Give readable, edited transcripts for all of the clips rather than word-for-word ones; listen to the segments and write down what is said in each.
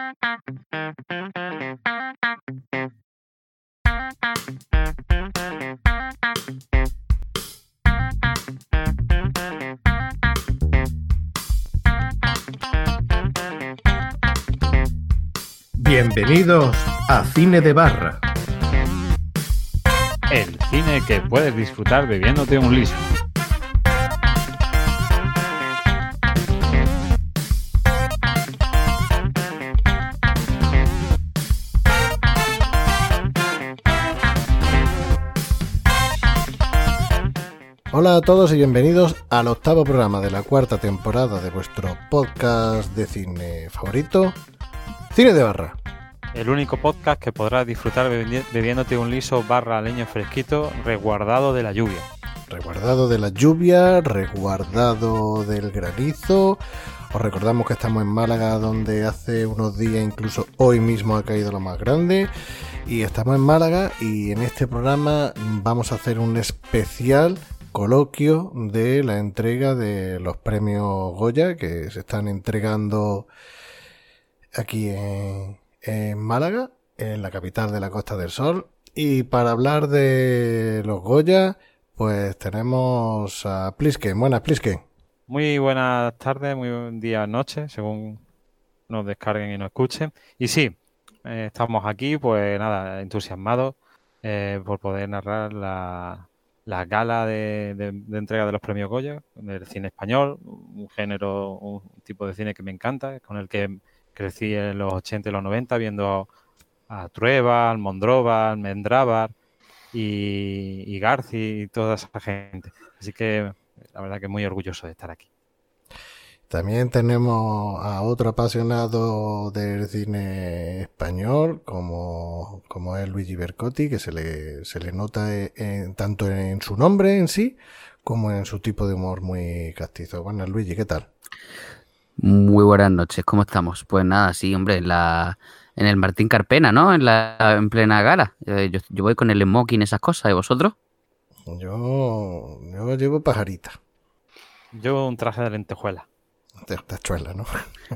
Bienvenidos a Cine de Barra. El cine que puedes disfrutar bebiéndote un liso. Hola a todos y bienvenidos al octavo programa de la cuarta temporada de vuestro podcast de cine favorito, Cine de Barra. El único podcast que podrás disfrutar bebiéndote un liso barra leño fresquito resguardado de la lluvia. Resguardado de la lluvia, resguardado del granizo. Os recordamos que estamos en Málaga, donde hace unos días, incluso hoy mismo, ha caído lo más grande. Y estamos en Málaga y en este programa vamos a hacer un especial coloquio de la entrega de los premios Goya que se están entregando aquí en Málaga, en la capital de la Costa del Sol. Y para hablar de los Goya, pues tenemos a Plisken. Buenas, Plisken. Muy buenas tardes, muy buen día, noche, según nos descarguen y nos escuchen. Y sí, estamos aquí, pues nada, entusiasmados por poder narrar la gala de entrega de los premios Goya del cine español, un género, un tipo de cine que me encanta, con el que crecí en los 80 y los 90 viendo a Trueba, Almodóvar, Almendrábar y Garci y toda esa gente. Así que la verdad que muy orgulloso de estar aquí. También tenemos a otro apasionado del cine español, como es Luigi Bercotti, que se le nota tanto en su nombre en sí, como en su tipo de humor muy castizo. Buenas, Luigi, ¿qué tal? Muy buenas noches, ¿cómo estamos? Pues nada, sí, hombre, en el Martín Carpena, ¿no? En plena gala. Yo voy con el smoking, esas cosas, ¿y vosotros? Yo llevo pajarita. Yo un traje de lentejuela. Tachuela, ¿no?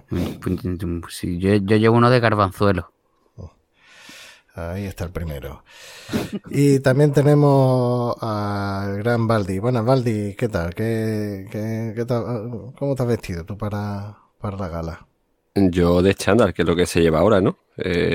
Sí, yo llevo uno de garbanzuelo. Ahí está el primero. Y también tenemos al gran Baldi. Buenas, Baldi, ¿qué tal? ¿Qué tal? ¿Cómo te has vestido tú para la gala? Yo de chándal, que es lo que se lleva ahora, ¿no?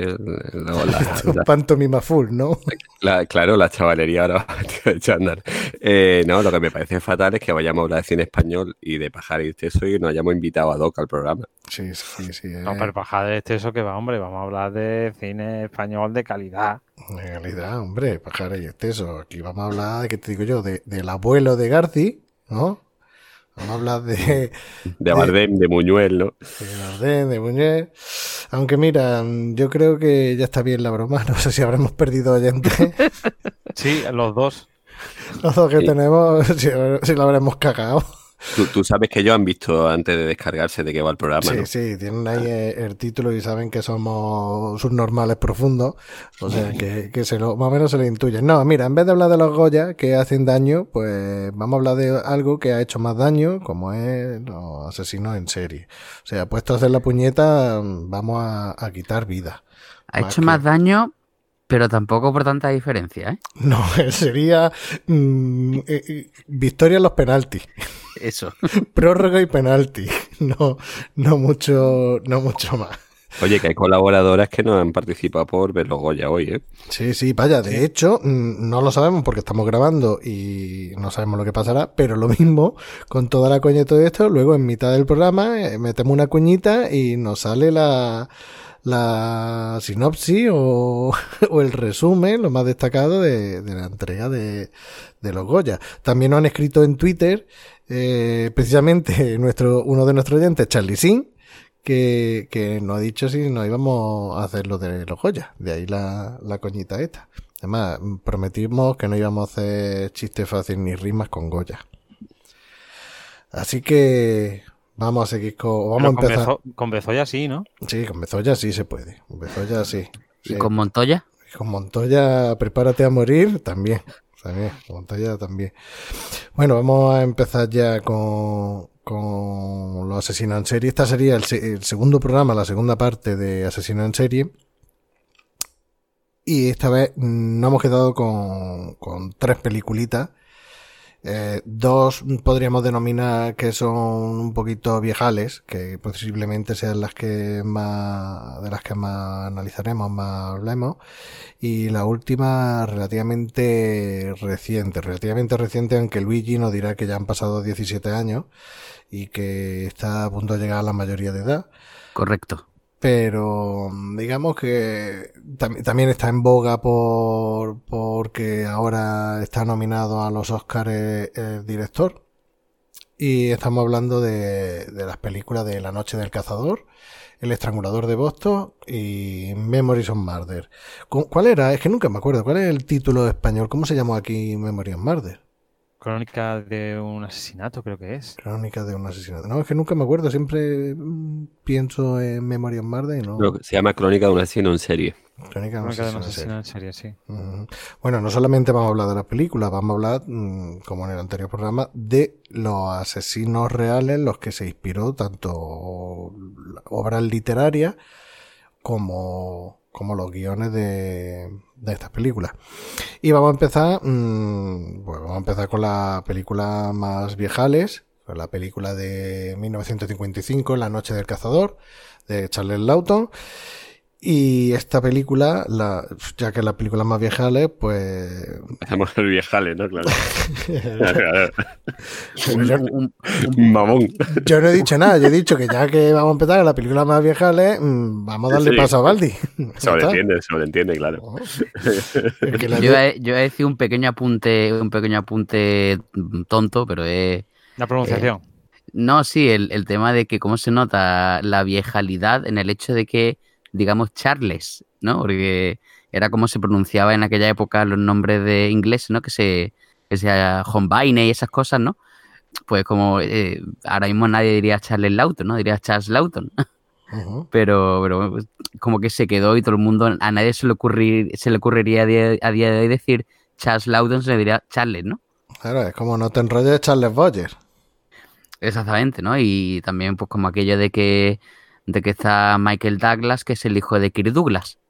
Pantomima full, ¿no? Claro, la chavalería ahora va de chándal. No, lo que me parece fatal es que vayamos a hablar de cine español y de pajar y exceso y nos hayamos invitado a Doc al programa. Sí. No, pero pajar de exceso que va, hombre, vamos a hablar de cine español de calidad. De calidad, hombre, pajar y exceso. Aquí vamos a hablar, ¿qué te digo yo? Del abuelo de Garci, ¿no? Vamos a hablar de Bardem, de Buñuel, ¿no? De Bardem, de Buñuel. Aunque mira, yo creo que ya está bien la broma. No sé si habremos perdido oyentes. Sí, los dos. Los dos que tenemos, si lo habremos cagado. Tú sabes que ellos han visto antes de descargarse de qué va el programa, sí, ¿no? Sí, tienen ahí el título y saben que somos subnormales profundos. O sea, que más o menos se le intuyen. No, mira, en vez de hablar de los Goya que hacen daño, pues vamos a hablar de algo que ha hecho más daño, como es los asesinos en serie. O sea, puesto a hacer la puñeta, vamos a quitar vida. Ha hecho más daño, pero tampoco por tanta diferencia, ¿eh? No, sería victoria en los penaltis. Eso. Prórroga y penalti. No mucho más. Oye, que hay colaboradoras que no han participado por ver los Goya hoy, ¿eh? Sí, vaya, de hecho, no lo sabemos porque estamos grabando y no sabemos lo que pasará, pero lo mismo con toda la coña y todo esto, luego en mitad del programa metemos una cuñita y nos sale la sinopsis o el resumen, lo más destacado de la entrega de los Goya. También nos han escrito en Twitter, precisamente uno de nuestros oyentes, Charlie Sin, que nos ha dicho si nos íbamos a hacer lo de los Goya. De ahí la coñita esta. Además, prometimos que no íbamos a hacer chistes fáciles ni rimas con Goya. Así que vamos a seguir vamos a empezar. Con Bezoya sí, ¿no? Sí, con Bezoya sí se puede. Con Bezoya sí. ¿Y con Montoya? Con Montoya, prepárate a morir, también. Con Montoya también. Bueno, vamos a empezar ya con con los asesinos en serie. Esta sería el segundo programa, la segunda parte de Asesinos en serie. Y esta vez nos hemos quedado con 3 peliculitas. 2 podríamos denominar que son un poquito viejales, que posiblemente sean de las que más analizaremos, más hablemos. Y la última relativamente reciente, aunque Luigi nos dirá que ya han pasado 17 años y que está a punto de llegar a la mayoría de edad. Correcto. Pero digamos que también está en boga porque ahora está nominado a los Oscars el director. Y estamos hablando de las películas de La noche del cazador, El estrangulador de Boston y Memories of Murder. ¿Cuál era? Es que nunca me acuerdo. ¿Cuál es el título español? ¿Cómo se llamó aquí Memories of Murder? Crónica de un asesinato, creo que es. Crónica de un asesinato. No, es que nunca me acuerdo. Siempre pienso en Memories of Murder y no. Creo que se llama Crónica de un asesino en serie. Crónica de un asesino en serie, sí. Bueno, no solamente vamos a hablar de las películas, vamos a hablar, como en el anterior programa, de los asesinos reales, los que se inspiró tanto obras literarias como los guiones de estas películas. Y vamos a empezar, con la película más viejales, con la película de 1955, La noche del cazador, de Charles Lawton. Y esta película, ya que las películas más viejales, pues... Empezamos con viejales, ¿no? Claro. Un mamón. Yo no he dicho nada, yo he dicho que ya que vamos a empezar con las películas más viejales, vamos a darle paso a Baldi. Se lo entiende, claro. Oh. Yo he decidido un pequeño apunte tonto, pero es... La pronunciación. No, sí, el tema de que cómo se nota la viejalidad en el hecho de que digamos Charles, ¿no? Porque era como se pronunciaba en aquella época los nombres de inglés, ¿no? Que sea Holbein y esas cosas, ¿no? Pues como ahora mismo nadie diría Charles Lawton, ¿no? Diría Charles Lawton. Uh-huh. Pero como que se quedó y todo el mundo, a nadie se le ocurriría a día de hoy decir Charles Lawton, se le diría Charles, ¿no? Claro, es como no te enrolles Charles Boyer. Exactamente, ¿no? Y también pues como aquello de que está Michael Douglas, que es el hijo de Kirk Douglas.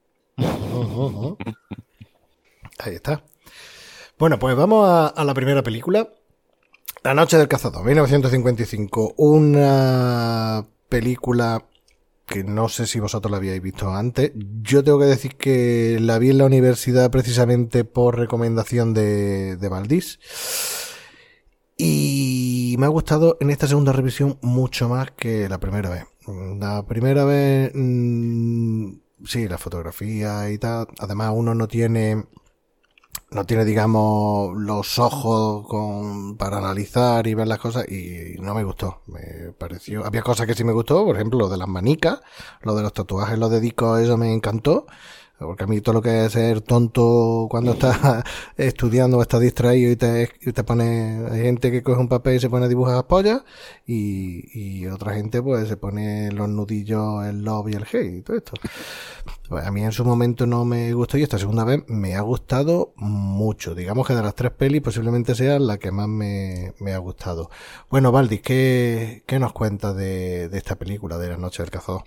Ahí está. Bueno, pues vamos a la primera película. La noche del cazador, 1955. Una película que no sé si vosotros la habíais visto antes. Yo tengo que decir que la vi en la universidad precisamente por recomendación de Valdís. Y me ha gustado en esta segunda revisión mucho más que la primera vez. La primera vez, sí, la fotografía y tal. Además, uno no tiene, digamos, los ojos para analizar y ver las cosas, y no me gustó. Me pareció, había cosas que sí me gustó, por ejemplo, lo de las manicas, lo de los tatuajes, lo de disco, eso me encantó. Porque a mí todo lo que es ser tonto cuando estás estudiando o estás distraído y te pone... Hay gente que coge un papel y se pone a dibujar pollas y otra gente pues se pone los nudillos, el love y el hate y todo esto. Pues a mí en su momento no me gustó y esta segunda vez me ha gustado mucho. Digamos que de las 3 pelis posiblemente sea la que más me ha gustado. Bueno, Valdis, ¿qué nos cuentas de esta película de La noche del cazador?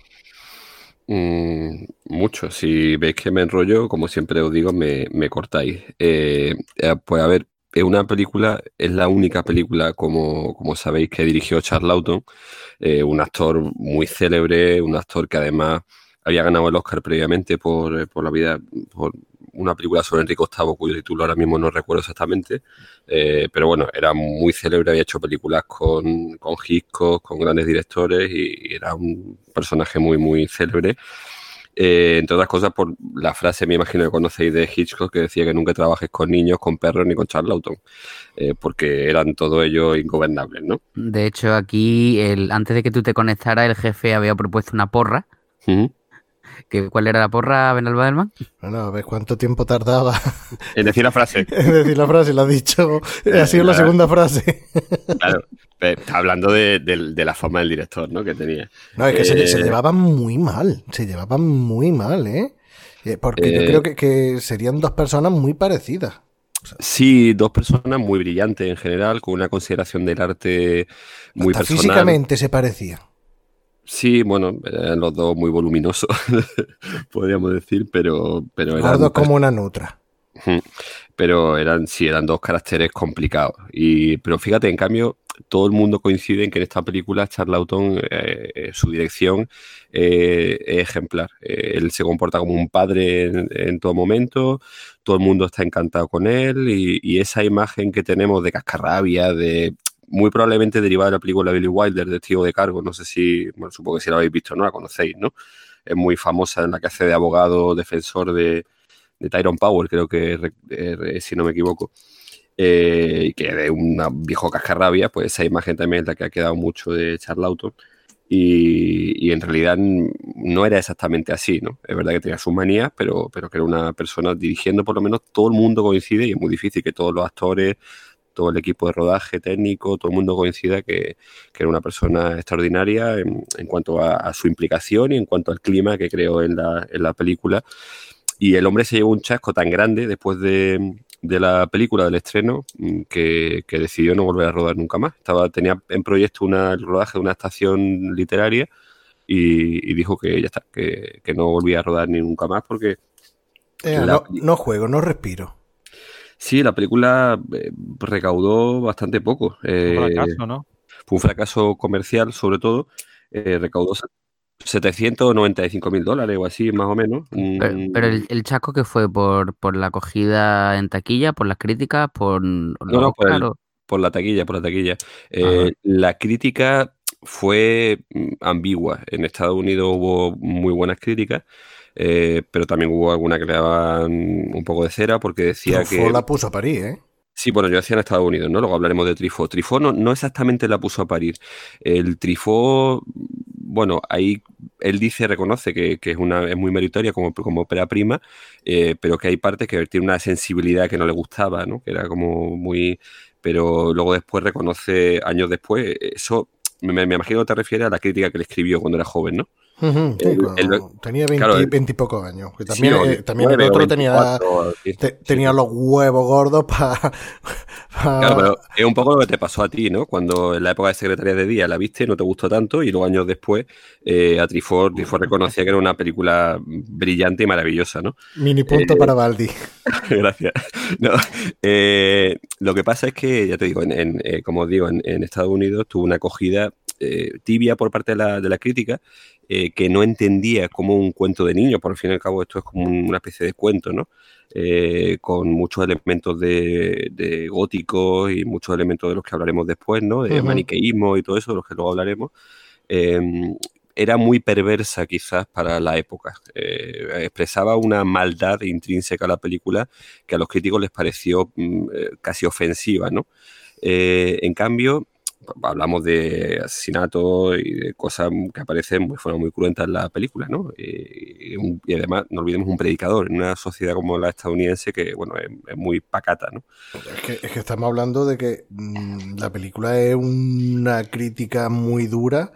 Mucho. Si veis que me enrollo, como siempre os digo, me cortáis. Pues a ver, es una película, es la única película, como sabéis, que dirigió Charles Lawton, un actor muy célebre, un actor que además había ganado el Oscar previamente por una película sobre Enrique VIII, cuyo título ahora mismo no recuerdo exactamente, pero bueno, era muy célebre, había hecho películas con Hitchcock, con grandes directores y era un personaje muy, muy célebre. Entre otras cosas por la frase, me imagino que conocéis, de Hitchcock, que decía que nunca trabajes con niños, con perros ni con Charles Lawton, porque eran todos ellos ingobernables, ¿no? De hecho, aquí, antes de que tú te conectaras, el jefe había propuesto una porra. Uh-huh. ¿Cuál era la porra, Benalba Delman? Bueno, a ver cuánto tiempo tardaba en decir la frase. En decir la frase, lo ha dicho. Ha sido la segunda frase. Claro, está hablando de la fama del director, ¿no? Que tenía. No, es que se llevaban muy mal. Se llevaban muy mal, ¿eh? Porque yo creo que serían 2 personas muy parecidas. Sí, dos personas muy brillantes en general, con una consideración del arte muy Hasta personal. físicamente se parecía. Sí, bueno, eran los dos muy voluminosos, podríamos decir, pero eran Gordos como una nutra. pero eran dos caracteres complicados. Pero fíjate, en cambio, todo el mundo coincide en que en esta película Charlton, su dirección es ejemplar. Él se comporta como un padre en todo momento, todo el mundo está encantado con él y esa imagen que tenemos de cascarrabia, muy probablemente derivada de la película Billy Wilder, de Testigo de Cargo, no sé si, bueno, supongo que si la habéis visto, no la conocéis, ¿no? Es muy famosa, en la que hace de abogado defensor de Tyrone Power, creo que si no me equivoco, que de un viejo cascarrabia, pues esa imagen también es la que ha quedado mucho de Charlton. Y en realidad no era exactamente así, ¿no? Es verdad que tenía sus manías, pero que era una persona dirigiendo, por lo menos todo el mundo coincide, y es muy difícil que todos los actores, todo el equipo de rodaje técnico, todo el mundo coincida que era una persona extraordinaria en cuanto a su implicación y en cuanto al clima que creó en la película. Y el hombre se llevó un chasco tan grande después de la película, del estreno, que decidió no volver a rodar nunca más. Tenía en proyecto el rodaje de una estación literaria y dijo que ya está, que no volvía a rodar ni nunca más porque... No juego, no respiro. Sí, la película recaudó bastante poco. Un fracaso, ¿no? Fue un fracaso comercial, sobre todo. Recaudó $795.000 o así, más o menos. Pero el chasco que fue por la acogida en taquilla, por las críticas, por los No, Oscar, por la taquilla, por la taquilla. La crítica fue ambigua. En Estados Unidos hubo muy buenas críticas, pero también hubo alguna que le daban un poco de cera porque decía Truffaut que... la puso a parir, ¿eh? Sí, bueno, yo decía en Estados Unidos, ¿no? Luego hablaremos de Truffaut. Truffaut no exactamente la puso a parir. El Truffaut, bueno, ahí él reconoce que es muy meritoria como ópera prima, pero que hay partes que tiene una sensibilidad que no le gustaba, ¿no? Que era como muy... Pero luego después reconoce, años después, eso, me imagino que te refieres a la crítica que le escribió cuando era joven, ¿no? Sí, tenía 20, claro, 20 y pocos años. Que también, sí, también el otro tenía los huevos gordos para... Claro, pero es un poco lo que te pasó a ti, ¿no? Cuando en la época de Secretaría de Día la viste, no te gustó tanto, y luego años después a Truffaut reconocía que era una película brillante y maravillosa, ¿no? Mini punto para Baldi. Gracias. No, lo que pasa es que, ya te digo, como os digo, en Estados Unidos tuvo una acogida tibia por parte de la crítica, que no entendía como un cuento de niños, por al fin y al cabo esto es como una especie de cuento, ¿no? Con muchos elementos de gótico y muchos elementos de los que hablaremos después, ¿no? De maniqueísmo y todo eso, de los que luego hablaremos. Era muy perversa quizás para la época. Expresaba una maldad intrínseca a la película que a los críticos les pareció casi ofensiva, ¿no? En cambio, hablamos de asesinatos y de cosas que aparecen de forma muy cruenta en la película, ¿no? Y además, no olvidemos, un predicador en una sociedad como la estadounidense que, bueno, es muy pacata, ¿no? Es que estamos hablando de que la película es una crítica muy dura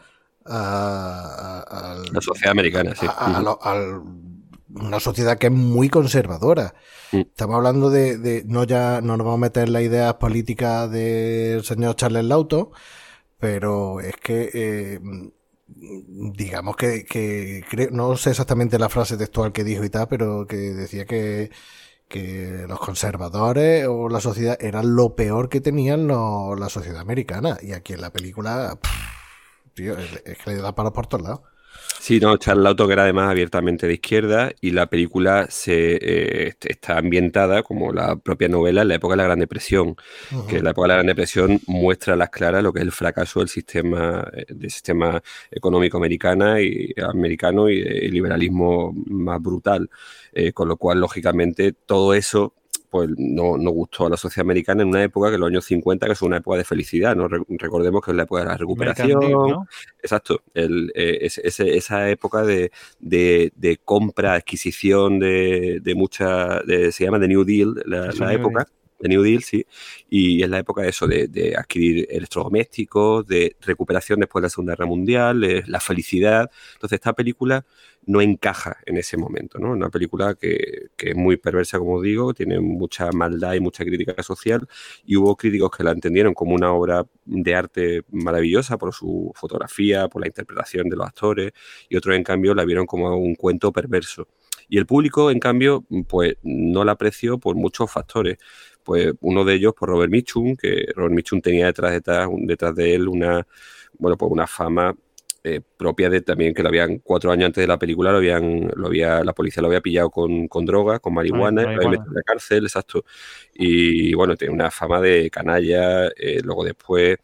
a la sociedad americana, sí. Una sociedad que es muy conservadora. Estamos hablando no nos vamos a meter en las ideas políticas del señor Charles Lawton, pero es que digamos que no sé exactamente la frase textual que dijo y tal, pero que decía que los conservadores o la sociedad eran lo peor que tenían la sociedad americana, y aquí en la película tío, es que le da palos por todos lados. Sí, no, Charles Lawton era además abiertamente de izquierda, y la película está ambientada, como la propia novela, en la época de la Gran Depresión, que en la época de la Gran Depresión muestra a las claras lo que es el fracaso del sistema económico americano y el liberalismo más brutal, con lo cual, lógicamente, todo eso pues no gustó a la sociedad americana en una época, que los años 50, que es una época de felicidad, ¿no? Recordemos que es la época de la recuperación, ¿no? Exacto, esa época de compra, adquisición de mucha, se llama The New Deal, la época. de New Deal, sí, y es la época de eso, de adquirir electrodomésticos, de recuperación después de la Segunda Guerra Mundial, la felicidad. Entonces esta película no encaja en ese momento, ¿no? Una película que es muy perversa, como digo, tiene mucha maldad y mucha crítica social, y hubo críticos que la entendieron como una obra de arte maravillosa por su fotografía, por la interpretación de los actores, y otros en cambio la vieron como un cuento perverso. Y el público, en cambio, pues no la apreció por muchos factores. Pues uno de ellos por Robert Mitchum, que Robert Mitchum tenía detrás de él una fama propia de también que lo habían 4 años antes de la película, la policía lo había pillado con drogas, con marihuana, lo había metido en la cárcel, exacto. Y bueno, tiene una fama de canalla. Luego después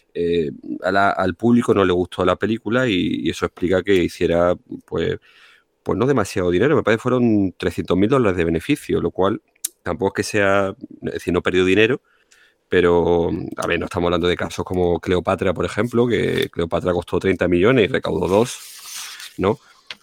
al público no le gustó la película, y eso explica que hiciera pues no demasiado dinero. Me parece que fueron $300.000 de beneficio, lo cual tampoco es que sea, es decir, no perdió dinero, pero a ver, no estamos hablando de casos como Cleopatra, por ejemplo, que Cleopatra costó 30 millones y recaudó 2, ¿no?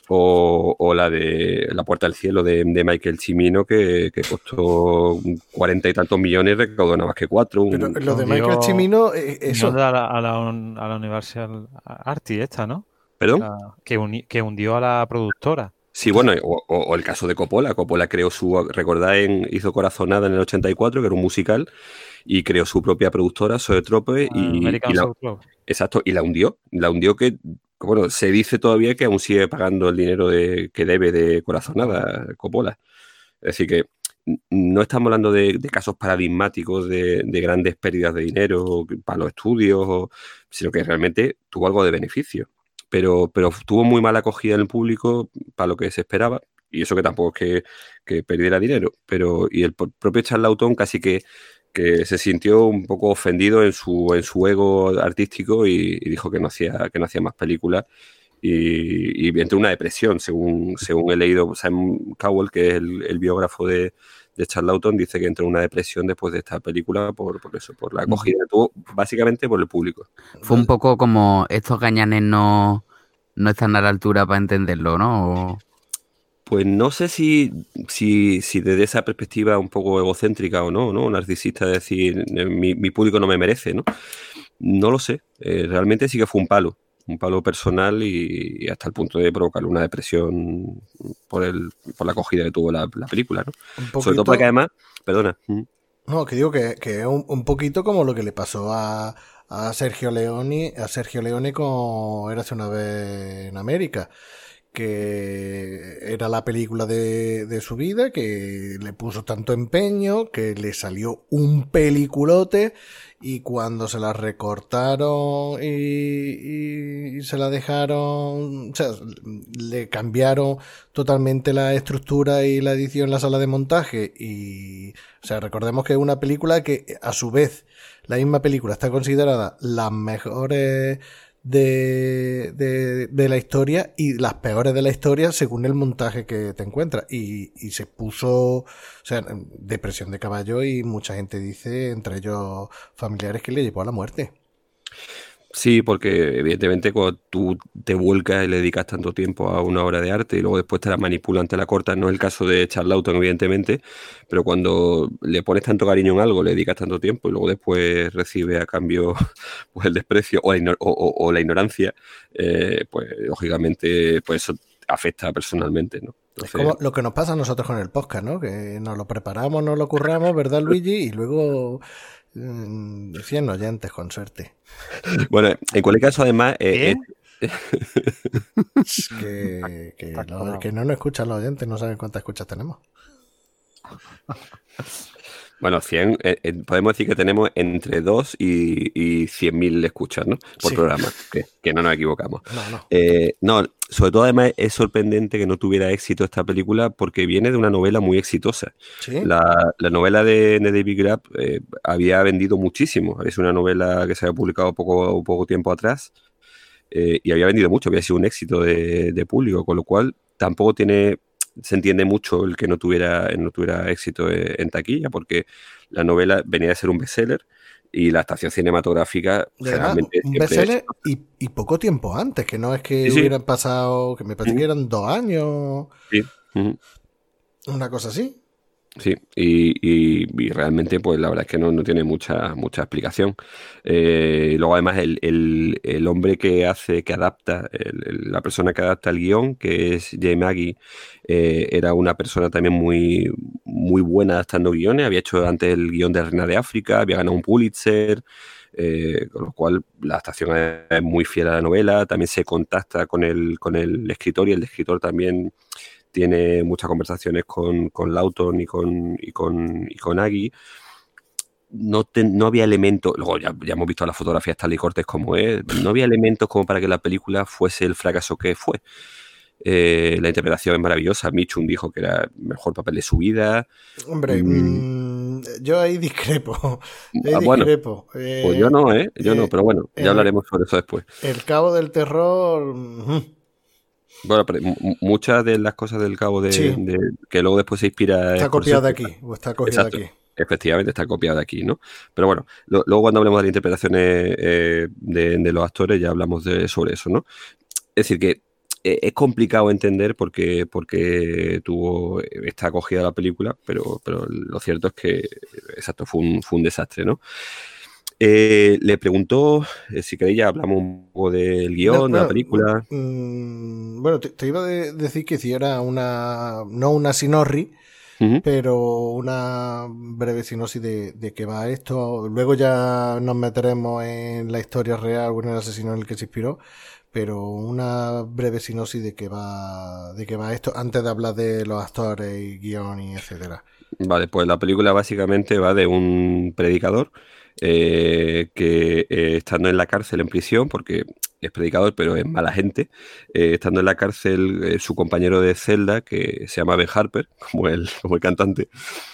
O la de La Puerta del Cielo de Michael Cimino, que costó 40 y tantos millones y recaudó nada más que 4. Pero lo de Michael Cimino, eso... No a la Universal Artists esta, ¿no? ¿Perdón? Que hundió a la productora. Sí, bueno, o el caso de Coppola. Coppola creó hizo Corazonada en el 84, que era un musical, y creó su propia productora, Zoetrope, exacto, y la hundió. La hundió que, bueno, se dice todavía que aún sigue pagando el dinero que debe de Corazonada, Coppola. Es decir que no estamos hablando de casos paradigmáticos de grandes pérdidas de dinero para los estudios, sino que realmente tuvo algo de beneficio. Pero tuvo muy mala acogida en el público para lo que se esperaba, y eso que tampoco es que perdiera dinero. Y el propio Charlton casi que se sintió un poco ofendido en su ego artístico, y dijo que no hacía más películas, y entró en una depresión, según he leído. Sam Cowell, que es el biógrafo de Charlton, dice que entró en una depresión después de esta película por eso, por la acogida que tuvo, básicamente por el público. Fue un poco como estos gañanes no están a la altura para entenderlo, ¿no? Pues no sé si desde esa perspectiva un poco egocéntrica o no, narcisista, de decir, mi público no me merece, ¿no? No lo sé. Realmente sí que fue un palo personal, y hasta el punto de provocarle una depresión por la acogida que tuvo la película, ¿no? Sobre todo porque además, perdona. No, que digo que es un poquito como lo que le pasó a Sergio Leone, con Érase una vez en América, que era la película de su vida, que le puso tanto empeño, que le salió un peliculote, y cuando se la recortaron y se la dejaron, o sea, le cambiaron totalmente la estructura y la edición en la sala de montaje, y, o sea, recordemos que es una película que, a su vez, la misma película está considerada las mejores de la historia y las peores de la historia según el montaje que te encuentras, y se puso, o sea, depresión de caballo, y mucha gente dice, entre ellos familiares, que le llevó a la muerte. Sí, porque evidentemente cuando tú te vuelcas y le dedicas tanto tiempo a una obra de arte y luego después te la manipulan, te la cortan, no es el caso de Charlton, evidentemente, pero cuando le pones tanto cariño en algo, le dedicas tanto tiempo y luego después recibe a cambio pues el desprecio o la ignorancia, pues lógicamente pues eso afecta personalmente, ¿no? Entonces... Es como lo que nos pasa a nosotros con el podcast, ¿no? Que nos lo preparamos, nos lo curramos, ¿verdad, Luigi? Y luego 100 oyentes, con suerte. Bueno, en cualquier caso, además... que no nos escuchan los oyentes, no saben cuántas escuchas tenemos. Bueno, 100, podemos decir que tenemos entre 2 y 100.000 escuchas, ¿no? Por programa, que no nos equivocamos. No, sobre todo además es sorprendente que no tuviera éxito esta película, porque viene de una novela muy exitosa. ¿Sí? La novela de David Grapp había vendido muchísimo. Es una novela que se había publicado poco tiempo atrás, y había vendido mucho, había sido un éxito de público, con lo cual tampoco se entiende mucho el que no tuviera éxito en taquilla, porque la novela venía de ser un bestseller y la adaptación cinematográfica generalmente un bestseller y poco tiempo antes, que no es que hubieran pasado, que me parece que eran 2 años, sí. Una cosa así. Sí, y realmente, pues la verdad es que no tiene mucha explicación. Luego, además, el hombre que adapta, la persona que adapta el guión, que es Jay Maggie, era una persona también muy buena adaptando guiones. Había hecho antes el guión de Reina de África, había ganado un Pulitzer, con lo cual la adaptación es muy fiel a la novela. También se contacta con el escritor y el escritor también tiene muchas conversaciones con Lawton y con Aggie. No había elementos, luego ya hemos visto la fotografía de Stanley Cortés como es, no había elementos como para que la película fuese el fracaso que fue. La interpretación es maravillosa. Mitchum dijo que era el mejor papel de su vida. Hombre, yo ahí discrepo. Bueno, pues yo no, yo no, pero bueno, ya hablaremos sobre eso después. El Cabo del Terror. Bueno, pero muchas de las cosas del Cabo Sí. que luego después se inspira. Está copiado de aquí, o está cogido de Exacto. aquí. Efectivamente está copiado de aquí, ¿no? Pero bueno, luego cuando hablemos de las interpretaciones de los actores ya hablamos sobre eso, ¿no? Es decir, que es complicado entender por qué tuvo esta acogida la película, pero lo cierto es que, exacto, fue un desastre, ¿no? Le preguntó si queréis ya hablamos un poco del guión, de la película. Bueno, te iba a decir que hiciera no una sinorri, pero una breve sinopsis de qué va esto. Luego ya nos meteremos en la historia real o en el asesino en el que se inspiró, pero una breve sinopsis de qué va esto antes de hablar de los actores y guión y etcétera. Vale, pues la película básicamente va de un predicador que estando en la cárcel, en prisión, porque es predicador pero es mala gente, estando en la cárcel, su compañero de celda, que se llama Ben Harper, como el cantante,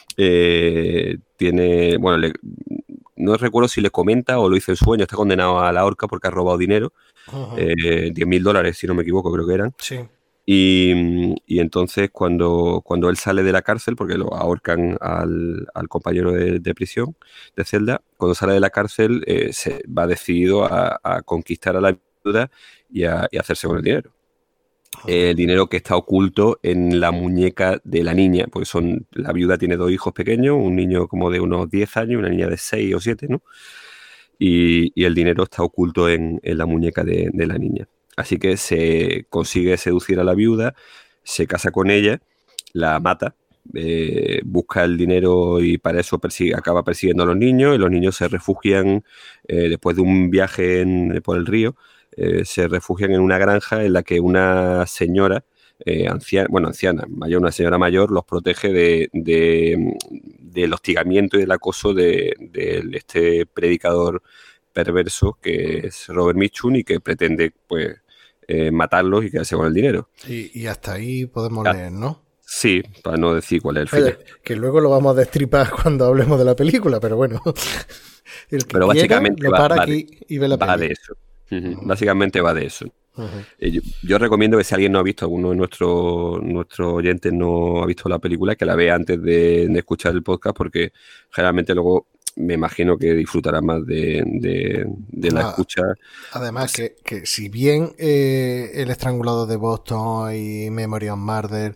tiene, bueno, no recuerdo si le comenta o lo hizo en sueño, está condenado a la horca porque ha robado dinero, $10.000, si no me equivoco, creo que eran. Sí. Y entonces cuando él sale de la cárcel, porque lo ahorcan al compañero de prisión, de celda, cuando sale de la cárcel se va decidido a conquistar a la viuda y a hacerse con el dinero. El dinero que está oculto en la muñeca de la niña, porque la viuda tiene 2 hijos pequeños, un niño como de unos 10 años y una niña de 6 o 7, ¿no? Y el dinero está oculto en la muñeca de la niña. Así que se consigue seducir a la viuda, se casa con ella, la mata, busca el dinero y para eso acaba persiguiendo a los niños y los niños se refugian, después de un viaje por el río, se refugian en una granja en la que una señora anciana, una señora mayor, los protege del hostigamiento y del acoso de este predicador perverso que es Robert Mitchum y que pretende, pues, matarlos y quedarse con el dinero. Y hasta ahí podemos leer, ¿no? Sí, para no decir cuál es el final. Que luego lo vamos a destripar cuando hablemos de la película, pero bueno. Pero básicamente va de eso. Básicamente va de eso. Yo recomiendo que si alguien no ha visto, alguno de nuestros oyentes no ha visto la película, que la vea antes de escuchar el podcast, porque generalmente luego me imagino que disfrutará más de la escucha. Además, que si bien El Estrangulado de Boston y Memory of Murder,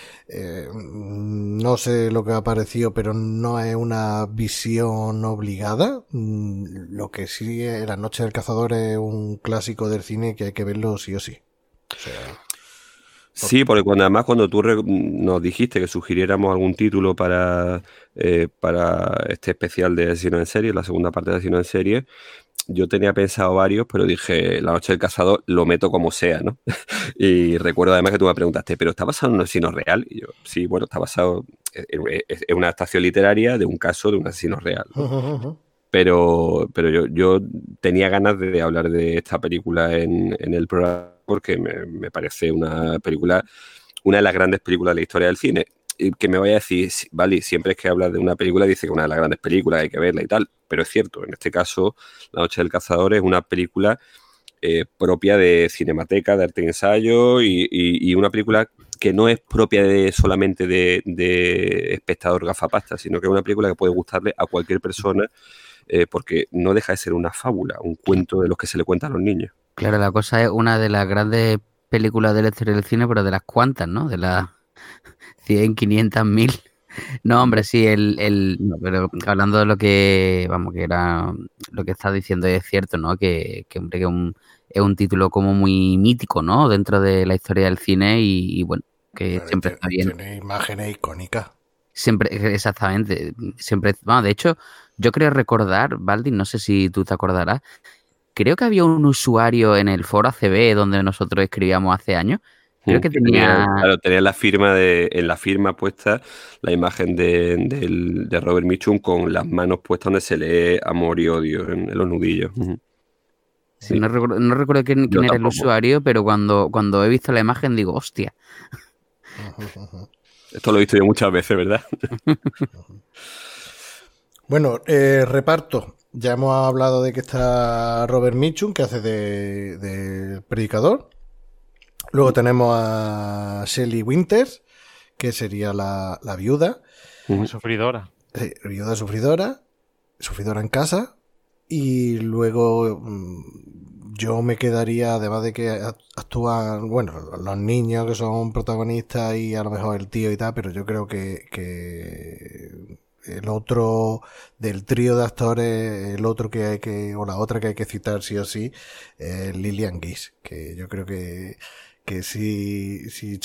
no sé lo que ha parecido, pero no es una visión obligada. Lo que sí es La Noche del Cazador es un clásico del cine que hay que verlo sí o sí. O sea, sí, porque cuando tú nos dijiste que sugiriéramos algún título para este especial de Asesino en Serie, la segunda parte de Asesino en Serie, yo tenía pensado varios, pero dije, La Noche del Cazador lo meto como sea, ¿no? Y recuerdo además que tú me preguntaste, ¿pero está basado en un asesino real? Y yo, sí, bueno, está basado en una adaptación literaria de un caso de un asesino real, ¿no? Pero yo tenía ganas de hablar de esta película en el programa porque me parece una película, una de las grandes películas de la historia del cine. Y que me vaya a decir, vale, siempre es que hablas de una película dice que una de las grandes películas hay que verla y tal, pero es cierto, en este caso La Noche del Cazador es una película propia de Cinemateca, de arte y ensayo y una película que no es propia solamente de espectador gafapasta, sino que es una película que puede gustarle a cualquier persona porque no deja de ser una fábula, un cuento de los que se le cuenta a los niños. Claro, la cosa es una de las grandes películas de la historia del cine, pero de las cuantas, ¿no? De las 100, 500, 1000 No, hombre, sí, no, pero hablando de lo que, vamos, que era lo que estás diciendo, es cierto, ¿no? Hombre, es un título como muy mítico, ¿no? Dentro de la historia del cine y bueno, que Bueno, siempre está bien. tiene imágenes icónicas. Siempre, exactamente, siempre, bueno, de hecho, yo creo recordar, Baldi, no sé si tú te acordarás, creo que había un usuario en el foro ACB donde nosotros escribíamos hace años, creo que tenía... Claro, tenía en la firma puesta la imagen de Robert Mitchum con las manos puestas donde se lee amor y odio en los nudillos. Sí, Sí. no recuerdo quién Yo era el tampoco. usuario, pero cuando he visto la imagen digo, hostia. Esto lo he visto yo muchas veces, ¿verdad? Bueno, reparto. Ya hemos hablado de que está Robert Mitchum, que hace de predicador. Luego tenemos a Shelley Winters, que sería la viuda. Muy sufridora. Viuda sufridora en casa. Y luego yo me quedaría, además de que actúan, bueno, los niños que son protagonistas y a lo mejor el tío y tal, pero yo creo que el otro del trío de actores, el otro o la otra que hay que citar sí o sí, es Lillian Gish, que yo creo que si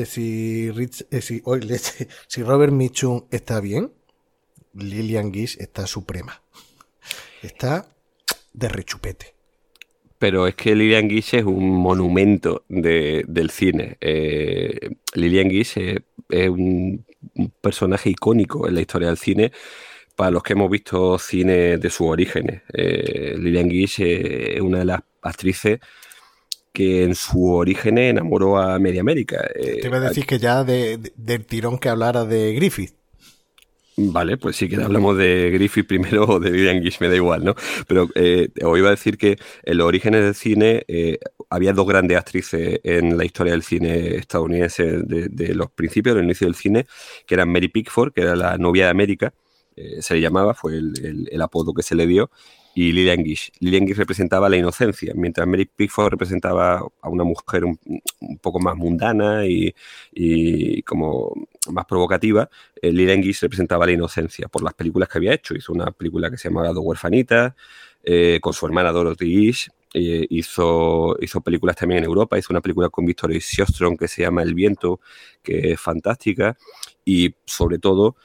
Robert Mitchum está bien, Lillian Gish está suprema. Está de rechupete. Pero es que Lillian Gish es un monumento del cine. Lillian Gish es un personaje icónico en la historia del cine para los que hemos visto cine de sus orígenes. Lillian Gish es una de las actrices que en sus orígenes enamoró a Media América. Te iba a decir que ya del tirón que hablara de Griffith. Vale, pues si quieres hablamos de Griffith primero o de Lillian Gish, me da igual, ¿no? Pero os iba a decir que en los orígenes del cine había dos grandes actrices en la historia del cine estadounidense de los principios, del inicio del cine, que eran Mary Pickford, que era la novia de América, se le llamaba, fue el apodo que se le dio, y Lillian Gish. Lillian Gish representaba la inocencia, mientras Mary Pickford representaba a una mujer un poco más mundana y como más provocativa. Lillian Gish representaba la inocencia por las películas que había hecho. Hizo una película que se llamaba Dos huerfanitas, con su hermana Dorothy Gish. Hizo películas también en Europa. Hizo una película con Victoria Sjostrom que se llama El viento, que es fantástica. Y sobre todo,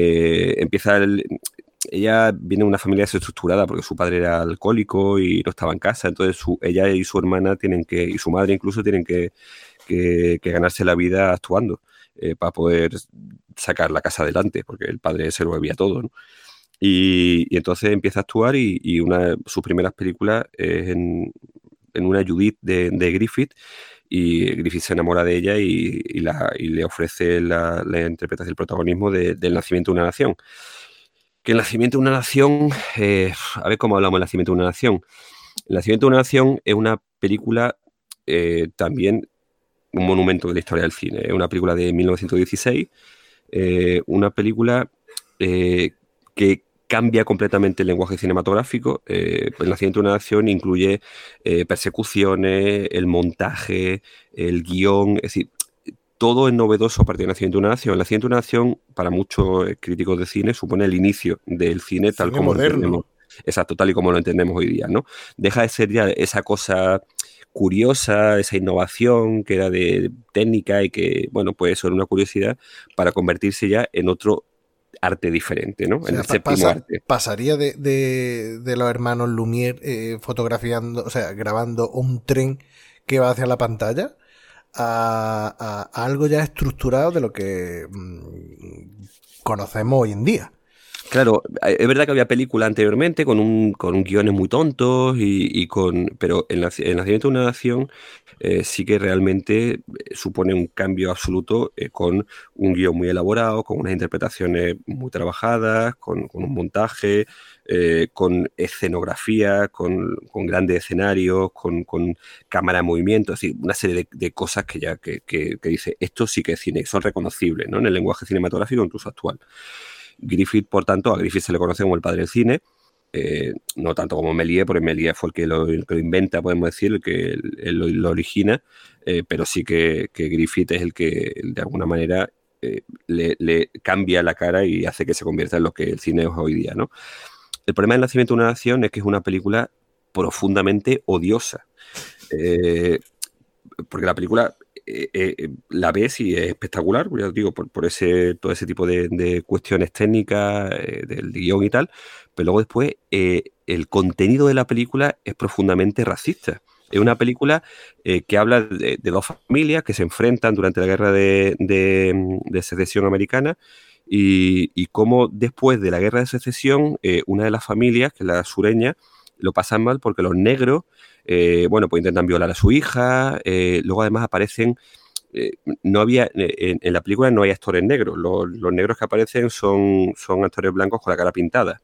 ella viene de una familia desestructurada porque su padre era alcohólico y no estaba en casa. Entonces ella y su hermana y su madre incluso tienen que ganarse la vida actuando. Para poder sacar la casa adelante, porque el padre se lo bebía todo, ¿no? Y entonces empieza a actuar y sus primeras películas es en una Judith de Griffith, y Griffith se enamora de ella y le ofrece la interpretación, el protagonismo del Nacimiento de una nación. Que el Nacimiento de una nación, a ver cómo hablamos del Nacimiento de una nación. El Nacimiento de una nación es una película también un monumento de la historia del cine. Es una película de 1916, una película que cambia completamente el lenguaje cinematográfico. El Nacimiento de una nación incluye persecuciones, el montaje, el guión, es decir, todo es novedoso a partir del Nacimiento de una nación. El Nacimiento de una nación, para muchos críticos de cine, supone el inicio del cine tal como lo entendemos. Exacto, tal y como lo entendemos hoy día, ¿no? Deja de ser ya esa cosa curiosa, esa innovación que era de técnica y que, bueno, pues eso era una curiosidad, para convertirse ya en otro arte diferente, ¿no? O sea, en el séptimo arte. Pasaría de los hermanos Lumière fotografiando, o sea, grabando un tren que va hacia la pantalla a algo ya estructurado de lo que conocemos hoy en día. Claro, es verdad que había películas anteriormente con guiones muy tontos pero el Nacimiento de una nación sí que realmente supone un cambio absoluto, con un guión muy elaborado, con unas interpretaciones muy trabajadas, con un montaje, con escenografía, con grandes escenarios, con cámara en movimiento, es decir, una serie de cosas que dice, esto sí que es cine, son reconocibles, ¿no? En el lenguaje cinematográfico incluso actual. Griffith, por tanto, a Griffith se le conoce como el padre del cine, no tanto como Méliès, porque Méliès fue el que lo inventa, podemos decir, el que lo origina, pero sí que Griffith es el que de alguna manera le cambia la cara y hace que se convierta en lo que el cine es hoy día, ¿no? El problema del Nacimiento de una nación es que es una película profundamente odiosa. Porque la película la ves y es espectacular, ya os digo, por todo ese tipo de cuestiones técnicas, del guión y tal, pero luego después el contenido de la película es profundamente racista. Es una película que habla de dos familias que se enfrentan durante la guerra de secesión americana y cómo después de la guerra de secesión, una de las familias, que es la sureña, lo pasan mal porque los negros, pues intentan violar a su hija. Luego además aparecen, no había, en la película no hay actores negros. Los negros que aparecen son actores blancos con la cara pintada.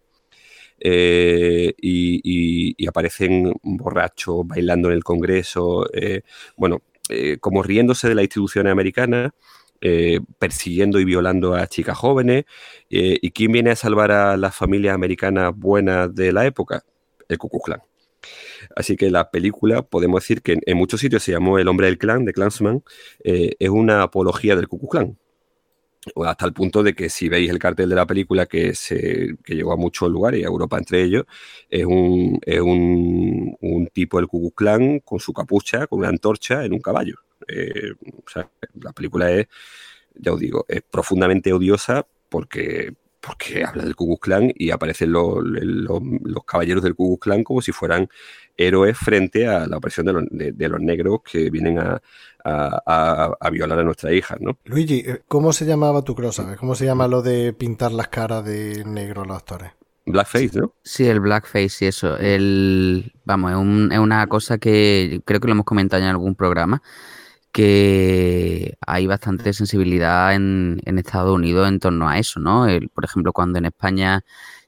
Y aparecen borrachos, bailando en el Congreso, como riéndose de las instituciones americanas, persiguiendo y violando a chicas jóvenes. ¿Y quién viene a salvar a las familias americanas buenas de la época? El Ku Klux Klan. Así que la película, podemos decir que en muchos sitios se llamó El hombre del Klan, de Klansman, es una apología del Ku Klux Klan. Hasta el punto de que si veis el cartel de la película, que llegó a muchos lugares y a Europa entre ellos, es un tipo del Ku Klux Klan con su capucha, con una antorcha en un caballo. O sea, la película es, ya os digo, es profundamente odiosa porque habla del Ku Klux Klan y aparecen los caballeros del Ku Klux Klan como si fueran héroes frente a la opresión de los negros que vienen a violar a nuestras hijas, ¿no? Luigi, ¿cómo se llamaba tu cross, sabes? ¿Cómo se llama lo de pintar las caras de negro a los actores? Blackface, ¿no? Sí, el blackface y eso. Vamos, es una cosa que creo que lo hemos comentado en algún programa, que hay bastante sensibilidad en Estados Unidos en torno a eso, ¿no? Por ejemplo, cuando en España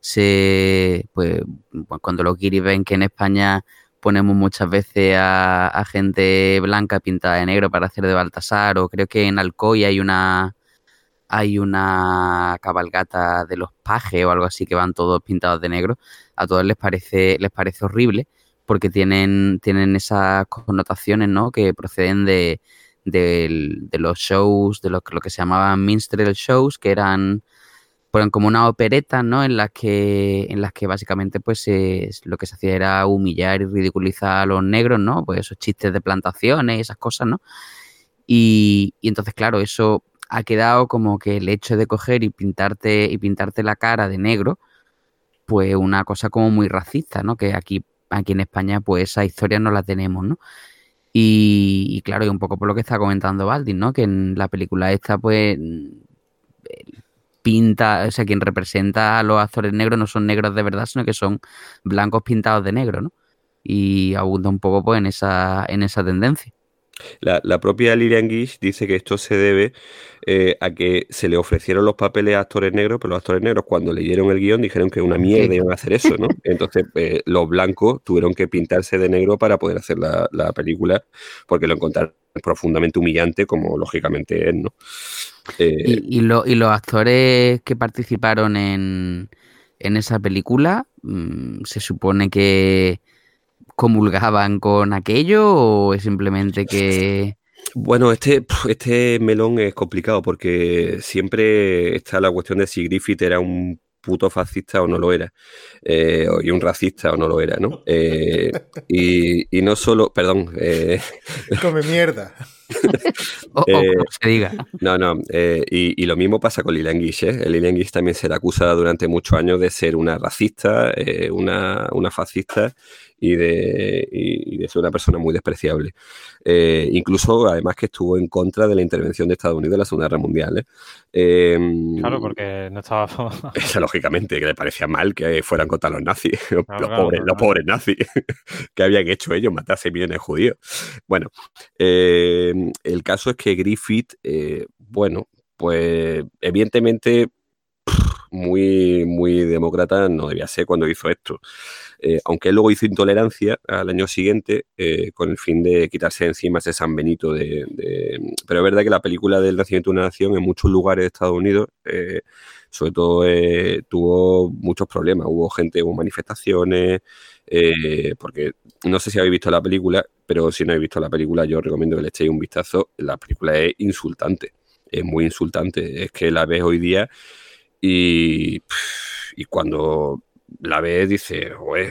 cuando los guiris ven que en España ponemos muchas veces a gente blanca pintada de negro para hacer de Baltasar, o creo que en Alcoy hay una cabalgata de los pajes o algo así que van todos pintados de negro, a todos les parece horrible porque tienen esas connotaciones, ¿no? Que proceden de los shows, de lo que se llamaban minstrel shows, que eran como una opereta, ¿no? En las que básicamente pues lo que se hacía era humillar y ridiculizar a los negros, ¿no? Pues esos chistes de plantaciones y esas cosas, ¿no? Y entonces, claro, eso ha quedado como que el hecho de coger y pintarte la cara de negro, pues una cosa como muy racista, ¿no? Que aquí en España pues esa historia no la tenemos, ¿no? Y claro, y un poco por lo que está comentando Baldin, ¿no? Que en la película esta pues pinta, o sea, quien representa a los actores negros no son negros de verdad, sino que son blancos pintados de negro, ¿no? Y abunda un poco pues en esa tendencia. La propia Lillian Gish dice que esto se debe a que se le ofrecieron los papeles a actores negros, pero los actores negros cuando leyeron el guión dijeron que una mierda iban a hacer eso, ¿no? Entonces los blancos tuvieron que pintarse de negro para poder hacer la película, porque lo encontraron profundamente humillante, como lógicamente es, ¿no? Y los actores que participaron en esa película, ¿se supone que comulgaban con aquello o es simplemente que...? Bueno, este melón es complicado porque siempre está la cuestión de si Griffith era un puto fascista o no lo era, y un racista o no lo era, ¿no? Y no solo, perdón... Come mierda. o como se diga. No, y lo mismo pasa con Lillian Gish, ¿eh? Lillian Gish también se le acusa durante muchos años de ser una racista, una fascista y de ser una persona muy despreciable. Incluso, además, que estuvo en contra de la intervención de Estados Unidos en la Segunda Guerra Mundial, Claro, porque no estaba... lógicamente, que le parecía mal que fueran contra los nazis, Claro, los pobres nazis, que habían hecho ellos, matarse millones de judíos. Bueno, el caso es que Griffith, pues evidentemente muy, muy demócrata no debía ser cuando hizo esto. Aunque él luego hizo Intolerancia al año siguiente con el fin de quitarse de encima ese San Benito Pero es verdad que la película del Nacimiento de una Nación en muchos lugares de Estados Unidos sobre todo tuvo muchos problemas. Hubo manifestaciones, porque no sé si habéis visto la película, pero si no habéis visto la película yo os recomiendo que le echéis un vistazo. La película es insultante. es muy insultante. Es que la ves hoy día y cuando la ves dices, "Joder",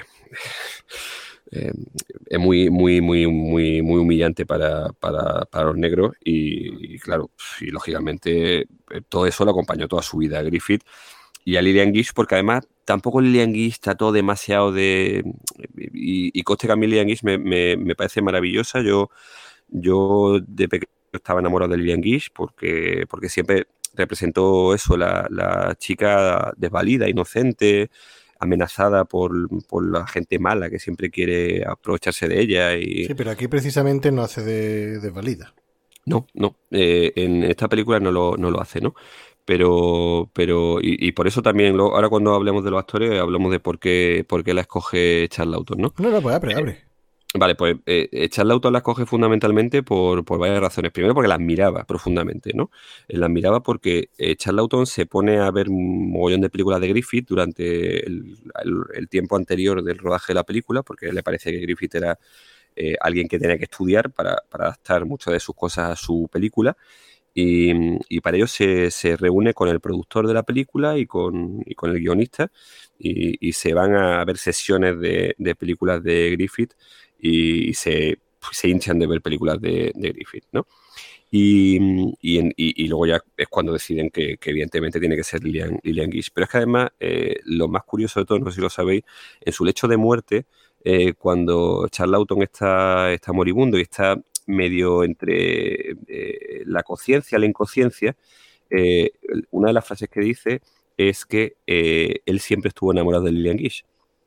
es muy humillante para los negros y claro, y lógicamente todo eso lo acompañó toda su vida a Griffith y a Lillian Gish, porque además tampoco Lillian Gish trató demasiado de... Y coste que a mí Lillian Gish me parece maravillosa. Yo de pequeño estaba enamorado de Lillian Gish porque siempre representó eso, la chica desvalida, inocente, amenazada por la gente mala que siempre quiere aprovecharse de ella. Sí, pero aquí precisamente no hace de valida. No. En esta película no lo hace, ¿no? Pero y por eso también, ahora cuando hablemos de los actores, hablamos de por qué la escoge Charlton, ¿no? No, pues abre. Vale, pues Charlton la escoge fundamentalmente por varias razones. Primero porque la admiraba profundamente, ¿no? La admiraba porque Charlton se pone a ver un mogollón de películas de Griffith durante el tiempo anterior del rodaje de la película, porque le parece que Griffith era alguien que tenía que estudiar para adaptar muchas de sus cosas a su película. Y para ello se reúne con el productor de la película y con el guionista y se van a ver sesiones de películas de Griffith y se hinchan de ver películas de Griffith, ¿no? Y luego ya es cuando deciden que evidentemente tiene que ser Lillian Gish. Pero es que además, lo más curioso de todo, no sé si lo sabéis, en su lecho de muerte, cuando Charlton está moribundo y está medio entre la conciencia y la inconsciencia, una de las frases que dice es que él siempre estuvo enamorado de Lillian Gish.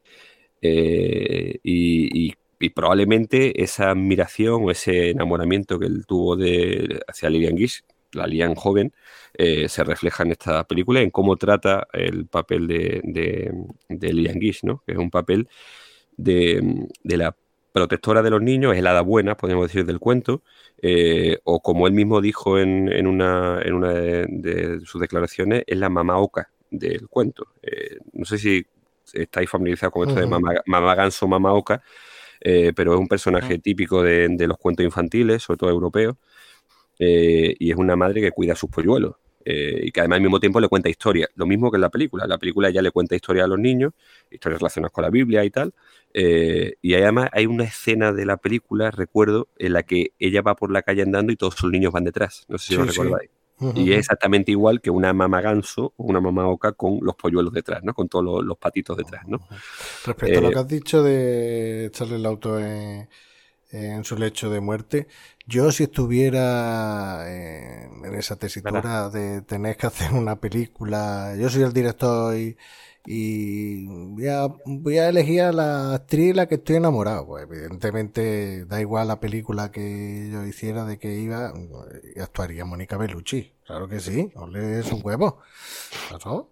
Y probablemente esa admiración o ese enamoramiento que él tuvo hacia Lillian Gish, la Lillian joven, se refleja en esta película, en cómo trata el papel de Lillian Gish, ¿no? Que es un papel de la protectora de los niños, es el hada buena, podríamos decir, del cuento, o como él mismo dijo en una de sus declaraciones, es la mamá oca del cuento. No sé si estáis familiarizados con esto de mamá ganso, mamá oca, pero es un personaje típico de los cuentos infantiles, sobre todo europeos, y es una madre que cuida a sus polluelos. Y que además al mismo tiempo le cuenta historias, lo mismo que en la película. La película ya le cuenta historias a los niños, historias relacionadas con la Biblia y tal. Y además hay una escena de la película, recuerdo, en la que ella va por la calle andando y todos sus niños van detrás. No sé si lo recordáis. Y es exactamente igual que una mamá ganso o una mamá oca con los polluelos detrás, ¿no? Con todos los patitos detrás, ¿no? Respecto a lo que has dicho de echarle el auto en su lecho de muerte, yo si estuviera en esa tesitura de tener que hacer una película, yo soy el director y voy a elegir a la actriz la que estoy enamorado, pues evidentemente da igual la película que yo hiciera de que iba y actuaría Mónica Bellucci, claro que sí, ole su huevo, claro.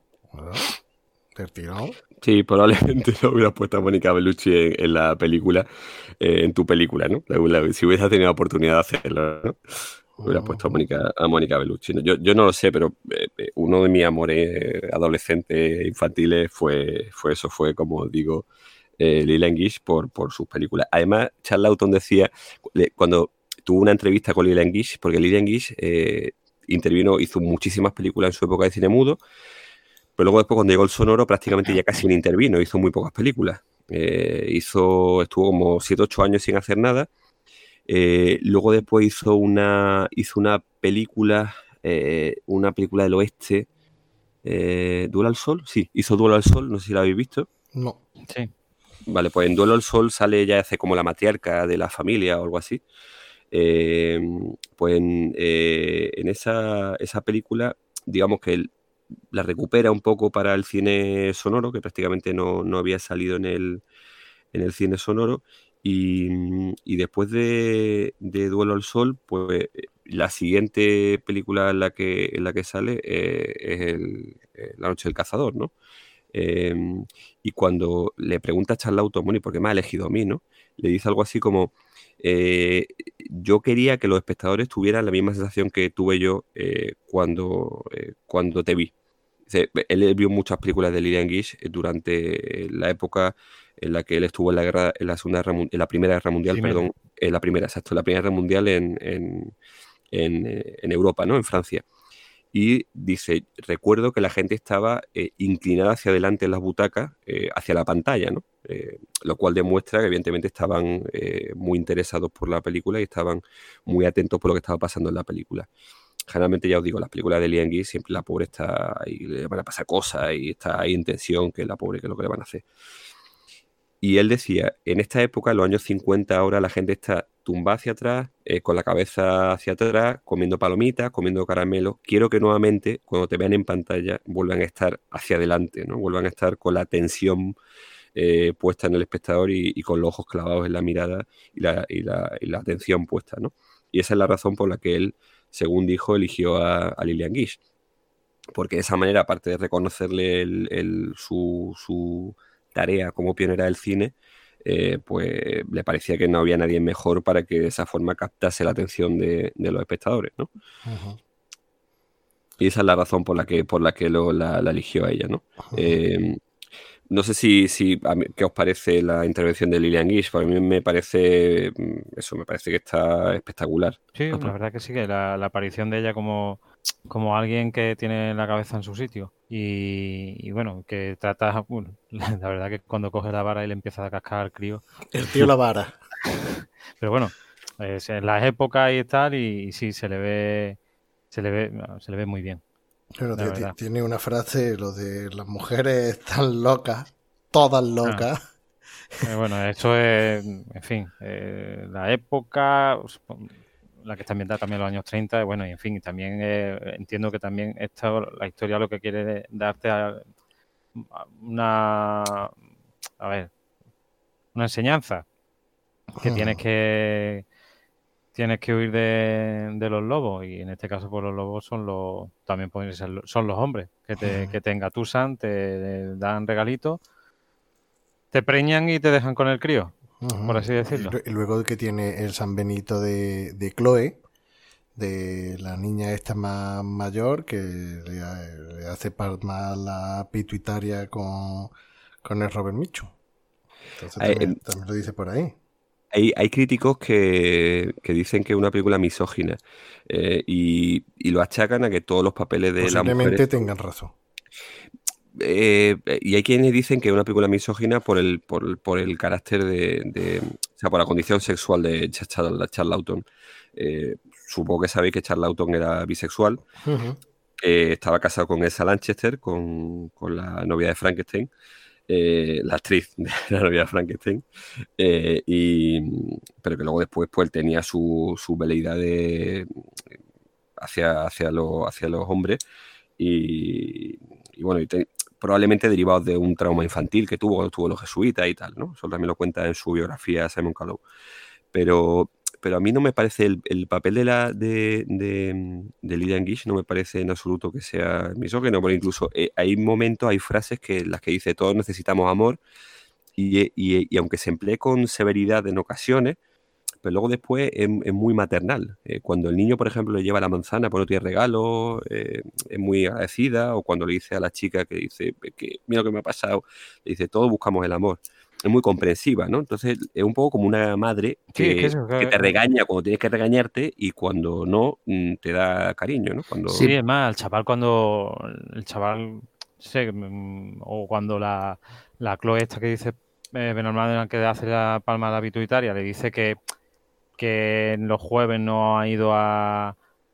Sí, probablemente lo hubieras puesto a Mónica Bellucci en la película, en tu película, ¿no? Si hubieras tenido la oportunidad de hacerlo, ¿no? Hubieras puesto a Mónica Bellucci, ¿no? Yo no lo sé, pero uno de mis amores adolescentes infantiles fue eso, fue como digo, Lillian Gish por sus películas. Además, Charlton decía, cuando tuvo una entrevista con Lillian Gish, porque Lillian Gish hizo muchísimas películas en su época de cine mudo, pero luego después cuando llegó el sonoro prácticamente ya casi no intervino, hizo muy pocas películas. Estuvo como 7 o 8 años sin hacer nada. Luego después hizo una película del oeste, ¿Duelo al Sol? Sí, hizo Duelo al Sol, no sé si la habéis visto. No. Sí. Vale, pues en Duelo al Sol sale ella, hace como la matriarca de la familia o algo así. Pues en esa película, digamos que la recupera un poco para el cine sonoro, que prácticamente no había salido en el cine sonoro, y después de Duelo al Sol, pues la siguiente película en la que sale es La Noche del Cazador, ¿no? Y cuando le pregunta a Charlton, bueno, ¿y por qué me ha elegido a mí, no? Le dice algo así como, yo quería que los espectadores tuvieran la misma sensación que tuve yo cuando te vi. Él vio muchas películas de Lillian Gish durante la época en la que él estuvo en la guerra, en la Primera Guerra Mundial, en la Primera Guerra Mundial en Europa, ¿no? En Francia. y dice, recuerdo que la gente estaba inclinada hacia adelante en las butacas, hacia la pantalla, ¿no? Lo cual demuestra que evidentemente estaban muy interesados por la película y estaban muy atentos por lo que estaba pasando en la película. Generalmente, ya os digo, las películas de Liam Neeson siempre la pobre está ahí, le van a pasar cosas y está ahí en tensión, que la pobre, que es lo que le van a hacer. Y él decía, en esta época, en los años 50, ahora la gente está tumbada hacia atrás, con la cabeza hacia atrás, comiendo palomitas, comiendo caramelos. Quiero que nuevamente, cuando te vean en pantalla, vuelvan a estar hacia adelante, ¿no? Vuelvan a estar con la tensión puesta en el espectador y con los ojos clavados en la mirada y la atención puesta, ¿no? Y esa es la razón por la que él, según dijo, eligió a Lillian Gish. Porque de esa manera, aparte de reconocerle su tarea como pionera del cine, pues le parecía que no había nadie mejor para que de esa forma captase la atención de los espectadores, ¿no? Ujú. Y esa es la razón por la que la eligió a ella, ¿no? No sé qué os parece la intervención de Lillian Gish. Para mí me parece que está espectacular. Sí, la verdad que sí, que la aparición de ella como alguien que tiene la cabeza en su sitio y bueno, que trata, bueno, la verdad que cuando coge la vara y le empieza a cascar al crío. El tío la vara. Pero bueno, en las épocas y tal, y sí, se le ve muy bien. Pero La verdad. tiene una frase, lo de las mujeres están locas, todas locas. Bueno, eso es, en fin, la época, la que está ambientada también en los años 30, bueno, y en fin, también entiendo que también la historia lo que quiere darte una enseñanza, que tienes que huir de los lobos, y en este caso pues los lobos también pueden ser, son los hombres que te engatusan, te dan regalitos, te preñan y te dejan con el crío, por así decirlo. Y luego que tiene el San Benito de Chloe, de la niña esta más mayor, que le hace palmar la pituitaria con el Robert Mitchum. Entonces también lo dice por ahí. Hay críticos que dicen que es una película misógina y lo achacan a que todos los papeles de la mujer... Posiblemente tengan razón. Y hay quienes dicen que es una película misógina por el carácter o sea, por la condición sexual de Charlton. Supongo que sabéis que Charlton era bisexual. Uh-huh. Estaba casado con Elsa Lanchester, con la novia de Frankenstein. La actriz de la novia de Frankenstein, pero que luego después pues, él tenía su veleidad hacia los hombres y bueno, probablemente derivados de un trauma infantil que tuvo cuando estuvo en los jesuitas y tal, ¿no? Eso también lo cuenta en su biografía Simon Callow. Pero a mí no me parece el papel de Lillian Gish, no me parece en absoluto que sea misógino, porque incluso hay momentos, hay frases las que dice todos necesitamos amor y aunque se emplee con severidad en ocasiones, pero luego después es muy maternal. Cuando el niño, por ejemplo, le lleva la manzana por no tiene regalo, es muy agradecida, o cuando le dice a la chica que dice que mira lo que me ha pasado, le dice todos buscamos el amor. Es muy comprensiva, ¿no? Entonces es un poco como una madre que te regaña cuando tienes que regañarte y cuando no te da cariño, ¿no? Sí, es más, el chaval, sé, o cuando la Chloe esta que dice Benormand, que hace la palma a la pituitaria, le dice que los jueves no ha ido a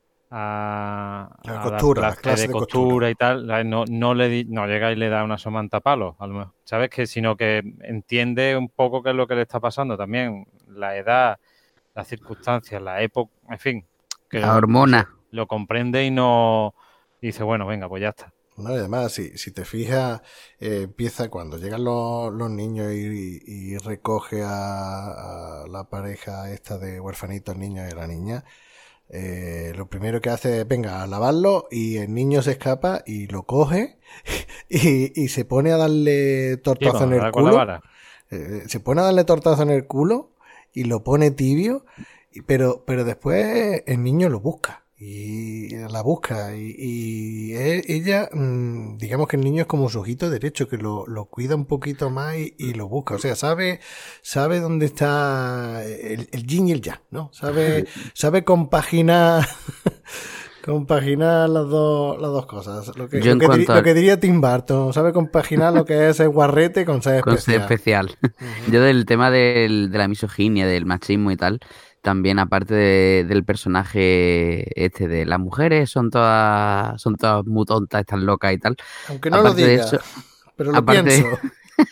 la clase de costura y tal, no llega y le da una somantapalo, a lo mejor, ¿sabes? Sino que entiende un poco qué es lo que le está pasando también, la edad, las circunstancias, la época, en fin. Que la hormona. Lo comprende y no dice, bueno, venga, pues ya está. No, y además, si te fijas, empieza cuando llegan los niños y recoge a la pareja esta de huerfanitos, el niño y la niña. Lo primero que hace es, venga, a lavarlo, y el niño se escapa y lo coge y se pone a darle tortazo en el culo. Se pone a darle tortazo en el culo y lo pone tibio, pero después el niño lo busca. Y la busca y ella, digamos que el niño es como su ojito derecho, que lo cuida un poquito más y lo busca, o sea, sabe dónde está el yin y el yang, ¿no? Sabe compaginar Compaginar las dos cosas. Lo que, Yo lo que, en diri- cuanto lo a que diría Tim Burton, ¿sabe compaginar lo que es el guarrete con ser con ser especial? especial. Ujú. Yo del tema de la misoginia, del machismo y tal, también aparte del personaje este de las mujeres son todas muy tontas, están locas y tal. Aunque no lo Aparte de diga, eso, pero lo aparte, pienso.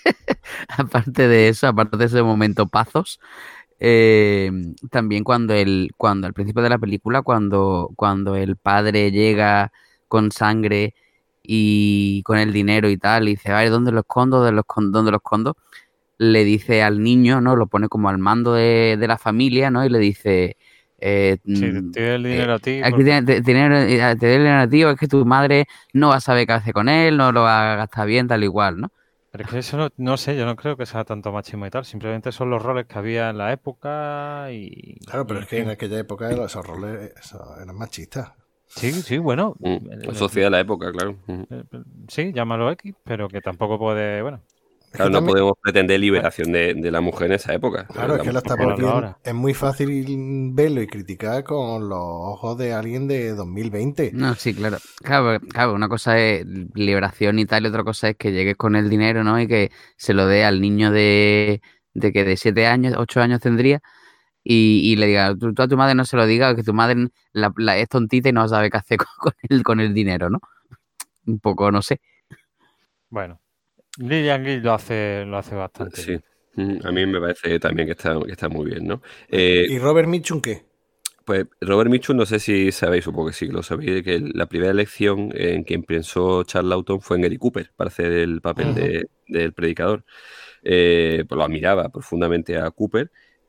aparte de ese momento pazos, también cuando al principio de la película, cuando el padre llega con sangre y con el dinero y tal, y dice, ay, ¿dónde lo escondo? ¿Dónde lo escondo? Le dice al niño, ¿no? Lo pone como al mando de la familia, ¿no? Y le dice, Sí, te doy el dinero a ti. aquí te doy el dinero, tío, es que tu madre no va a saber qué hace con él, no lo va a gastar bien, tal y igual, ¿no? Pero es que eso no sé, yo no creo que sea tanto machismo y tal. Simplemente son los roles que había en la época Claro, pero y es en que en fin. aquella época esos roles eran machistas. Sí, bueno. La sociedad de la época, claro. Sí, llámalo X, pero que tampoco puede, bueno, Es Claro, que no también, podemos pretender liberación de la mujer en esa época. claro, es que lo estamos mejorarlo viendo. ahora. Es muy fácil verlo y criticar con los ojos de alguien de 2020. No, sí, claro. Claro, una cosa es liberación y tal, y otra cosa es que llegues con el dinero, ¿no? Y que se lo dé al niño de 7 años, 8 años tendría, y le diga, tú a tu madre no se lo digas, que tu madre es tontita y no sabe qué hacer con el dinero, ¿no? Un poco, no sé. Bueno, Lillian Gill lo hace bastante Sí. bien. A mí me parece también que está muy bien, ¿no? ¿Y Robert Mitchum qué? Pues Robert Mitchum, no sé si sabéis, supongo que sí que lo sabéis, que la primera elección en quien pensó Charles Lawton fue en Gary Cooper para hacer el papel Ujú. del predicador. Pues lo admiraba profundamente a Cooper,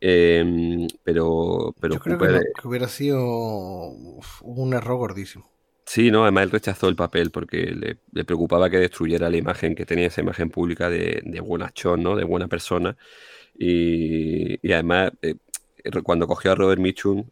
pero Yo creo que Cooper, no, que hubiera sido un error gordísimo. sí, ¿no? Además él rechazó el papel porque le preocupaba que destruyera la imagen que tenía, esa imagen pública de buenachón, ¿no? De buena persona. Y además, cuando cogió a Robert Mitchum,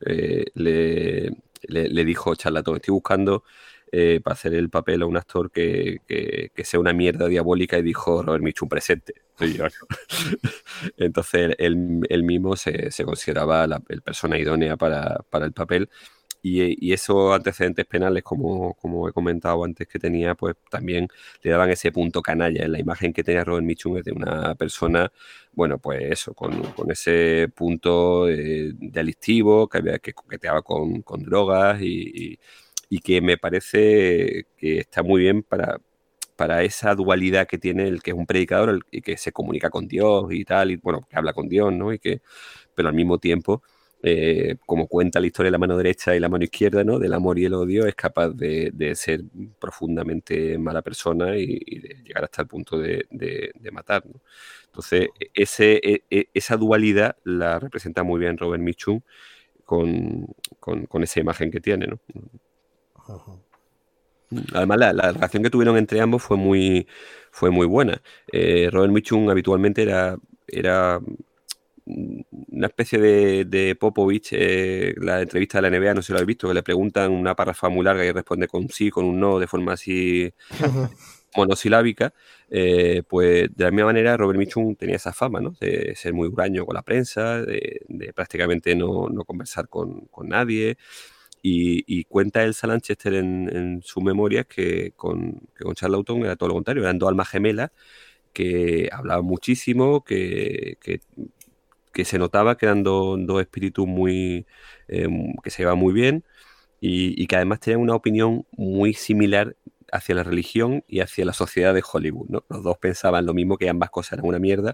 le dijo Charlatón, estoy buscando para hacer el papel a un actor que sea una mierda diabólica, y dijo Robert Mitchum, presente. Soy yo, ¿no? Entonces él mismo se consideraba el persona idónea para el papel. Y esos antecedentes penales, como he comentado antes que tenía, pues también le daban ese punto canalla. En la imagen que tenía Robert Mitchum es de una persona, bueno, pues eso, con ese punto delictivo, que coqueteaba con drogas y que me parece que está muy bien para esa dualidad que tiene el que es un predicador y que se comunica con Dios y tal, y bueno, que habla con Dios, ¿no? Pero al mismo tiempo, como cuenta la historia de la mano derecha y la mano izquierda, ¿no? Del amor y el odio, es capaz de ser profundamente mala persona y de llegar hasta el punto de matar, ¿no? Entonces, esa dualidad la representa muy bien Robert Mitchum con esa imagen que tiene, ¿no? Ujú. Además, la relación que tuvieron entre ambos fue muy buena. Robert Mitchum habitualmente era una especie de Popovich, la entrevista de la NBA, no sé si lo habéis visto, que le preguntan una párrafa muy larga y responde con sí, con un no, de forma así monosilábica. Pues de la misma manera Robert Mitchum tenía esa fama, ¿no? De ser muy huraño con la prensa, de prácticamente no conversar con nadie. Y cuenta Elsa Lanchester en sus memorias que con Charles Lawton era todo lo contrario, eran dos almas gemelas que hablaban muchísimo, que se notaba que eran dos espíritus que se llevaban muy bien y que además tenían una opinión muy similar hacia la religión y hacia la sociedad de Hollywood, ¿no? Los dos pensaban lo mismo, que ambas cosas eran una mierda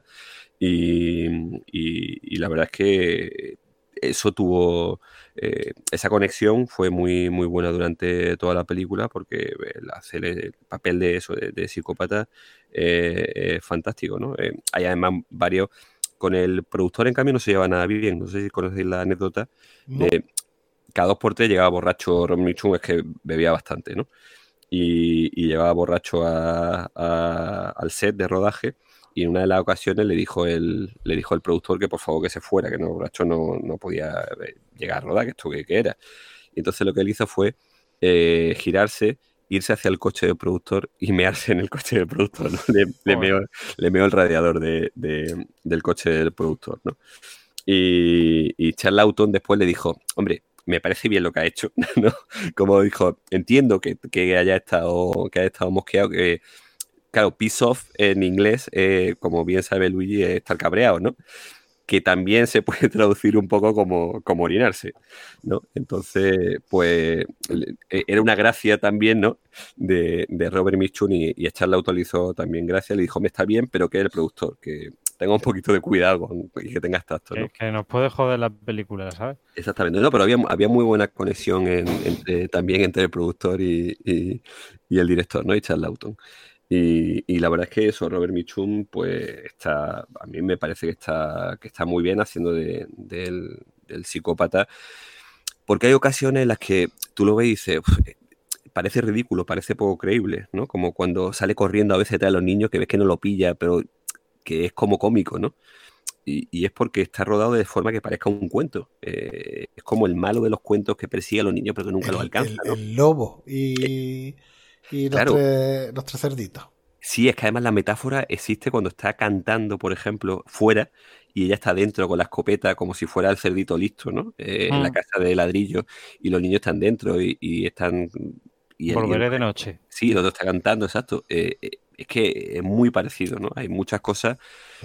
y la verdad es que eso esa conexión fue muy, muy buena durante toda la película porque hacer el papel de eso, de psicópata, es fantástico, ¿no? Hay además varios. Con el productor, en cambio, no se lleva nada bien. No sé si conocéis la anécdota No. de cada 2 por 3 llegaba borracho Ron Mitchum, es que bebía bastante, ¿no? Y llegaba borracho al set de rodaje y en una de las ocasiones le dijo el productor que por favor que se fuera, que no, borracho no podía llegar a rodar, que esto que era. Y entonces lo que él hizo fue girarse, irse hacia el coche del productor y mearse en el coche del productor, ¿no? Le meó el radiador del coche del productor, ¿no? Y Charles Lawton después le dijo, hombre, me parece bien lo que ha hecho, ¿no? Como dijo, entiendo que haya estado mosqueado, que claro, piss off en inglés, como bien sabe Luigi, es estar cabreado, ¿no? Que también se puede traducir un poco como orinarse, ¿no? Entonces, pues era una gracia también, ¿no? De Robert Mitchum y Charlton le hizo también gracia, le dijo, me está bien, pero que es el productor, que tenga un poquito de cuidado y que tenga tacto, ¿no? Que nos puede joder la película, ¿sabes? Exactamente, no, pero había muy buena conexión también entre el productor y el director, ¿no? Y Charlton. Y la verdad es que eso, Robert Mitchum, pues a mí me parece que está muy bien haciendo del psicópata, porque hay ocasiones en las que tú lo ves y dices, parece ridículo, parece poco creíble, ¿no? Como cuando sale corriendo a veces detrás de los niños que ves que no lo pilla, pero que es como cómico, ¿no? Y es porque está rodado de forma que parezca un cuento. Es como el malo de los cuentos que persigue a los niños pero que nunca los alcanza, ¿no? El lobo y Claro. los tres cerditos. Sí, es que además la metáfora existe cuando está cantando, por ejemplo, fuera y ella está dentro con la escopeta como si fuera el cerdito listo, ¿no? En la casa de ladrillo y los niños están dentro y están... Volveré de noche. Sí, el otro está cantando, exacto. Es que es muy parecido, ¿no? Hay muchas cosas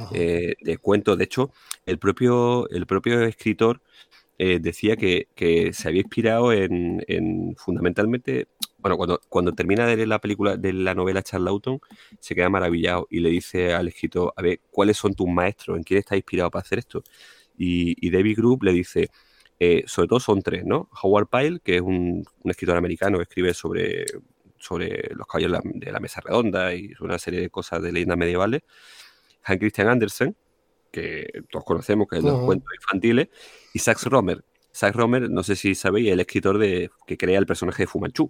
de cuentos. De hecho, el propio escritor decía que se había inspirado en fundamentalmente, bueno, cuando termina de leer la película, de la novela Charlton, se queda maravillado y le dice al escritor, a ver, ¿cuáles son tus maestros? ¿En quién estás inspirado para hacer esto? Y David Group le dice, sobre todo son tres, ¿no? Howard Pyle, que es un escritor americano que escribe sobre los caballos de la mesa redonda y una serie de cosas de leyendas medievales. Hans Christian Andersen, que todos conocemos, que es los cuentos infantiles, y Sax Rohmer. Sax Rohmer, no sé si sabéis, es el escritor que crea el personaje de Fu Manchu.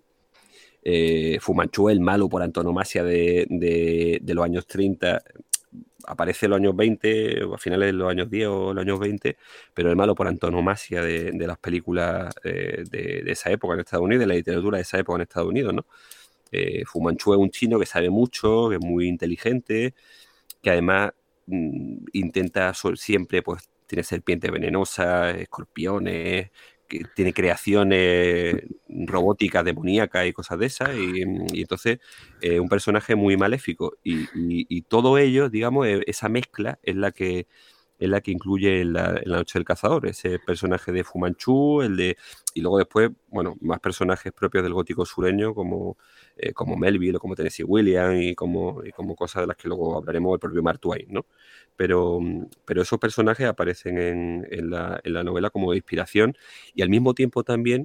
Fu Manchu es el malo por antonomasia de los años 30. Aparece en los años 20, o a finales de los años 10 o los años 20, pero el malo por antonomasia de las películas de esa época en Estados Unidos, de la literatura de esa época en Estados Unidos, ¿no? Fu Manchu es un chino que sabe mucho, que es muy inteligente, que además intenta siempre, pues tiene serpientes venenosas, escorpiones, que tiene creaciones robóticas, demoníacas y cosas de esas, y entonces un personaje muy maléfico, y todo ello, digamos, esa mezcla es la que incluye en la Noche del Cazador, ese personaje de Fu Manchu, y luego después, bueno, más personajes propios del gótico sureño como Melville o como Tennessee Williams y como cosas de las que luego hablaremos, el propio Mark Twain, ¿no? Pero esos personajes aparecen en la novela como de inspiración, y al mismo tiempo también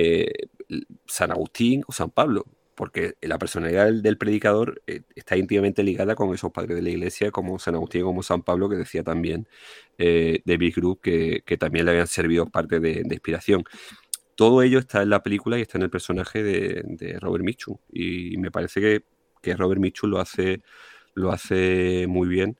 San Agustín o San Pablo, porque la personalidad del predicador está íntimamente ligada con esos padres de la iglesia como San Agustín, como San Pablo, que decía también David Group, que también le habían servido parte de inspiración. Todo ello está en la película y está en el personaje de Robert Mitchum, y me parece que Robert Mitchum lo hace muy bien,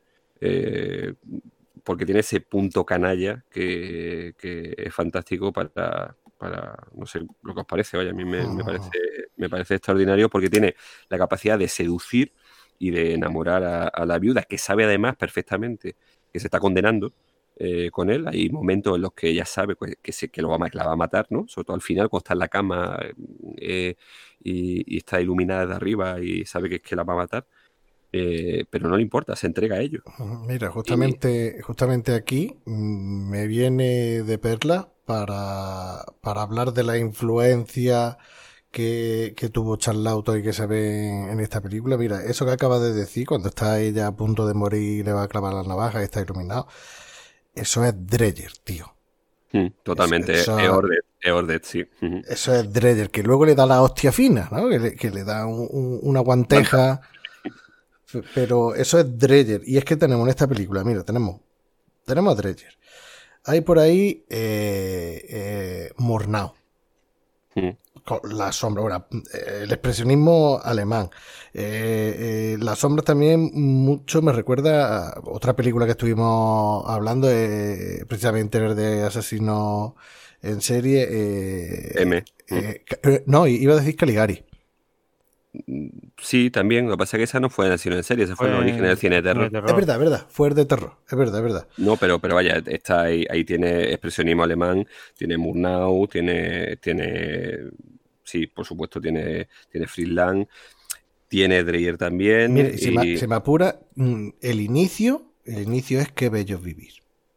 porque tiene ese punto canalla que es fantástico para no sé lo que os parece, vaya, a mí me parece extraordinario, porque tiene la capacidad de seducir y de enamorar a la viuda, que sabe además perfectamente que se está condenando con él. Hay momentos en los que ella sabe pues, que la va a matar, ¿no? Sobre todo al final, cuando está en la cama y está iluminada de arriba y sabe que la va a matar. Pero no le importa, se entrega a ello. Mira, justamente aquí me viene de perla para hablar de la influencia que tuvo Charlton y que se ve en esta película. Mira, eso que acaba de decir, cuando está ella a punto de morir, le va a clavar la navaja y está iluminado, eso es Dreyer, tío. Totalmente, es Ordet, sí. Eso es Dreyer, que luego le da la hostia fina, ¿no? Que le da una guanteja. Pero eso es Dreyer. Y es que tenemos en esta película, mira, tenemos a Dreyer. Hay por ahí Murnau. Con la sombra. Bueno, el expresionismo alemán. Las sombras también mucho me recuerda a otra película que estuvimos hablando, precisamente el de Asesino en Serie. M. No, iba a decir Caligari. Sí, también. Lo que pasa es que esa no fue en el cine en serie, ese fue en los orígenes del cine de terror. Es verdad, fue de terror, es verdad. No, pero vaya, está ahí tiene expresionismo alemán, tiene Murnau, sí, por supuesto, tiene Friedland, tiene Dreyer también. Mire, se me apura, el inicio es Qué bello es vivir.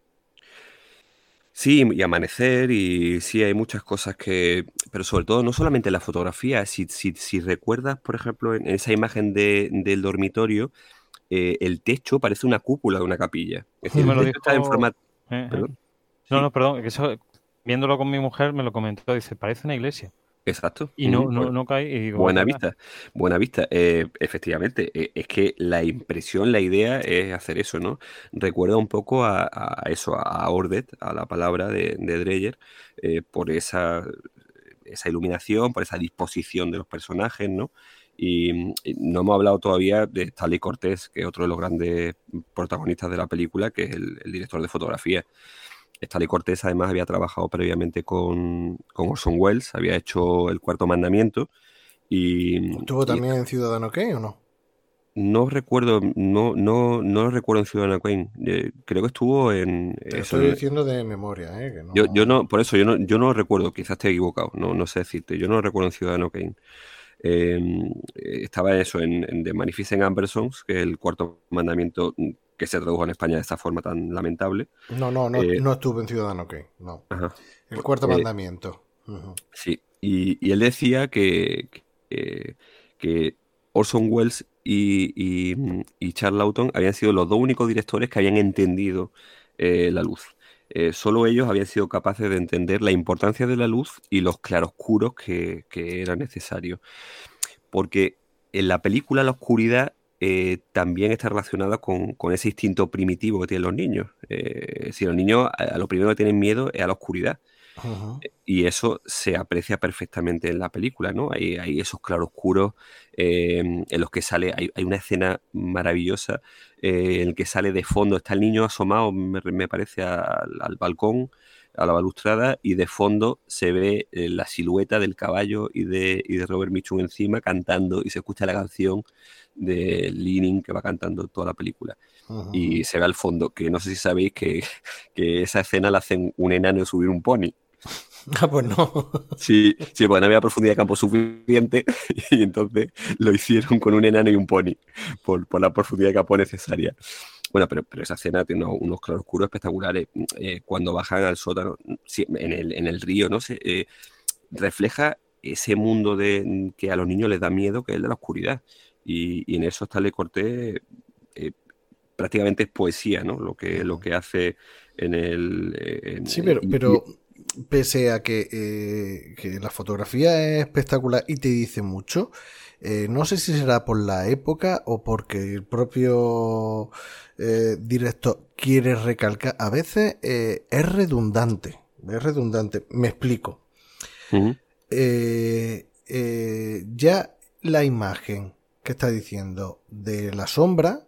Sí, y Amanecer, y sí, hay muchas cosas que... Pero sobre todo, no solamente la fotografía, si recuerdas, por ejemplo, en esa imagen del dormitorio, el techo parece una cúpula de una capilla. Es decir, Me el lo techo está en dijo. forma... ¿Perdón? No, Sí, no, perdón, que eso, viéndolo con mi mujer, me lo comentó. Dice, parece una iglesia. exacto. Y no caí. Y digo, es Buena verdad. vista, buena vista. Efectivamente, es que la impresión, la idea es hacer eso, ¿no? Recuerda un poco a eso, a Ordet, a la palabra de Dreyer, por esa iluminación, por esa disposición de los personajes, ¿no? Y no hemos hablado todavía de Stanley Cortés, que es otro de los grandes protagonistas de la película, que es el director de fotografía. Stanley Cortés además había trabajado previamente con Orson Welles, había hecho El Cuarto Mandamiento ¿Estuvo y también en Ciudadano Kane o no? no recuerdo, no lo recuerdo en Ciudadano Kane. Creo que estuvo en Te lo eso. estoy diciendo de memoria, que no... Yo no, por eso yo no lo recuerdo, quizás esté equivocado, no sé decirte, yo no lo recuerdo en Ciudadano Kane. Eh, Estaba eso en The Magnificent Ambersons, que es el cuarto mandamiento que se tradujo en España de esta forma tan lamentable. No estuve en Ciudadano Kane, no. Ajá. El Cuarto Mandamiento. Uh-huh. Sí, y él decía que Orson Welles y Charles Lawton habían sido los dos únicos directores que habían entendido la luz. Solo ellos habían sido capaces de entender la importancia de la luz y los claroscuros que era necesario. Porque en la película la oscuridad también está relacionada con ese instinto primitivo que tienen los niños. Si los niños a lo primero que tienen miedo es a la oscuridad. Uh-huh. Y eso se aprecia perfectamente en la película, ¿no? Hay esos claroscuros en los que sale, hay una escena maravillosa en el que sale de fondo, está el niño asomado, me parece, al balcón, a la balustrada, y de fondo se ve la silueta del caballo y de Robert Mitchum encima cantando, y se escucha la canción de Leaning que va cantando toda la película. Uh-huh. Y se ve al fondo, que no sé si sabéis que esa escena la hacen un enano subir un pony. Ah, pues no. Sí, porque no había profundidad de campo suficiente y entonces lo hicieron con un enano y un pony por la profundidad de campo necesaria. Bueno, pero esa escena tiene unos claroscuros espectaculares. Cuando bajan al sótano, sí, en el río, ¿no? Refleja ese mundo que a los niños les da miedo, que es el de la oscuridad. Y en eso Stanley Cortés prácticamente es poesía, ¿no? Lo que hace en el... Sí, pero pese a que la fotografía es espectacular y te dice mucho, no sé si será por la época o porque el propio director quiere recalcar. A veces es redundante. Me explico. Uh-huh. Ya la imagen que está diciendo de la sombra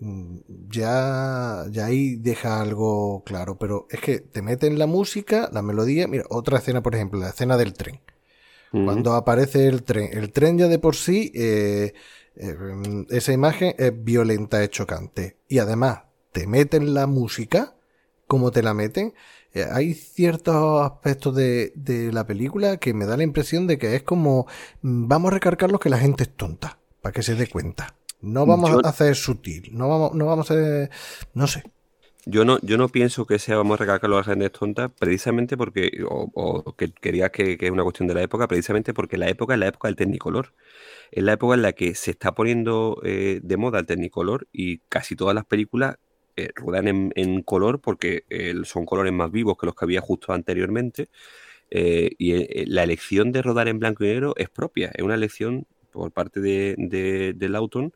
ya ahí deja algo claro, pero es que te meten la música, la melodía. Mira, otra escena, por ejemplo, la escena del tren. Uh-huh. Cuando aparece el tren ya de por sí, esa imagen es violenta, es chocante. Y además, te meten la música, como te la meten. Hay ciertos aspectos de la película que me da la impresión de que es como, vamos a recargarlos que la gente es tonta, para que se dé cuenta. No vamos a hacer sutil, no vamos a hacer, no sé. Yo no pienso que sea vamos a recalcarlo a la gente tonta, precisamente porque, o que quería que es una cuestión de la época, precisamente porque la época es la época del Technicolor. Es la época en la que se está poniendo de moda el Technicolor y casi todas las películas ruedan en color porque son colores más vivos que los que había justo anteriormente. Y la elección de rodar en blanco y negro es propia, es una elección por parte de Lawton.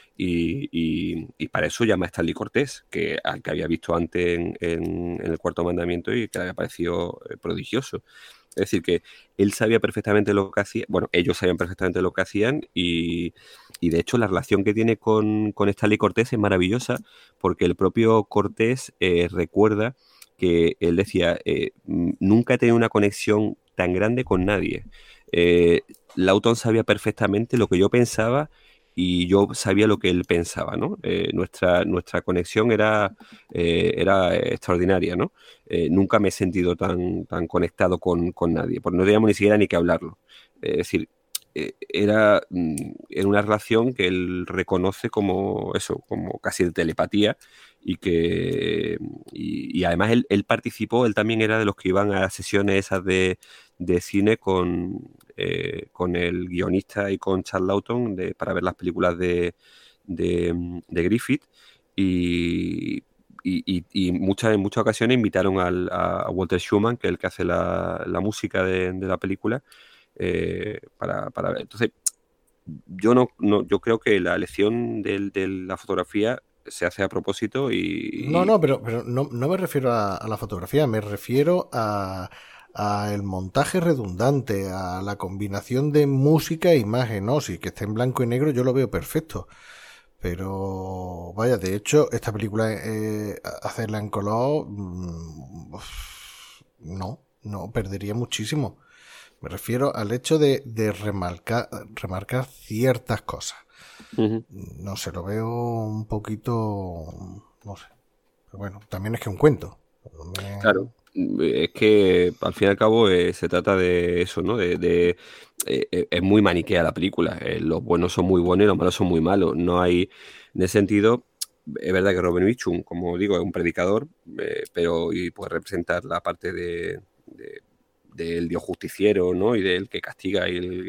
Y para eso llama a Stanley Cortés, al que había visto antes en El Cuarto Mandamiento y que le había parecido prodigioso. Es decir, que él sabía perfectamente lo que hacía, bueno, ellos sabían perfectamente lo que hacían y de hecho la relación que tiene con Stanley Cortés es maravillosa porque el propio Cortés recuerda que él decía, nunca he tenido una conexión tan grande con nadie. Lawton sabía perfectamente lo que yo pensaba y yo sabía lo que él pensaba, ¿no? Nuestra conexión era extraordinaria, ¿no? Nunca me he sentido tan conectado con nadie, porque no teníamos ni siquiera ni que hablarlo. Es decir, era una relación que él reconoce como eso, como casi de telepatía, y además él participó, él también era de los que iban a las sesiones esas de cine con el guionista y con Charles Lawton para ver las películas de Griffith, y, en muchas ocasiones invitaron a Walter Schumann, que es el que hace la música de la película, para ver. Entonces, yo creo que la elección de la fotografía se hace a propósito No, pero no me refiero a la fotografía, me refiero a el montaje redundante, a la combinación de música e imagen, ¿no? Si que esté en blanco y negro yo lo veo perfecto. Pero vaya, de hecho, esta película hacerla en color, no, perdería muchísimo. Me refiero al hecho de remarcar ciertas cosas. uh-huh. No sé, lo veo un poquito, no sé. Pero bueno, también es que un cuento. Claro, es que al fin y al cabo se trata de eso, ¿no? Es muy maniquea la película. Los buenos son muy buenos y los malos son muy malos. No hay, en ese sentido, es verdad que Robert Mitchum, como digo, es un predicador, y puede representar la parte del Dios justiciero, ¿no? Y del que castiga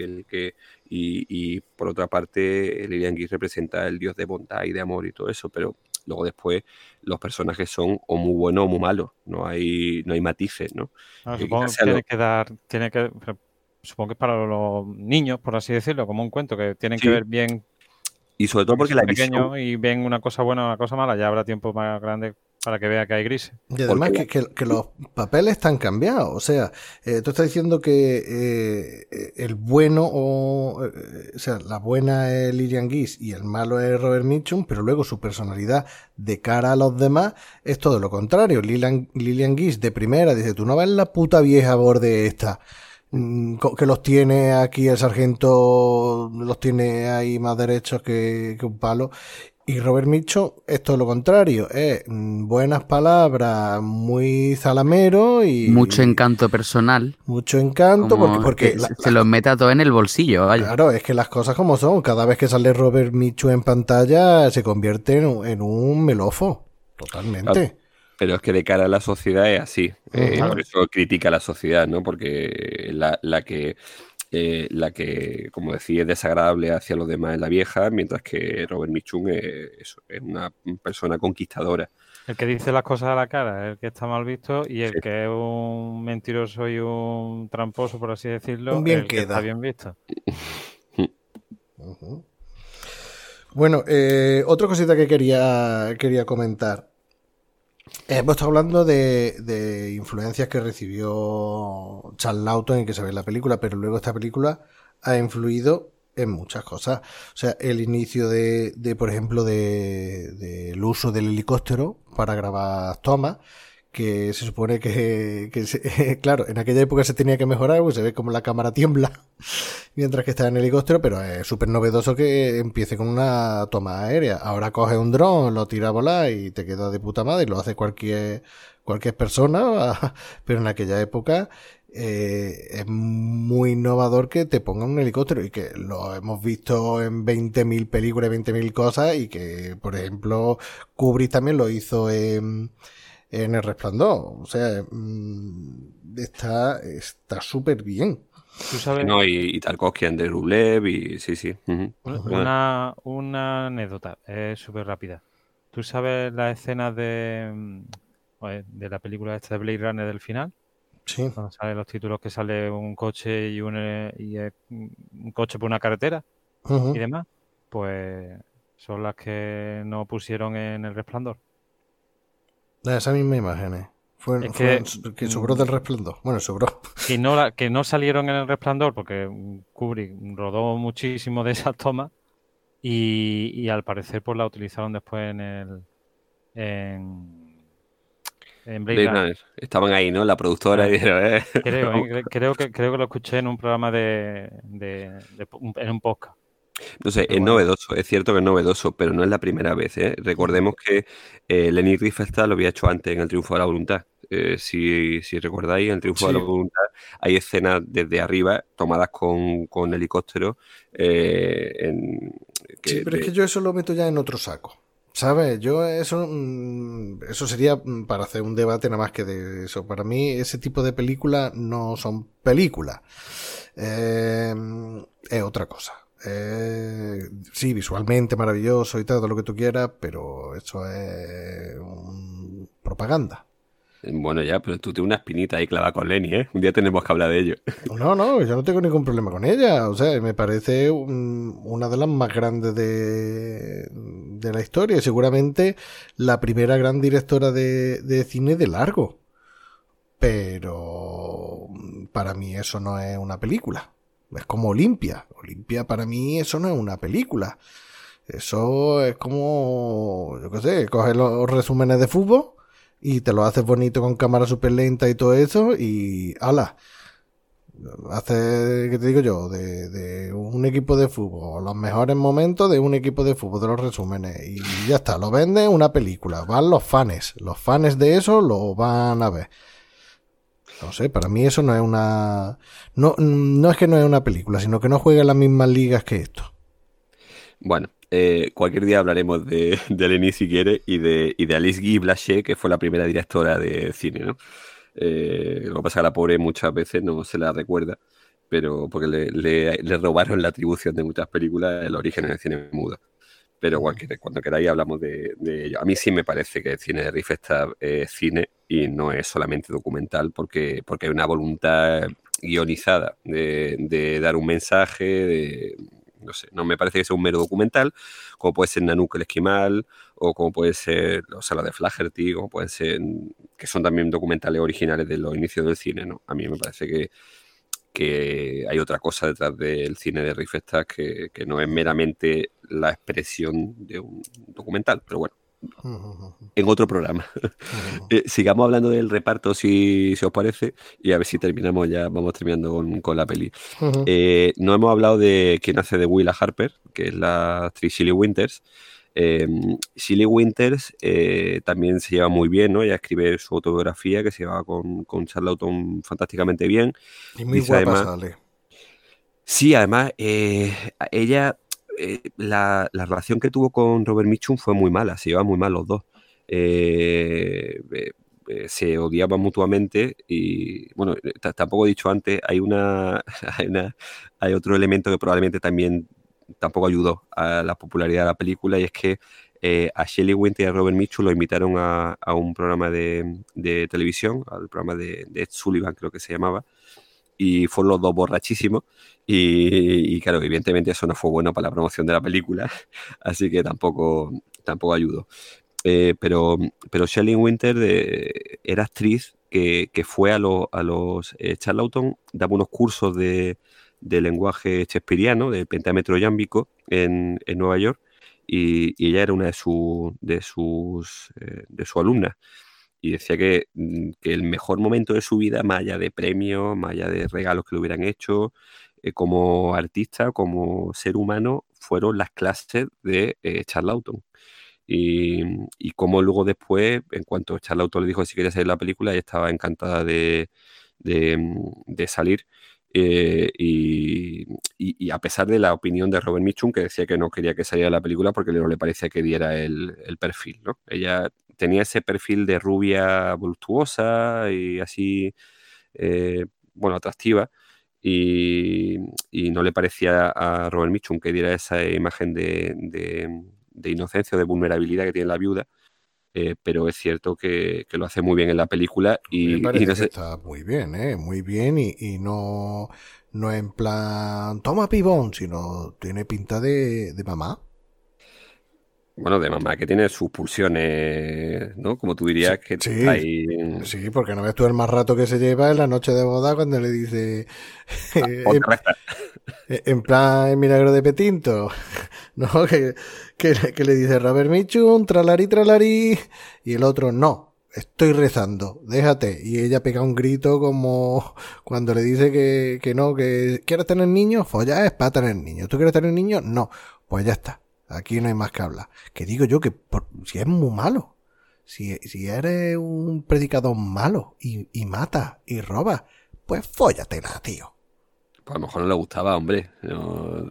y por otra parte Lillian Gish representa el Dios de bondad y de amor y todo eso, pero luego después los personajes son o muy buenos o muy malos, no hay matices, ¿no? Supongo que supongo que es para los niños, por así decirlo, como un cuento, que tienen que Sí. ver bien. Y sobre todo porque la visión... pequeños y ven una cosa buena o una cosa mala, ya habrá tiempo más grande para que vea que hay grises. Y además que los papeles están cambiados. O sea, tú estás diciendo que el bueno o sea, la buena es Lillian Gish y el malo es Robert Mitchum, pero luego su personalidad de cara a los demás es todo lo contrario. Lillian Gish de primera dice, tú no ves la puta vieja borde esta, que los tiene aquí el sargento, los tiene ahí más derechos que un palo. Y Robert Mitchum es todo lo contrario, es buenas palabras, muy zalamero y... Mucho encanto personal. Mucho encanto, porque se los meta todo en el bolsillo, vaya. Claro, es que las cosas como son, cada vez que sale Robert Mitchum en pantalla se convierte en un melofo, totalmente. Claro, pero es que de cara a la sociedad es así, por eso critica a la sociedad, ¿no? Porque la que, como decía, es desagradable hacia los demás es la vieja, mientras que Robert Mitchum es una persona conquistadora. El que dice las cosas a la cara es el que está mal visto, y el que es un mentiroso y un tramposo, por así decirlo, Un bien el que queda. está bien visto. Bueno, otra cosita que quería comentar. Hemos estado hablando de influencias que recibió Charles Lawton y que se ve en la película, pero luego esta película ha influido en muchas cosas. O sea, el inicio por ejemplo, del uso del helicóptero para grabar tomas, que se supone claro, en aquella época se tenía que mejorar, porque se ve como la cámara tiembla mientras que está en el helicóptero, pero es súper novedoso que empiece con una toma aérea. Ahora coge un dron, lo tira a volar y te queda de puta madre, y lo hace cualquier persona, pero en aquella época es muy innovador que te pongan un helicóptero, y que lo hemos visto en 20.000 películas, 20.000 cosas, y que, por ejemplo, Kubrick también lo hizo en El Resplandor. O sea, está súper bien. ¿Tú sabes? No, y Tarkovsky, Andrei Rublev, y sí. Una anécdota, es súper rápida. ¿Tú sabes la escena de la película esta de Blade Runner del final? Sí. Cuando salen los títulos, que sale un coche y un coche por una carretera y demás, pues son las que no pusieron en El Resplandor. Esa misma imagen, que sobró del Resplandor. Bueno, sobró. Que no salieron en El Resplandor porque Kubrick rodó muchísimo de esas tomas, y al parecer pues la utilizaron después En Blade Blade Runner. Runner. Estaban ahí, ¿no? La productora y dijeron, Creo que lo escuché en un programa en un podcast. No sé, Pero es bueno. novedoso, es cierto que es novedoso, pero no es la primera vez, ¿eh? Recordemos que Leni Riefenstahl lo había hecho antes en El Triunfo de la Voluntad. Si recordáis, en El Triunfo de la Sí. Voluntad hay escenas desde arriba tomadas con helicóptero. Sí, pero es que yo eso lo meto ya en otro saco. ¿Sabes? Yo eso sería para hacer un debate nada más que de eso. Para mí ese tipo de películas no son películas. Es otra cosa. Sí, visualmente maravilloso y todo lo que tú quieras, pero eso es propaganda. Bueno, ya, pero tú tienes una espinita ahí clavada con Leni, ¿eh? Un día tenemos que hablar de ello. No, yo no tengo ningún problema con ella. O sea, me parece una de las más grandes de la historia. Y seguramente la primera gran directora de cine de largo. Pero para mí eso no es una película. Es como Olimpia. Olimpia para mí eso no es una película. Eso es como, yo qué sé, coges los resúmenes de fútbol y te lo haces bonito con cámara súper lenta y todo eso y ¡hala! Hace, ¿qué te digo yo? De un equipo de fútbol, los mejores momentos de un equipo de fútbol, de los resúmenes, y ya está, lo vende una película, van los fans de eso lo van a ver. No sé, para mí eso no es una... No es que no es una película, sino que no juega en las mismas ligas que esto. Bueno, cualquier día hablaremos de Leni si quieres y de Alice Guy Blaché, que fue la primera directora de cine, ¿no? Lo que pasa es que a la pobre muchas veces no se la recuerda, pero porque le robaron la atribución de muchas películas, el origen en el cine mudo. Pero cuando queráis hablamos de ello. A mí sí me parece que el cine de Riefenstahl es cine y no es solamente documental, porque hay una voluntad guionizada de dar un mensaje, no sé, no me parece que sea un mero documental, como puede ser Nanook el Esquimal, o como puede ser la de Flaherty, como pueden ser, que son también documentales originales de los inicios del cine, ¿no? A mí me parece que hay otra cosa detrás del cine de Riefenstahl que no es meramente la expresión de un documental, pero bueno, en otro programa. Sigamos hablando del reparto si os parece y a ver si terminamos ya, vamos terminando con la peli. No hemos hablado de quién hace de Willa Harper, que es la actriz Shelley Winters. Shelley Winters también se lleva muy bien, ¿no? Ella escribe su autobiografía que se lleva con Charlton fantásticamente bien. Y muy dice guapa además, sale. Sí, además, ella, la relación que tuvo con Robert Mitchum fue muy mala, se llevaban muy mal los dos. Se odiaban mutuamente y, bueno, tampoco he dicho antes, hay otro elemento que probablemente también tampoco ayudó a la popularidad de la película, y es que a Shelley Winters y a Robert Mitchum lo invitaron a un programa de televisión, al programa de Ed Sullivan, creo que se llamaba, y fueron los dos borrachísimos y claro, evidentemente eso no fue bueno para la promoción de la película, así que tampoco ayudó. Pero Shelley Winters era actriz que fue a los Charlton, daba unos cursos de lenguaje shakespeariano, de pentametro yámbico en Nueva York, y ella era una de sus alumnas. Y decía que el mejor momento de su vida, más allá de premios, más allá de regalos que le hubieran hecho, como artista, como ser humano, fueron las clases de Charlton. Y como luego después, en cuanto Charlton le dijo que si quería salir la película, ella estaba encantada de salir. Y a pesar de la opinión de Robert Mitchum, que decía que no quería que saliera la película porque no le parecía que diera el perfil, ¿no? Ella tenía ese perfil de rubia voluptuosa y así, bueno, atractiva, y no le parecía a Robert Mitchum que diera esa imagen de inocencia o de vulnerabilidad que tiene la viuda. Pero es cierto que lo hace muy bien en la película Me parece no sé. que está muy bien, muy bien y no en plan toma pibón, sino tiene pinta de mamá. Bueno, de mamá que tiene sus pulsiones, ¿no? Como tú dirías, que Sí, hay... sí, porque no ves tú el más rato que se lleva en la noche de boda cuando le dice en plan el milagro de Petinto, ¿no? Que le dice Robert Mitchum, tralari, tralari, y el otro no. estoy rezando, déjate. Y ella pega un grito como cuando le dice que no, que ¿quieres tener niños? Follar es para tener niños. ¿Tú quieres tener niños? No. Pues ya está. Aquí no hay más que hablar. Que digo yo que si es muy malo. Si eres un predicador malo y mata y roba, pues fóllatela, tío. Pues a lo mejor no le gustaba, hombre. No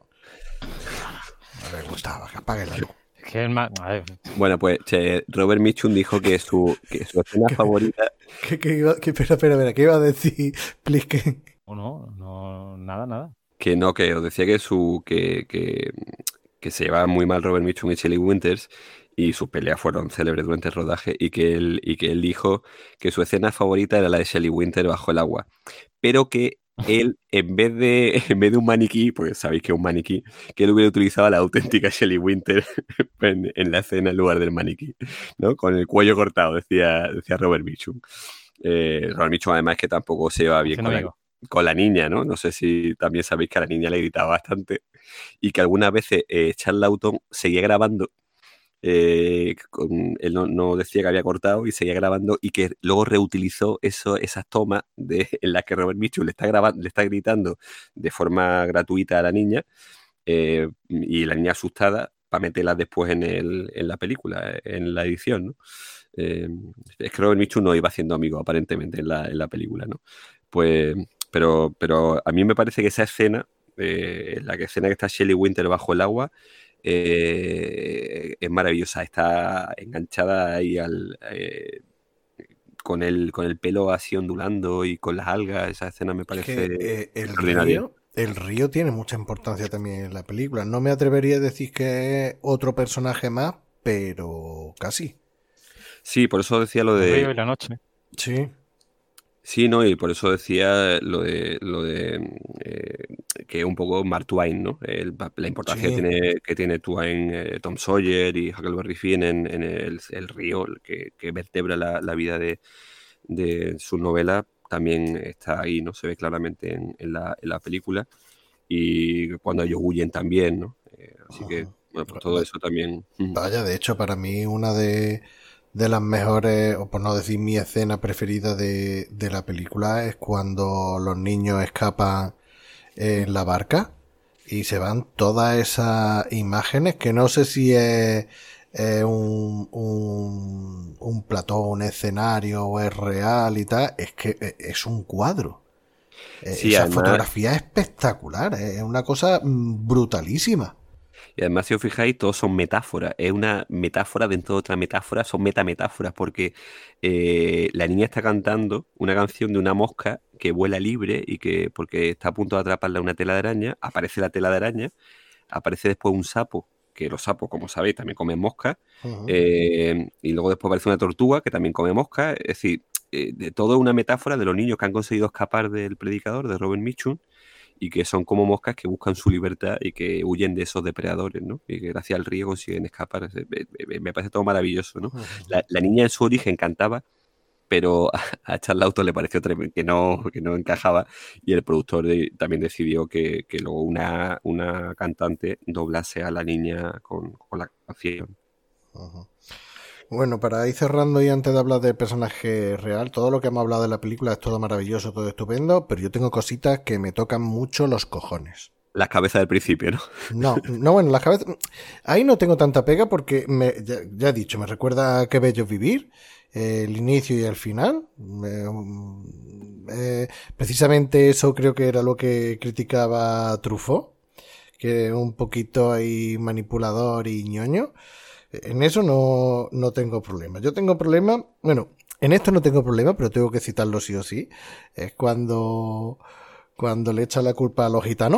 le gustaba, que apague la luz. Es que a ver, Bueno, pues Robert Mitchum dijo que su escena favorita... Espera, ¿qué iba a decir Plisken? no, nada. Que no, que os decía que que se llevaba muy mal Robert Mitchum y Shelley Winters y sus peleas fueron célebres durante el rodaje y que él dijo que su escena favorita era la de Shelley Winters bajo el agua, pero que él en vez de un maniquí, pues sabéis que es un maniquí, que él hubiera utilizado a la auténtica Shelley Winters en la escena en lugar del maniquí, ¿no? Con el cuello cortado, decía Robert Mitchum. Robert Mitchum además es que tampoco se lleva bien con la niña, ¿no? No sé si también sabéis que a la niña le gritaba bastante y que algunas veces Charles Lawton seguía grabando, él no decía que había cortado y seguía grabando y que luego reutilizó esas tomas en las que Robert Mitchum le está gritando de forma gratuita a la niña y la niña asustada para meterlas después en la película, en la edición, ¿no? Es que Robert Mitchum no iba haciendo amigos aparentemente en la película, ¿no? Pues... Pero a mí me parece que esa escena, escena que está Shelley Winter bajo el agua, es maravillosa. Está enganchada ahí con el pelo así ondulando y con las algas. Esa escena me parece extraordinaria. El río tiene mucha importancia también en la película. No me atrevería a decir que es otro personaje más, pero casi. Sí, por eso decía lo de... El río y la noche. Sí. Sí, no, y por eso decía lo de que es un poco Mark Twain, ¿no? La importancia que tiene Twain, Tom Sawyer y Huckleberry Finn en el río que vertebra la vida de sus novelas, también está ahí, ¿no? Se ve claramente en la película. Y cuando ellos huyen también, ¿no? Así que, bueno, pues todo eso también. Vaya, de hecho, para mí una de las mejores, o por no decir mi escena preferida de la película es cuando los niños escapan en la barca y se van todas esas imágenes que no sé si es un plató, un escenario o es real y tal, es que es un cuadro. Sí, esa además, fotografía es espectacular, es una cosa brutalísima. y además, si os fijáis, todos son metáforas. Es una metáfora dentro de otra metáfora, son metametáforas, porque la niña está cantando una canción de una mosca que vuela libre y que, porque está a punto de atraparla una tela de araña, aparece la tela de araña, aparece después un sapo, que los sapos, como sabéis, también comen moscas, y luego después aparece una tortuga que también come moscas. Es decir, de todo una metáfora de los niños que han conseguido escapar del predicador, de Robert Mitchum, y que son como moscas que buscan su libertad y que huyen de esos depredadores, ¿no? Y que gracias al río consiguen escapar. Me parece todo maravilloso, ¿no? La niña en su origen cantaba, pero a Charles Lawton le pareció que no encajaba y el productor también decidió que luego una cantante doblase a la niña con la canción. Bueno, para ir cerrando y antes de hablar del personaje real, todo lo que hemos hablado de la película es todo maravilloso, todo estupendo, pero yo tengo cositas que me tocan mucho los cojones. Las cabezas del principio, ¿no? No, bueno, las cabezas... Ahí no tengo tanta pega porque, ya he dicho, me recuerda a Qué bello es vivir, el inicio y el final. Precisamente eso creo que era lo que criticaba Truffaut, que es un poquito ahí manipulador y ñoño. En eso no tengo problema. Yo tengo problema, bueno, en esto no tengo problema, pero tengo que citarlo sí o sí. Es cuando le echa la culpa a los gitanos.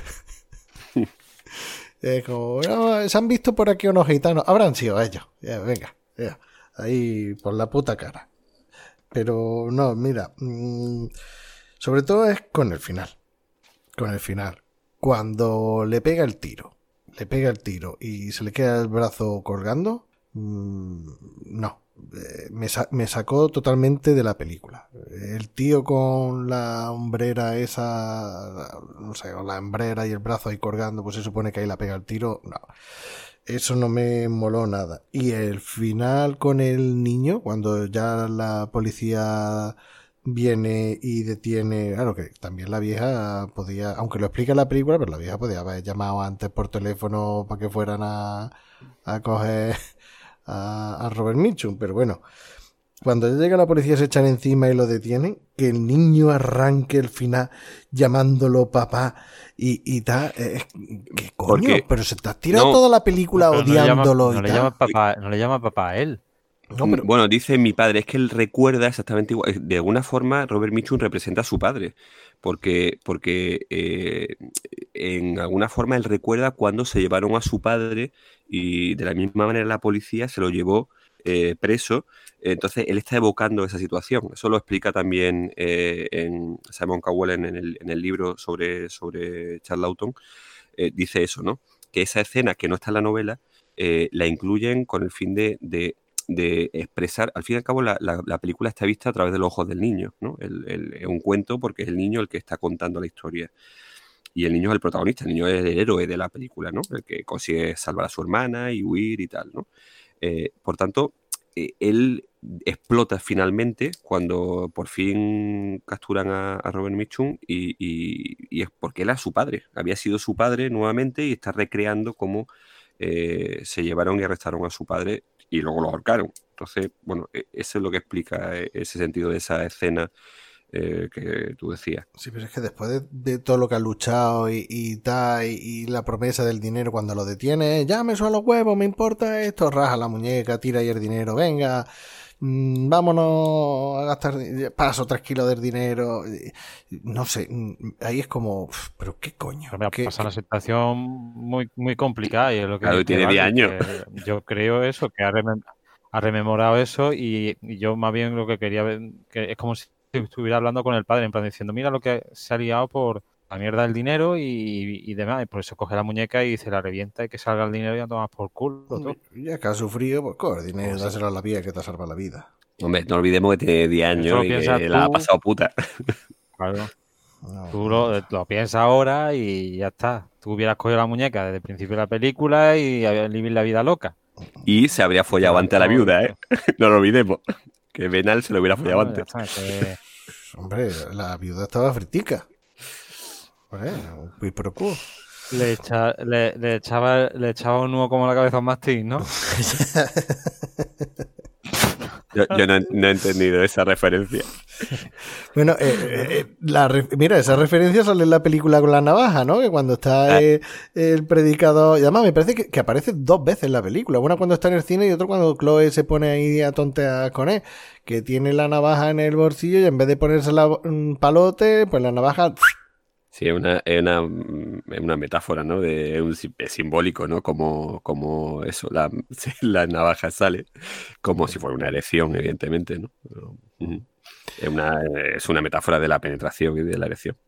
Es como, no, se han visto por aquí unos gitanos. Habrán sido ellos. Ya, venga, ya. Ahí por la puta cara. Pero no, mira. Sobre todo es con el final. Con el final. Cuando le pega el tiro y se le queda el brazo colgando, no, me sacó totalmente de la película. El tío con la hombrera esa, no sé, con la hombrera y el brazo ahí colgando, pues se supone que ahí la pega el tiro, no. Eso no me moló nada. Y el final con el niño, cuando ya la policía viene y detiene... Claro que también la vieja podía, aunque lo explica en la película, pero la vieja podía haber llamado antes por teléfono para que fueran a coger a Robert Mitchum. Pero bueno, cuando ya llega la policía se echan encima y lo detienen, que el niño arranque el final llamándolo papá y tal. ¿Qué coño? Porque- Pero se te has tirado no, toda la película Pero odiándolo no y le tal. llama papá, no le llama papá a él. No, pero Bueno, dice mi padre, es que él recuerda exactamente igual. De alguna forma, Robert Mitchum representa a su padre, porque en alguna forma él recuerda cuando se llevaron a su padre y de la misma manera la policía se lo llevó preso. Entonces él está evocando esa situación. Eso lo explica también en Simon Cowell en el libro sobre Charlton. Dice eso, ¿no? Que esa escena que no está en la novela la incluyen con el fin de expresar, al fin y al cabo la película está vista a través de los ojos del niño, ¿no? Es un cuento porque es el niño el que está contando la historia. Y el niño es el protagonista, el niño es el héroe de la película, ¿no? El que consigue salvar a su hermana y huir y tal, ¿no? Por tanto, él explota finalmente cuando por fin capturan a Robert Mitchum y es porque él era su padre, había sido su padre nuevamente y está recreando cómo se llevaron y arrestaron a su padre y luego lo ahorcaron. Entonces, bueno, eso es lo que explica ese sentido de esa escena que tú decías. sí, pero es que después de todo lo que ha luchado y tal, y la promesa del dinero cuando lo detiene, ya me suena los huevos, me importa esto, raja la muñeca, tira ahí el dinero, venga, vámonos a gastar, paso 3 kilos del dinero, no sé, ahí es como, pero qué coño. Me ha ¿Qué- pasado una situación muy, muy complicada y es lo que Claro, dice tiene 10 Barry, años. que yo creo eso, que ha rememorado eso y yo más bien lo que quería ver, que es como si estuviera hablando con el padre, en plan diciendo, mira lo que se ha liado por la mierda del dinero y demás, y por eso coge la muñeca y se la revienta y que salga el dinero y ya tomas por culo todo. Ya que has sufrido, pues coge dinero, Pues sí. dáselo a la vía que te salva la vida. Hombre, no olvidemos que tiene 10 Eso años lo y piensas que la ha tú. pasado puta. Claro. No, Tú lo piensas ahora y ya está. Tú hubieras cogido la muñeca desde el principio de la película y vivir la vida loca. Y se habría follado Pero antes a la esto- viuda, ¿eh? No lo olvidemos. Que Benal se lo hubiera follado Bueno, ya antes. está, que- hombre, la viuda estaba fritica. Pues, pero le echaba un nudo como la cabeza a un mastín, ¿no? Yo no he entendido esa referencia. Bueno, mira, esa referencia sale en la película con la navaja, ¿no? Que cuando está el predicador... Y además me parece que aparece 2 veces en la película. Una cuando está en el cine y otra cuando Chloe se pone ahí a tontear con él. Que tiene la navaja en el bolsillo y en vez de ponerse un palote, pues la navaja... Sí, es una metáfora, ¿no? Es simbólico, ¿no? Como eso, la navaja sale, como si fuera una erección, evidentemente, ¿no? Ujú. Es una metáfora de la penetración y de la erección.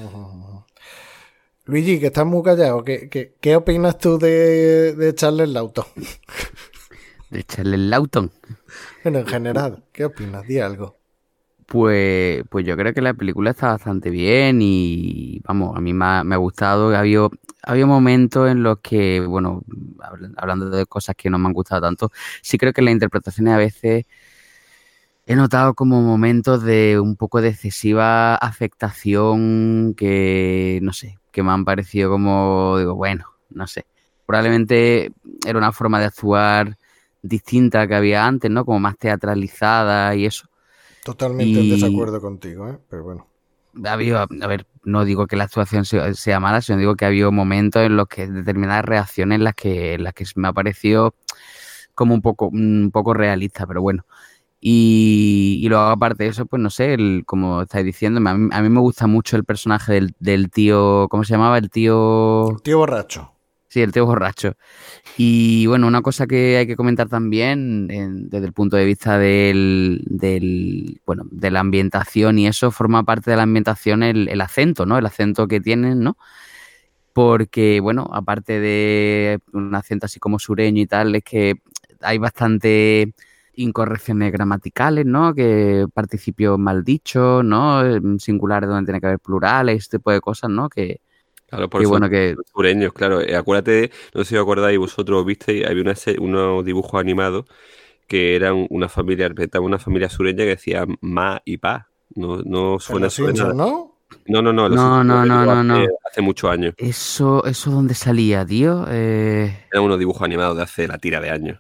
Luigi, que estás muy callado. ¿Qué opinas tú de echarle el auto? De echarle el Lawton. Bueno, en general, ¿qué opinas? Di algo. Pues yo creo que la película está bastante bien y, vamos, a mí me ha gustado. Había momentos en los que, bueno, hablando de cosas que no me han gustado tanto, sí creo que las interpretaciones a veces he notado como momentos de un poco de excesiva afectación que, no sé, que me han parecido como, digo, bueno, no sé. Probablemente era una forma de actuar distinta a la que había antes, ¿no? Como más teatralizada y eso. Totalmente en Y desacuerdo contigo, ¿eh? Pero bueno. a ver, no digo que la actuación sea mala, sino digo que ha habido momentos en los que determinadas reacciones en las que me ha parecido como un poco realista, pero bueno. Y luego, aparte de eso, pues no sé, como estáis diciendo, a mí me gusta mucho el personaje del tío, ¿cómo se llamaba? El tío... Tío borracho. Sí, el tío borracho. Y bueno, una cosa que hay que comentar también desde el punto de vista bueno, de la ambientación y eso, forma parte de la ambientación el acento, ¿no? El acento que tienen, ¿no? Porque, bueno, aparte de un acento así como sureño y tal, es que hay bastante incorrecciones gramaticales, ¿no? Que participios mal dichos, ¿no? Singulares donde tiene que haber plurales, este tipo de cosas, ¿no? Que Claro, por Qué eso bueno que... los sureños, claro. Acuérdate, no sé si os acordáis, vosotros visteis, había unos dibujos animados que eran una familia, representaban una familia sureña que decía ma y pa. No, no En suena los eso de nada. Simpsons, ¿no? No, los No, Simpsons no, lo no, digo no, no. hace muchos años. Eso dónde salía, tío. Eran unos dibujos animados de hace la tira de años.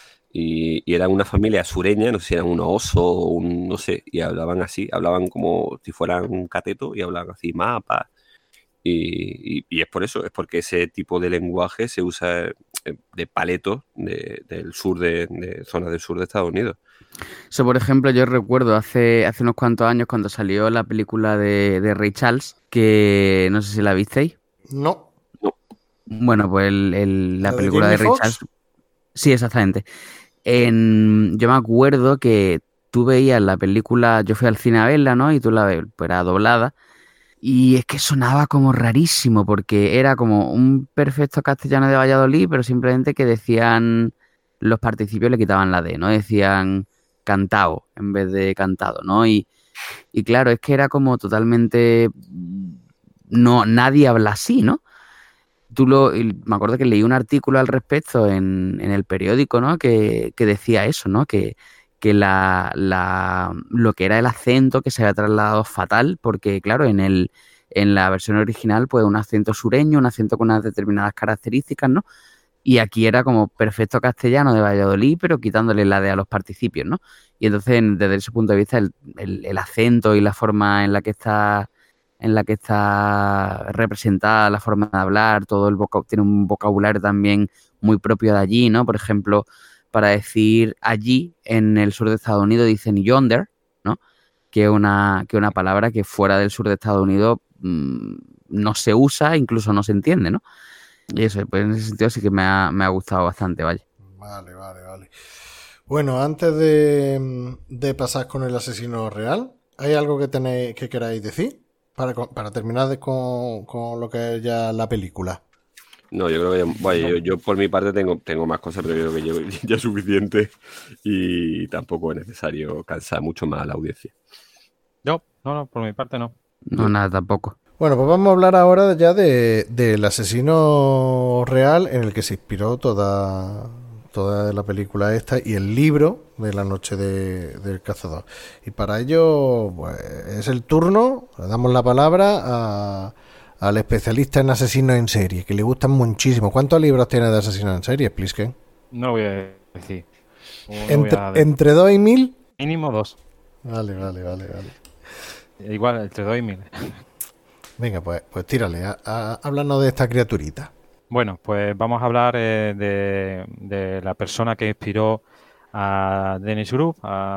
Y eran una familia sureña, no sé si eran un oso o un, no sé, y hablaban así, hablaban como si fueran un cateto y hablaban así, ma, pa. Y es por eso, es porque ese tipo de lenguaje se usa de paletos del sur de zonas del sur de Estados Unidos. Eso, por ejemplo, yo recuerdo hace unos cuantos años cuando salió la película de Ray Charles, que no sé si la visteis. No. No, Bueno, pues la ¿La de película de Jamie Ray Foxx? Charles. Sí, exactamente. Yo me acuerdo que tú veías la película, yo fui al cine a verla, ¿no? Y tú la ves, pues era doblada. Y es que sonaba como rarísimo, porque era como un perfecto castellano de Valladolid, pero simplemente que decían, los participios le quitaban la D, ¿no? Decían cantao en vez de cantado, ¿no? Y claro, es que era como totalmente... No, nadie habla así, ¿no? Y me acuerdo que leí un artículo al respecto en el periódico, ¿no? Que decía eso, ¿no? Que lo que era el acento que se había trasladado fatal, porque claro, en la versión original, pues un acento sureño, un acento con unas determinadas características, ¿no? Y aquí era como perfecto castellano de Valladolid, pero quitándole la D a los participios, ¿no? Y entonces, desde ese punto de vista, el acento y la forma en la que está representada la forma de hablar, tiene un vocabulario también muy propio de allí, ¿no? Por ejemplo, para decir allí, en el sur de Estados Unidos dicen yonder, ¿no? Que es una palabra que fuera del sur de Estados Unidos no se usa, incluso no se entiende, ¿no? Y eso, pues en ese sentido sí que me ha gustado bastante, vaya. Vale. Bueno, antes de pasar con el asesino real, ¿hay algo que queráis decir? Para terminar con lo que es ya la película. no, yo creo que yo por mi parte tengo más cosas, pero yo creo que llevo ya suficiente y tampoco es necesario cansar mucho más a la audiencia. No, por mi parte no. No, nada, tampoco. Bueno, pues vamos a hablar ahora ya del asesino real en el que se inspiró toda la película esta y el libro de La noche del cazador. Y para ello, pues, es el turno, le damos la palabra al especialista en asesinos en serie, que le gustan muchísimo. ¿Cuántos libros tiene de asesinos en serie, Plisken? No lo voy a decir. No voy a- ¿Entre 2 y 1000? Mínimo 2. Vale. Igual, entre 2 y 1000. Venga, pues tírale, háblanos de esta criaturita. Bueno, pues vamos a hablar de la persona que inspiró a Denis Group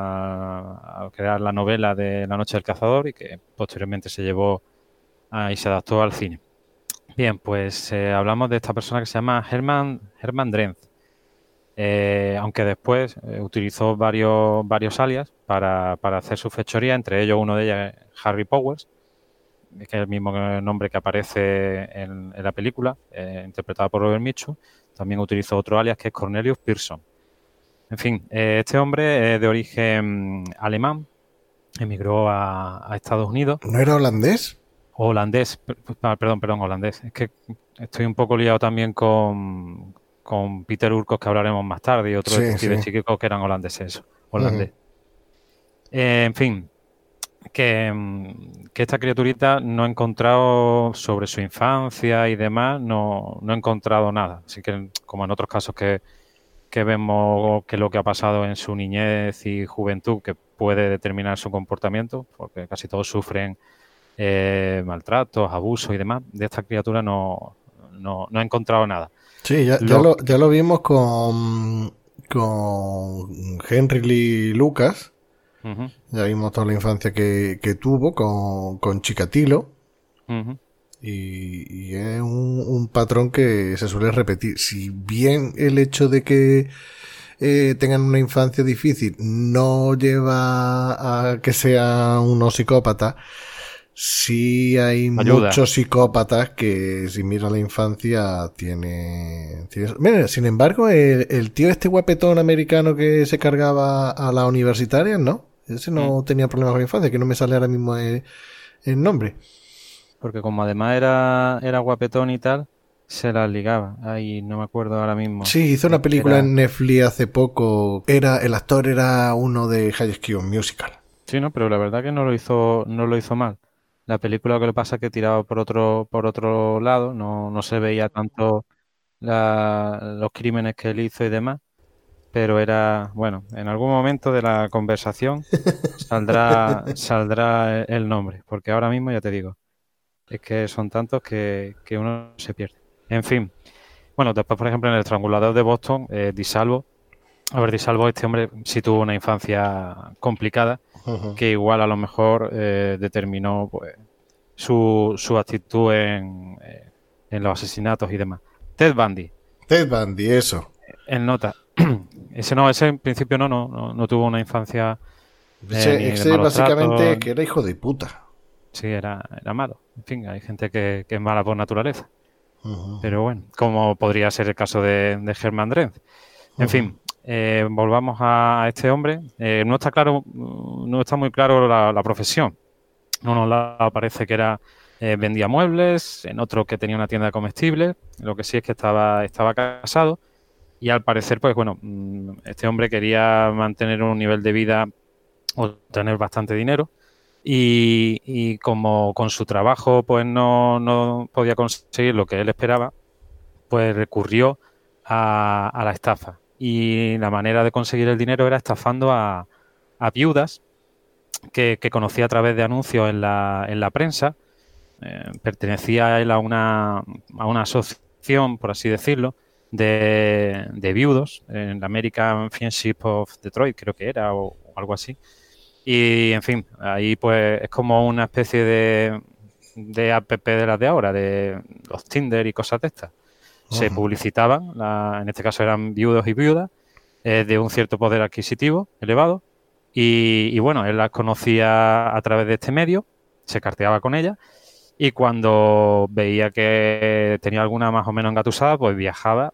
a crear la novela de La noche del cazador y que posteriormente se llevó y se adaptó al cine. Bien, pues hablamos de esta persona que se llama Hermann Drenz. Aunque después utilizó varios alias para hacer su fechoría, entre ellos uno de ellos es Harry Powers, que es el mismo nombre que aparece en la película, interpretado por Robert Mitchum. También utilizó otro alias que es Cornelius Pearson. En fin, este hombre es de origen alemán, emigró a Estados Unidos. ¿No era holandés? Holandés, perdón, holandés. Es que estoy un poco liado también con Peter Urkos, que hablaremos más tarde, y otros detectives psíquicos que eran holandeses, holandés. En fin, que esta criaturita no he encontrado sobre su infancia y demás, no he encontrado nada. Así que, como en otros casos que vemos que lo que ha pasado en su niñez y juventud, que puede determinar su comportamiento, porque casi todos sufren maltratos, abusos y demás, de esta criatura no he encontrado nada. Sí, ya lo vimos con Henry Lee Lucas. Uh-huh. Ya vimos toda la infancia que tuvo con Chikatilo. Uh-huh. Y es un patrón que se suele repetir. Si bien el hecho de que tengan una infancia difícil no lleva a que sean unos psicópatas, sí hay muchos psicópatas que, si mira la infancia, tiene... Mira, sin embargo, el tío este guapetón americano que se cargaba a las universitarias, ¿no? Ese no tenía problemas con la infancia, que no me sale ahora mismo el nombre. porque como además era guapetón y tal, se las ligaba. Ahí no me acuerdo ahora mismo. Sí, hizo una película en Netflix hace poco. El actor era uno de High School Musical. Sí, no, pero la verdad que no lo hizo mal. La película, lo que le pasa es que tiraba por otro lado, no se veía tanto los crímenes que él hizo y demás, pero era, bueno, en algún momento de la conversación saldrá el nombre, porque ahora mismo ya te digo, es que son tantos que uno se pierde. En fin, bueno, después, por ejemplo, en El Estrangulador de Boston, Di Salvo, este hombre sí tuvo una infancia complicada, que igual a lo mejor determinó pues su actitud en los asesinatos y demás. Ted Bundy. Ted Bundy, eso. En nota. Ese en principio no tuvo una infancia Ese básicamente que era hijo de puta. Sí, era malo. En fin, hay gente que es mala por naturaleza. Pero bueno, como podría ser el caso de Herman Drenth. En fin, volvamos a este hombre. No está muy claro la profesión. En un lado parece que vendía muebles, en otro que tenía una tienda de comestibles. Lo que sí es que estaba casado. Y al parecer, pues bueno, este hombre quería mantener un nivel de vida o tener bastante dinero. Y como con su trabajo pues no podía conseguir lo que él esperaba, pues recurrió a la estafa. Y la manera de conseguir el dinero era estafando a viudas que conocía a través de anuncios en la prensa. Pertenecía él a una asociación, por así decirlo, de viudos, en la American Friendship of Detroit, creo que era, o algo así. Y, en fin, ahí pues es como una especie de app de las de ahora, de los Tinder y cosas de estas. Se publicitaban, en este caso eran viudos y viudas, de un cierto poder adquisitivo elevado. Y bueno, él las conocía a través de este medio, se carteaba con ellas. Y cuando veía que tenía alguna más o menos engatusada, pues viajaba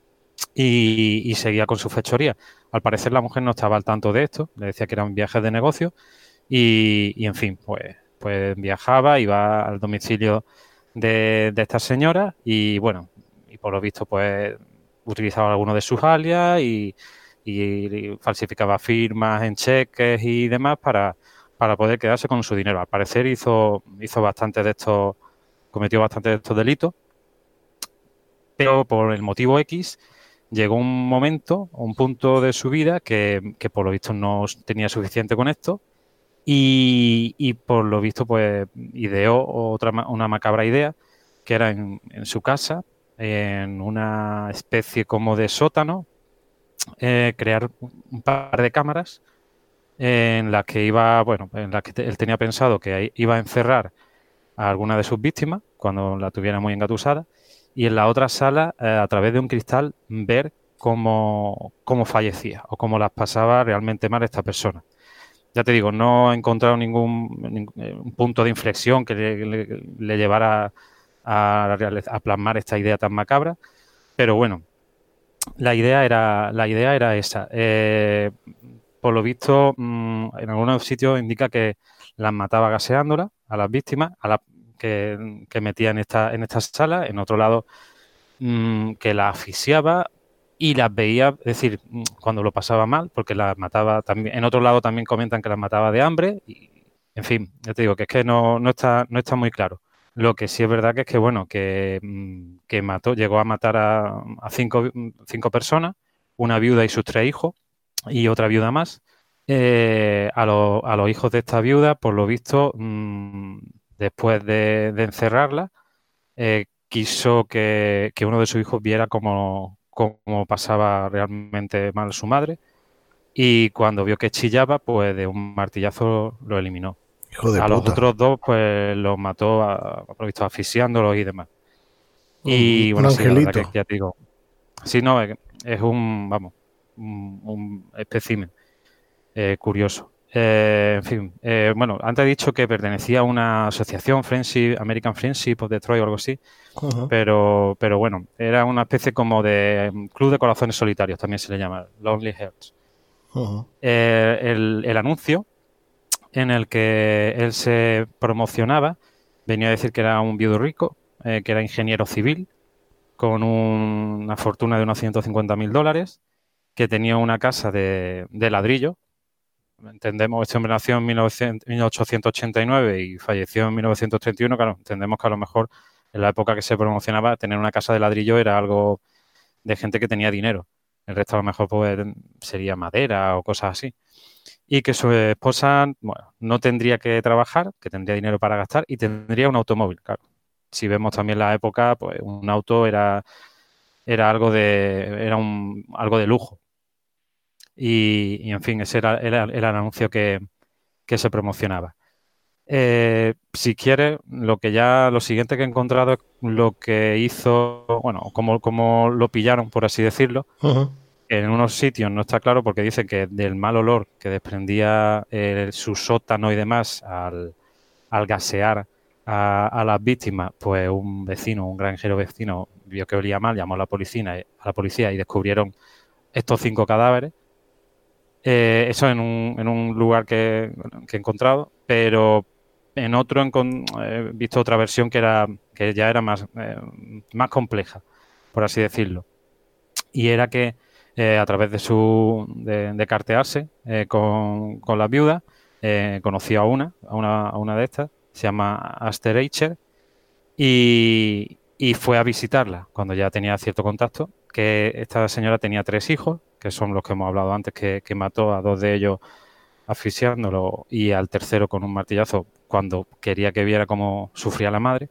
y seguía con su fechoría. Al parecer la mujer no estaba al tanto de esto, le decía que eran viajes de negocio y en fin, pues viajaba, iba al domicilio de esta señora y bueno, y por lo visto pues utilizaba algunos de sus alias y falsificaba firmas en cheques y demás para poder quedarse con su dinero. Al parecer cometió bastante de estos delitos, pero por el motivo X llegó un punto de su vida que por lo visto no tenía suficiente con esto y por lo visto pues ideó una macabra idea que era en su casa, en una especie como de sótano, crear un par de cámaras en las que él tenía pensado que ahí iba a encerrar a alguna de sus víctimas cuando la tuviera muy engatusada y en la otra sala, a través de un cristal, ver cómo fallecía o cómo las pasaba realmente mal esta persona. Ya te digo, no he encontrado ningún punto de inflexión que le llevara a plasmar esta idea tan macabra, pero bueno, la idea era esa. Por lo visto, en algunos sitios indica que las mataba gaseándolas a las víctimas, que metía en esta sala. En otro lado, que las asfixiaba y las veía, es decir, cuando lo pasaba mal, porque las mataba también. En otro lado también comentan que las mataba de hambre. Y, en fin, ya te digo que es que no está muy claro. Lo que sí es verdad que es que, bueno, que llegó a matar a cinco personas, una viuda y sus 3 hijos, y otra viuda más. A los hijos de esta viuda, por lo visto, después de encerrarla, quiso que uno de sus hijos viera cómo pasaba realmente mal su madre, y cuando vio que chillaba, pues de un martillazo lo eliminó. Hijo de a puta. Los otros 2, pues los mató, por lo visto, asfixiándolos y demás. Y bueno, sí, la verdad que ya te digo. Sí, no, es un espécimen curioso. En fin, bueno, antes he dicho que pertenecía a una asociación, American Friendship of Detroit o algo así, pero bueno, era una especie como de club de corazones solitarios, también se le llama, Lonely Hearts. El anuncio en el que él se promocionaba venía a decir que era un viudo rico, que era ingeniero civil, con una fortuna de unos $150.000, que tenía una casa de ladrillo. Entendemos, este hombre nació en 1889 y falleció en 1931, claro, entendemos que a lo mejor en la época que se promocionaba tener una casa de ladrillo era algo de gente que tenía dinero. El resto a lo mejor pues, sería madera o cosas así. Y que su esposa, bueno, no tendría que trabajar, que tendría dinero para gastar y tendría un automóvil, claro. Si vemos también la época, pues un auto era algo algo de lujo. Y en fin, ese era el anuncio que se promocionaba. Si quieres, lo siguiente que he encontrado es lo que hizo, bueno, como lo pillaron, por así decirlo. Ujú. En unos sitios no está claro porque dice que del mal olor que desprendía su sótano y demás al gasear a las víctimas, pues un vecino, un granjero vecino, vio que olía mal, llamó a la policía y descubrieron estos 5 cadáveres. Eso en un lugar que he encontrado, pero en otro he visto otra versión que ya era más compleja, por así decirlo. Y era que a través de cartearse con las viudas, conoció a una de estas, se llama Aster Eicher, y fue a visitarla cuando ya tenía cierto contacto, que esta señora tenía 3 hijos, que son los que hemos hablado antes, que mató a 2 de ellos asfixiándolo y al tercero con un martillazo cuando quería que viera cómo sufría la madre.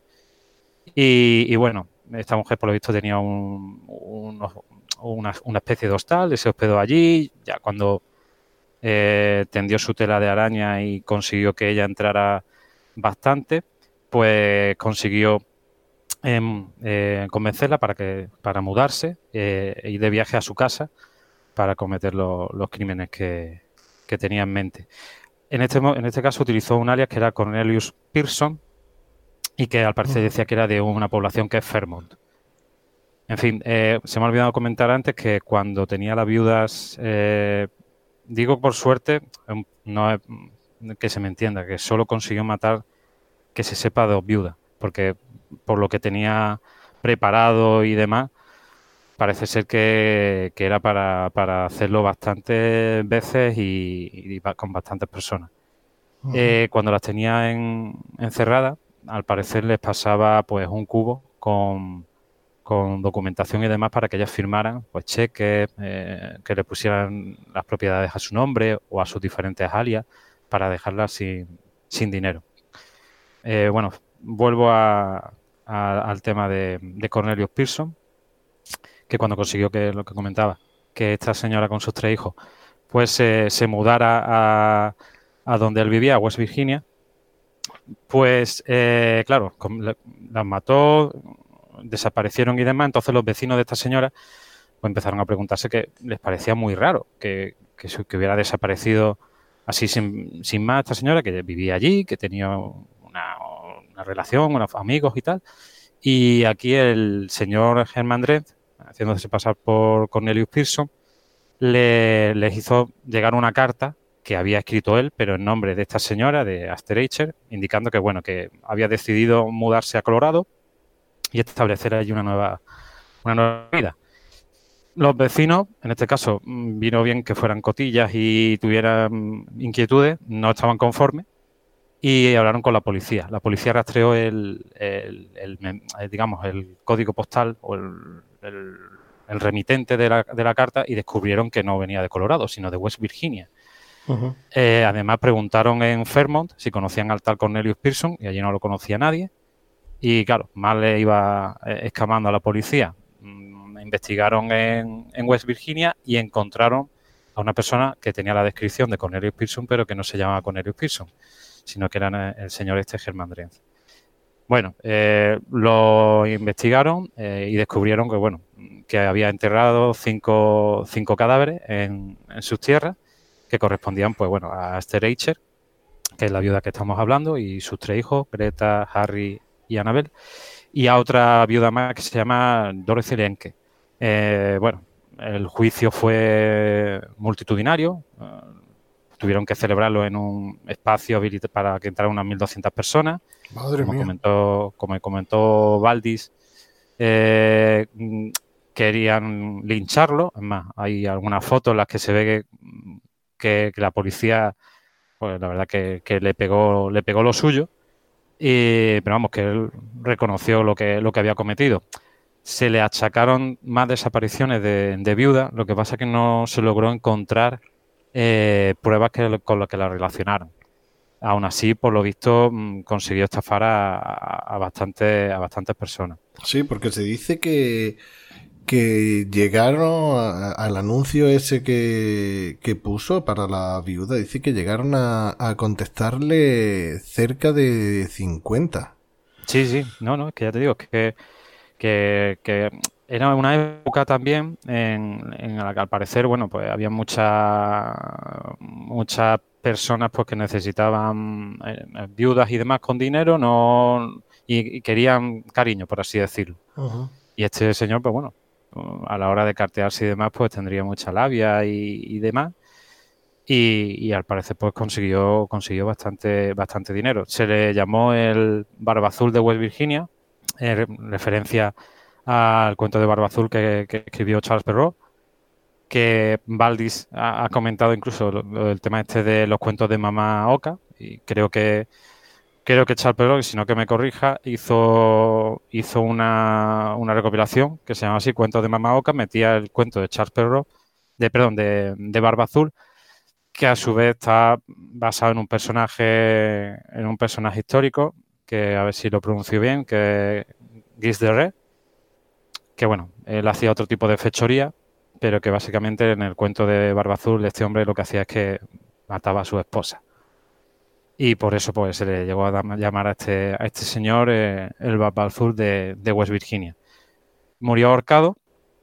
Y bueno, esta mujer por lo visto tenía una especie de hostal, se hospedó allí, ya cuando tendió su tela de araña y consiguió que ella entrara bastante, pues consiguió convencerla para mudarse y de viaje a su casa para cometer los crímenes que tenía en mente. En este caso utilizó un alias que era Cornelius Pearson y que al parecer decía que era de una población que es Fairmont. En fin, se me ha olvidado comentar antes que cuando tenía las viudas, digo por suerte, no es que se me entienda, que solo consiguió matar, que se sepa, 2 viudas, porque por lo que tenía preparado y demás, parece ser que era para hacerlo bastantes veces y con bastantes personas. Cuando las tenía encerradas, al parecer les pasaba pues un cubo con documentación y demás para que ellas firmaran pues cheques, que le pusieran las propiedades a su nombre o a sus diferentes alias para dejarlas sin dinero. Bueno, vuelvo al tema de Cornelius Pearson, que cuando consiguió lo que comentaba, que esta señora con sus 3 hijos pues se mudara a donde él vivía, a West Virginia, pues claro, las mató, desaparecieron y demás. Entonces los vecinos de esta señora pues empezaron a preguntarse que les parecía muy raro que hubiera desaparecido así sin más esta señora, que vivía allí, que tenía una relación, unos amigos y tal. Y aquí el señor Herman Dredd, haciéndose pasar por Cornelius Pearson, les hizo llegar una carta que había escrito él, pero en nombre de esta señora, de Aster Eicher, indicando que bueno, que había decidido mudarse a Colorado y establecer allí una nueva vida. Los vecinos, en este caso, vino bien que fueran cotillas y tuvieran inquietudes, no estaban conformes y hablaron con la policía. La policía rastreó digamos, el código postal o el remitente de la carta y descubrieron que no venía de Colorado, sino de West Virginia. Además, preguntaron en Fairmont si conocían al tal Cornelius Pearson y allí no lo conocía nadie. Y claro, más le iba escamando a la policía. Investigaron en West Virginia y encontraron a una persona que tenía la descripción de Cornelius Pearson, pero que no se llamaba Cornelius Pearson, sino que era el señor Herman Dredd. Bueno, lo investigaron y descubrieron que, bueno, que había enterrado cinco cadáveres en sus tierras que correspondían, pues bueno, a Aster Eicher, que es la viuda que estamos hablando, y sus 3 hijos, Greta, Harry y Annabel, y a otra viuda más que se llama Dorothy Lenke. Bueno, el juicio fue multitudinario, tuvieron que celebrarlo en un espacio para que entraran unas 1.200 personas. Madre mía. Como comentó Valdis, querían lincharlo. Es más, hay algunas fotos en las que se ve que la policía, pues la verdad que le pegó lo suyo. Pero vamos, que él reconoció lo que había cometido. Se le achacaron más desapariciones de viuda, lo que pasa es que no se logró encontrar pruebas con las que la relacionaron. Aún así, por lo visto, consiguió estafar a bastantes personas. Sí, porque se dice que llegaron al anuncio ese que puso para la viuda, dice que llegaron a contestarle cerca de 50. Sí, no, es que ya te digo, que era una época también en la que al parecer, bueno, pues había muchas personas pues que necesitaban viudas y demás con dinero, y querían cariño, por así decirlo. Uh-huh. Y este señor, pues bueno, a la hora de cartearse y demás, pues tendría mucha labia y demás. Y al parecer pues consiguió bastante dinero. Se le llamó el Barba Azul de West Virginia, en referencia al cuento de Barba Azul que escribió Charles Perrault, que Valdis ha comentado incluso el tema este de los cuentos de Mamá Oca, y creo que Charles Perrault, si no que me corrija, hizo una recopilación que se llama así, Cuentos de Mamá Oca, metía el cuento de Charles Perrault, de Barba Azul, que a su vez está basado en un personaje histórico, que a ver si lo pronuncio bien, que es Guy de Rais, que bueno, él hacía otro tipo de fechoría, pero que básicamente en el cuento de Barba Azul este hombre lo que hacía es que mataba a su esposa. Y por eso pues se le llegó a llamar a este señor el Barba Azul de West Virginia. Murió ahorcado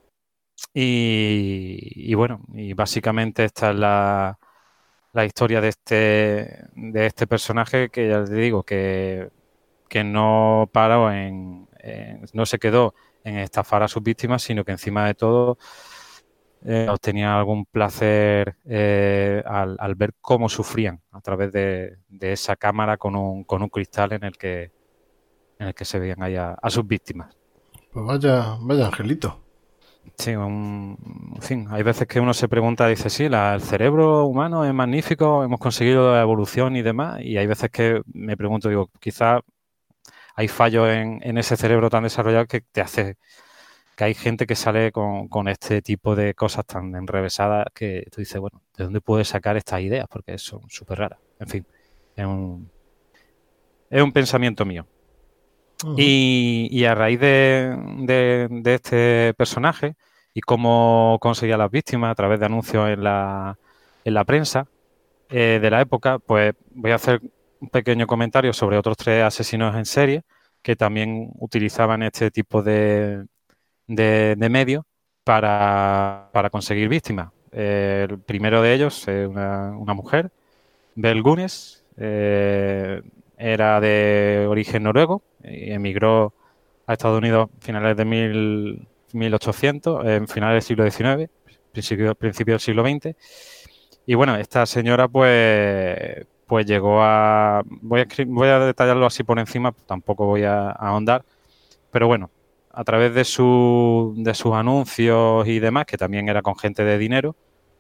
y bueno, y básicamente esta es la historia de este personaje, que ya te digo que no paró no se quedó en estafar a sus víctimas, sino que encima de todo obtenía algún placer al ver cómo sufrían a través de esa cámara con un cristal en el que se veían ahí a sus víctimas. Pues vaya angelito. Sí, en fin, hay veces que uno se pregunta, dice, sí, el cerebro humano es magnífico, hemos conseguido la evolución y demás, y hay veces que me pregunto, digo, quizás hay fallos en ese cerebro tan desarrollado que te hace que hay gente que sale con este tipo de cosas tan enrevesadas que tú dices, bueno, ¿de dónde puedes sacar estas ideas? Porque son súper raras. En fin, es un pensamiento mío. Uh-huh. Y a raíz de este personaje y cómo conseguía las víctimas a través de anuncios en la prensa de la época, pues voy a hacer un pequeño comentario sobre otros 3 asesinos en serie que también utilizaban este tipo de medios para conseguir víctimas. El primero de ellos es una mujer, Belle Gunness, era de origen noruego y emigró a Estados Unidos a finales de 1800, en finales del siglo XIX, principio del siglo XX. Y bueno, esta señora pues llegó a... Voy a detallarlo así por encima, tampoco voy a ahondar, pero bueno, a través de sus anuncios y demás, que también era con gente de dinero,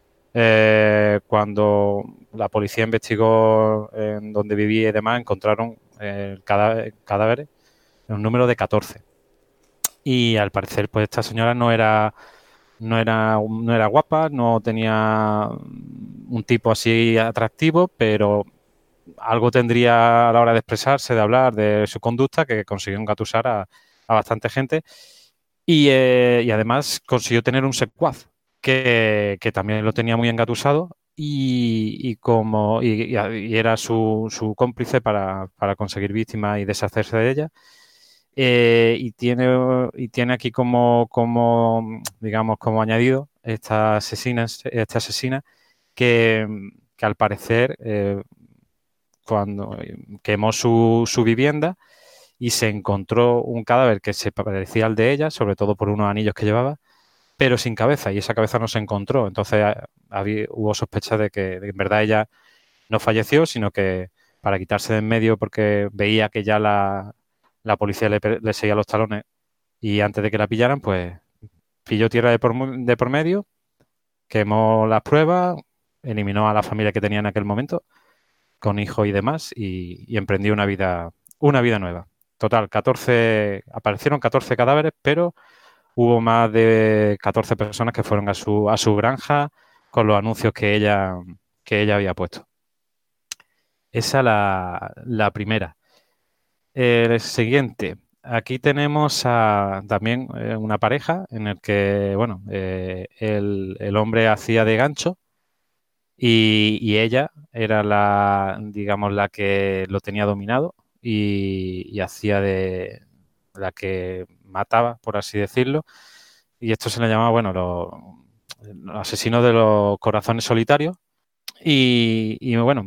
cuando la policía investigó en donde vivía y demás, encontraron cadáveres en un número de 14. Y al parecer, pues esta señora no era guapa, no tenía un tipo así atractivo, pero algo tendría a la hora de expresarse, de hablar, de su conducta, que consiguió engatusar a bastante gente. Y además consiguió tener un secuaz que también lo tenía muy engatusado y era su cómplice para conseguir víctimas y deshacerse de ellas. Y tiene aquí como digamos, como añadido esta asesina que al parecer cuando quemó su vivienda y se encontró un cadáver que se parecía al de ella, sobre todo por unos anillos que llevaba, pero sin cabeza, y esa cabeza no se encontró. Entonces hubo sospechas de que en verdad ella no falleció, sino que para quitarse de en medio, porque veía que ya la policía le seguía los talones y antes de que la pillaran, pues pilló tierra de por medio, quemó las pruebas, eliminó a la familia que tenía en aquel momento, con hijos y demás, y emprendió una vida nueva. Total, aparecieron 14 cadáveres, pero hubo más de 14 personas que fueron a su granja con los anuncios que ella había puesto. Esa la primera. El siguiente. Aquí tenemos también una pareja en el que, bueno, el hombre hacía de gancho y ella era digamos, la que lo tenía dominado y hacía de la que mataba, por así decirlo. Y esto se le llamaba, bueno, los asesinos de los corazones solitarios. Y bueno,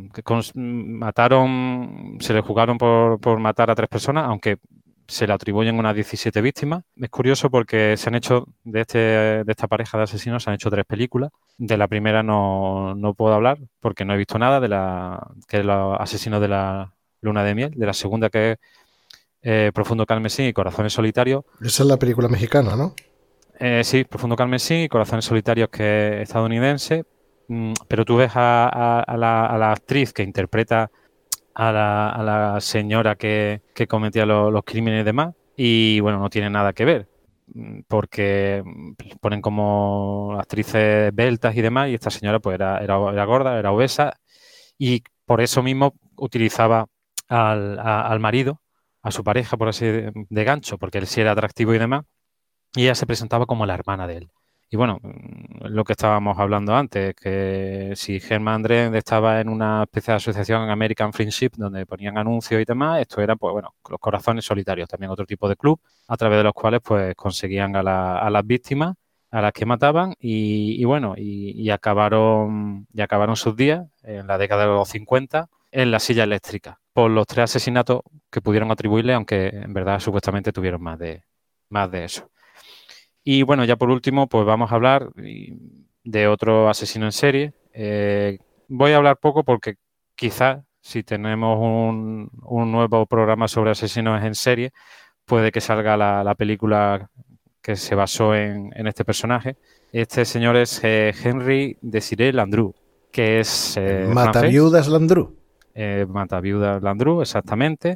se le juzgaron por matar a 3 personas, aunque se le atribuyen unas 17 víctimas. Es curioso porque se han hecho, de esta pareja de asesinos, se han hecho 3 películas. De la primera no puedo hablar porque no he visto nada, que es los asesinos de la luna de miel. De la segunda, que es Profundo Carmesí y Corazones Solitarios. Esa es la película mexicana, ¿no? Sí, Profundo Carmesí y Corazones Solitarios, que es estadounidense. Pero tú ves a la actriz que interpreta a la señora que cometía los crímenes y demás, y bueno, no tiene nada que ver, porque ponen como actrices beltas y demás, y esta señora pues era gorda, era obesa, y por eso mismo utilizaba al marido, a su pareja, por así de gancho, porque él sí era atractivo y demás, y ella se presentaba como la hermana de él. Y bueno, lo que estábamos hablando antes, que si Germán Andrés estaba en una especie de asociación American Friendship donde ponían anuncios y demás, esto era, pues bueno, los Corazones Solitarios, también otro tipo de club, a través de los cuales pues conseguían a las víctimas, a las que mataban, y bueno, y acabaron sus días en la década de los 50 en la silla eléctrica, por los 3 asesinatos que pudieron atribuirle, aunque en verdad supuestamente tuvieron más de eso. Y bueno, ya por último, pues vamos a hablar de otro asesino en serie. Voy a hablar poco porque quizás si tenemos un nuevo programa sobre asesinos en serie, puede que salga la película que se basó en este personaje. Este señor es Henry Desiré Landru, que es Mataviudas Landru. Mataviudas Landru, exactamente.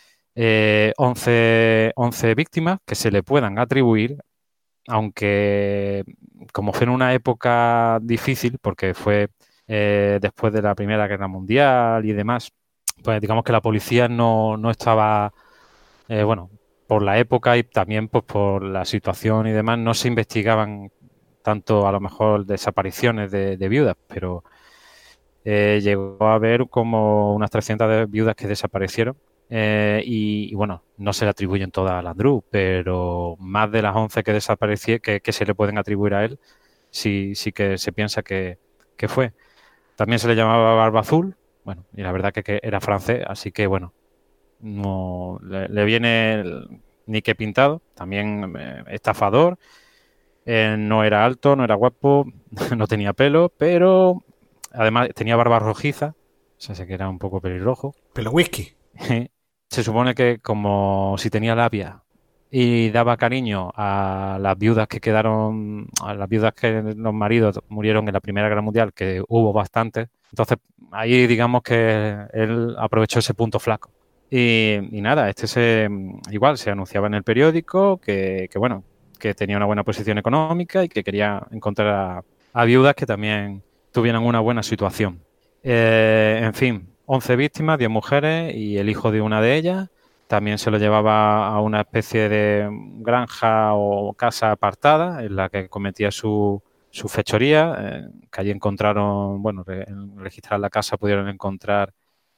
11 víctimas que se le puedan atribuir, aunque como fue en una época difícil, porque fue después de la Primera Guerra Mundial y demás, pues digamos que la policía no estaba, bueno, por la época y también pues por la situación y demás, no se investigaban tanto a lo mejor desapariciones de viudas, pero llegó a haber como unas 300 viudas que desaparecieron. Y bueno, no se le atribuyen todas a Landru, pero más de las 11 que desaparecieron, que se le pueden atribuir a él, sí que se piensa que fue. También se le llamaba Barba Azul, bueno, y la verdad que era francés, así que bueno, no le viene ni que pintado. También estafador, no era alto, no era guapo, no tenía pelo, pero además tenía barba rojiza, o sea que era un poco pelirrojo. Pelo whisky. Se supone que como si tenía labia y daba cariño a las viudas que quedaron, a las viudas que los maridos murieron en la Primera Guerra Mundial, que hubo bastantes, entonces ahí digamos que él aprovechó ese punto flaco. Y nada, igual se anunciaba en el periódico que bueno, que tenía una buena posición económica y que quería encontrar a viudas que también tuvieran una buena situación. En fin, 11 víctimas, 10 mujeres y el hijo de una de ellas. También se lo llevaba a una especie de granja o casa apartada en la que cometía su fechoría, que allí encontraron, bueno, en registrar la casa pudieron encontrar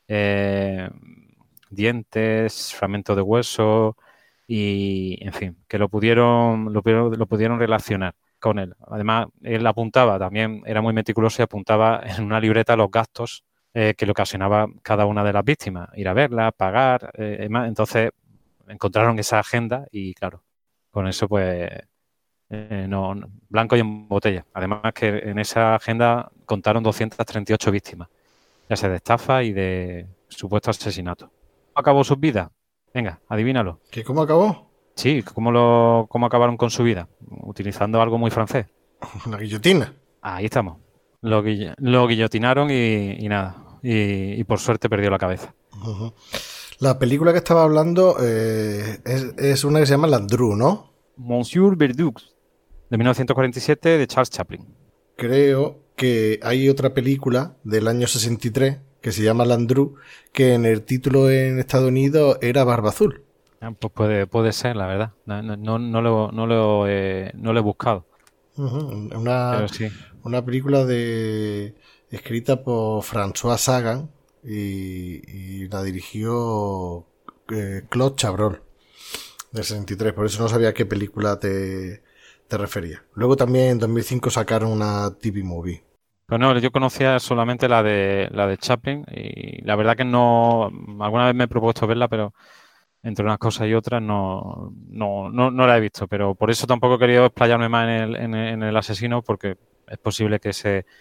dientes, fragmentos de hueso y, en fin, que lo pudieron relacionar con él. Además, él apuntaba, también era muy meticuloso y apuntaba en una libreta los gastos que le ocasionaba cada una de las víctimas, ir a verla, pagar, entonces encontraron esa agenda y claro, con eso pues blanco y en botella. Además que en esa agenda contaron 238 víctimas, ya sea de estafa y de supuesto asesinato. ¿Cómo acabó sus vidas? Venga, adivínalo. ¿Que cómo acabó? Sí, ¿cómo acabaron con su vida? Utilizando algo muy francés. Una guillotina. Ahí estamos. Lo guillotinaron y nada. Y por suerte perdió la cabeza. Uh-huh. La película que estaba hablando es una que se llama Landru, ¿no? Monsieur Verdoux, de 1947, de Charles Chaplin. Creo que hay otra película del año 63 que se llama Landru, que en el título en Estados Unidos era Barba Azul. Pues puede ser, la verdad. No lo he buscado. Uh-huh. Pero sí. Una película escrita por François Sagan y la dirigió Claude Chabrol, del 63. Por eso no sabía a qué película te refería. Luego también en 2005 sacaron una TV movie. Pues no, yo conocía solamente la de Chaplin y la verdad que no, alguna vez me he propuesto verla, pero entre unas cosas y otras no la he visto. Pero por eso tampoco he querido explayarme más en el asesino, porque es posible que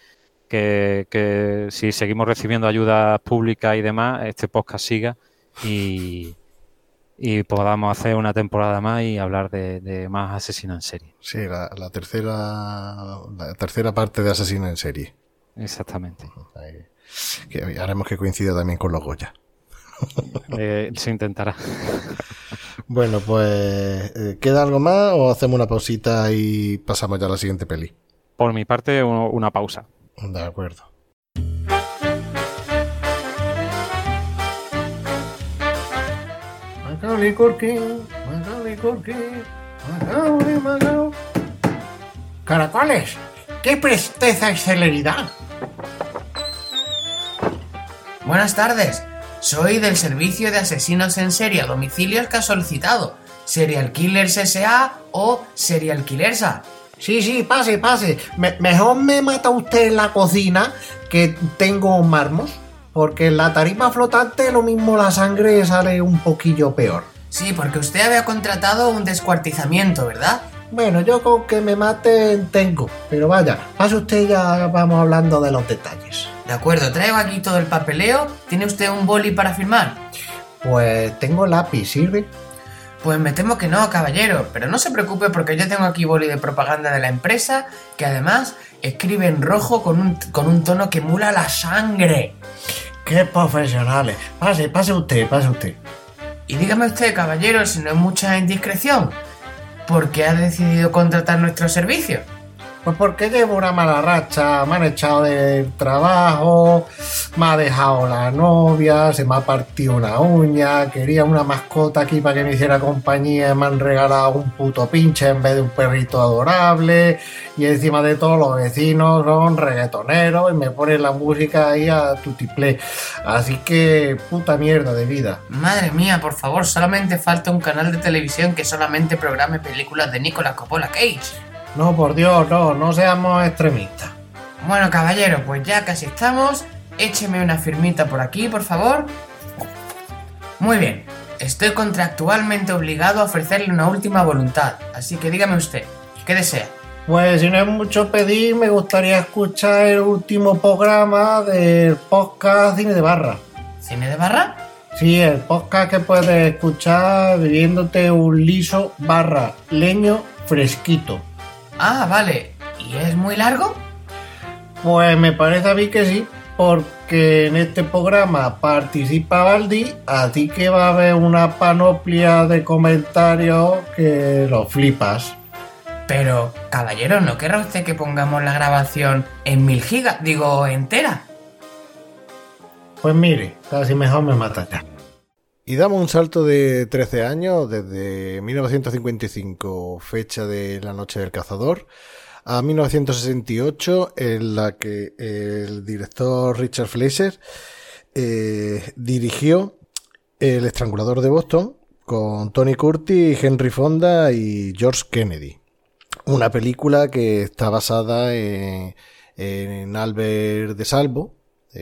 si seguimos recibiendo ayuda pública y demás, este podcast siga y podamos hacer una temporada más y hablar de más asesinos en serie. Sí, la tercera parte de Asesino en Serie. Exactamente. Que haremos que coincida también con los Goya. Se intentará. Bueno, pues ¿queda algo más o hacemos una pausita y pasamos ya a la siguiente peli? Por mi parte, una pausa. De acuerdo. Macaulay Culkin. Caracoles, qué presteza y celeridad. Buenas tardes, soy del servicio de asesinos en serie a domicilios que ha solicitado. Serial Killers S.A. o Serial Killersa. Sí, pase. Mejor me mata usted en la cocina, que tengo marmos, porque en la tarima flotante lo mismo la sangre sale un poquillo peor. Sí, porque usted había contratado un descuartizamiento, ¿verdad? Bueno, yo con que me maten tengo, pero vaya, pase usted, ya vamos hablando de los detalles. De acuerdo, traigo aquí todo el papeleo. ¿Tiene usted un boli para firmar? Pues tengo lápiz, ¿sirve? Pues me temo que no, caballero, pero no se preocupe porque yo tengo aquí boli de propaganda de la empresa, que además escribe en rojo con un tono que emula la sangre. ¡Qué profesionales! Pase usted. Y dígame usted, caballero, si no es mucha indiscreción, ¿por qué ha decidido contratar nuestro servicio? Pues porque llevo una mala racha, me han echado del trabajo, me ha dejado la novia, se me ha partido una uña, quería una mascota aquí para que me hiciera compañía y me han regalado un puto pinche en vez de un perrito adorable, y encima de todo los vecinos son reggaetoneros y me ponen la música ahí a tutiplé, así que puta mierda de vida. Madre mía, por favor, solamente falta un canal de televisión que solamente programe películas de Nicolas Coppola Cage. No, por Dios, no seamos extremistas. Bueno, caballero, pues ya casi estamos. Écheme una firmita por aquí, por favor. Muy bien. Estoy contractualmente obligado a ofrecerle una última voluntad. Así que dígame usted, ¿qué desea? Pues si no es mucho pedir, me gustaría escuchar el último programa del podcast Cine de Barra. ¿Cine de Barra? Sí, el podcast que puedes escuchar bebiéndote un liso barra leño fresquito. Ah, vale. ¿Y es muy largo? Pues me parece a mí que sí, porque en este programa participa Baldi, así que va a haber una panoplia de comentarios que lo flipas. Pero, caballero, ¿no querrá usted que pongamos la grabación en 1000 gigas? Digo, entera. Pues mire, casi mejor me mata ya. Y damos un salto de 13 años, desde 1955, fecha de La Noche del Cazador, a 1968, en la que el director Richard Fleischer dirigió El Estrangulador de Boston con Tony Curtis, Henry Fonda y George Kennedy. Una película que está basada en Albert de Salvo,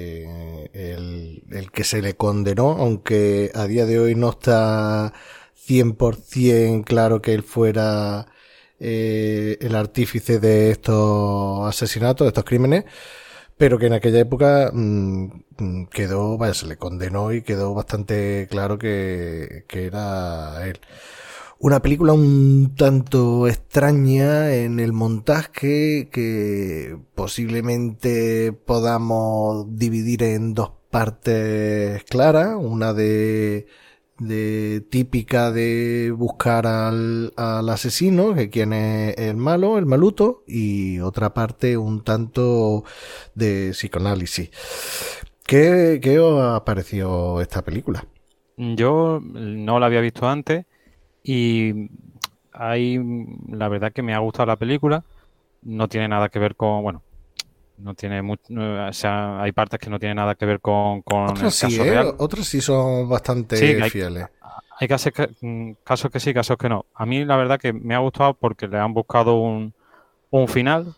el que se le condenó, aunque a día de hoy no está 100% claro que él fuera el artífice de estos asesinatos, de estos crímenes, pero que en aquella época quedó, vaya, se le condenó y quedó bastante claro que era él. Una película un tanto extraña en el montaje que posiblemente podamos dividir en dos partes claras, una de típica de buscar al asesino, que quién es el malo, el maluto, y otra parte un tanto de psicoanálisis. ¿Qué os ha parecido esta película? Yo no la había visto antes y la verdad que me ha gustado la película. No tiene nada que ver con, bueno, no tiene mucho, o sea, hay partes que no tienen nada que ver con Otras el sí, caso real. Otras sí son bastante Sí, fieles. hay casos que sí, casos que no. A mí la verdad que me ha gustado porque le han buscado un final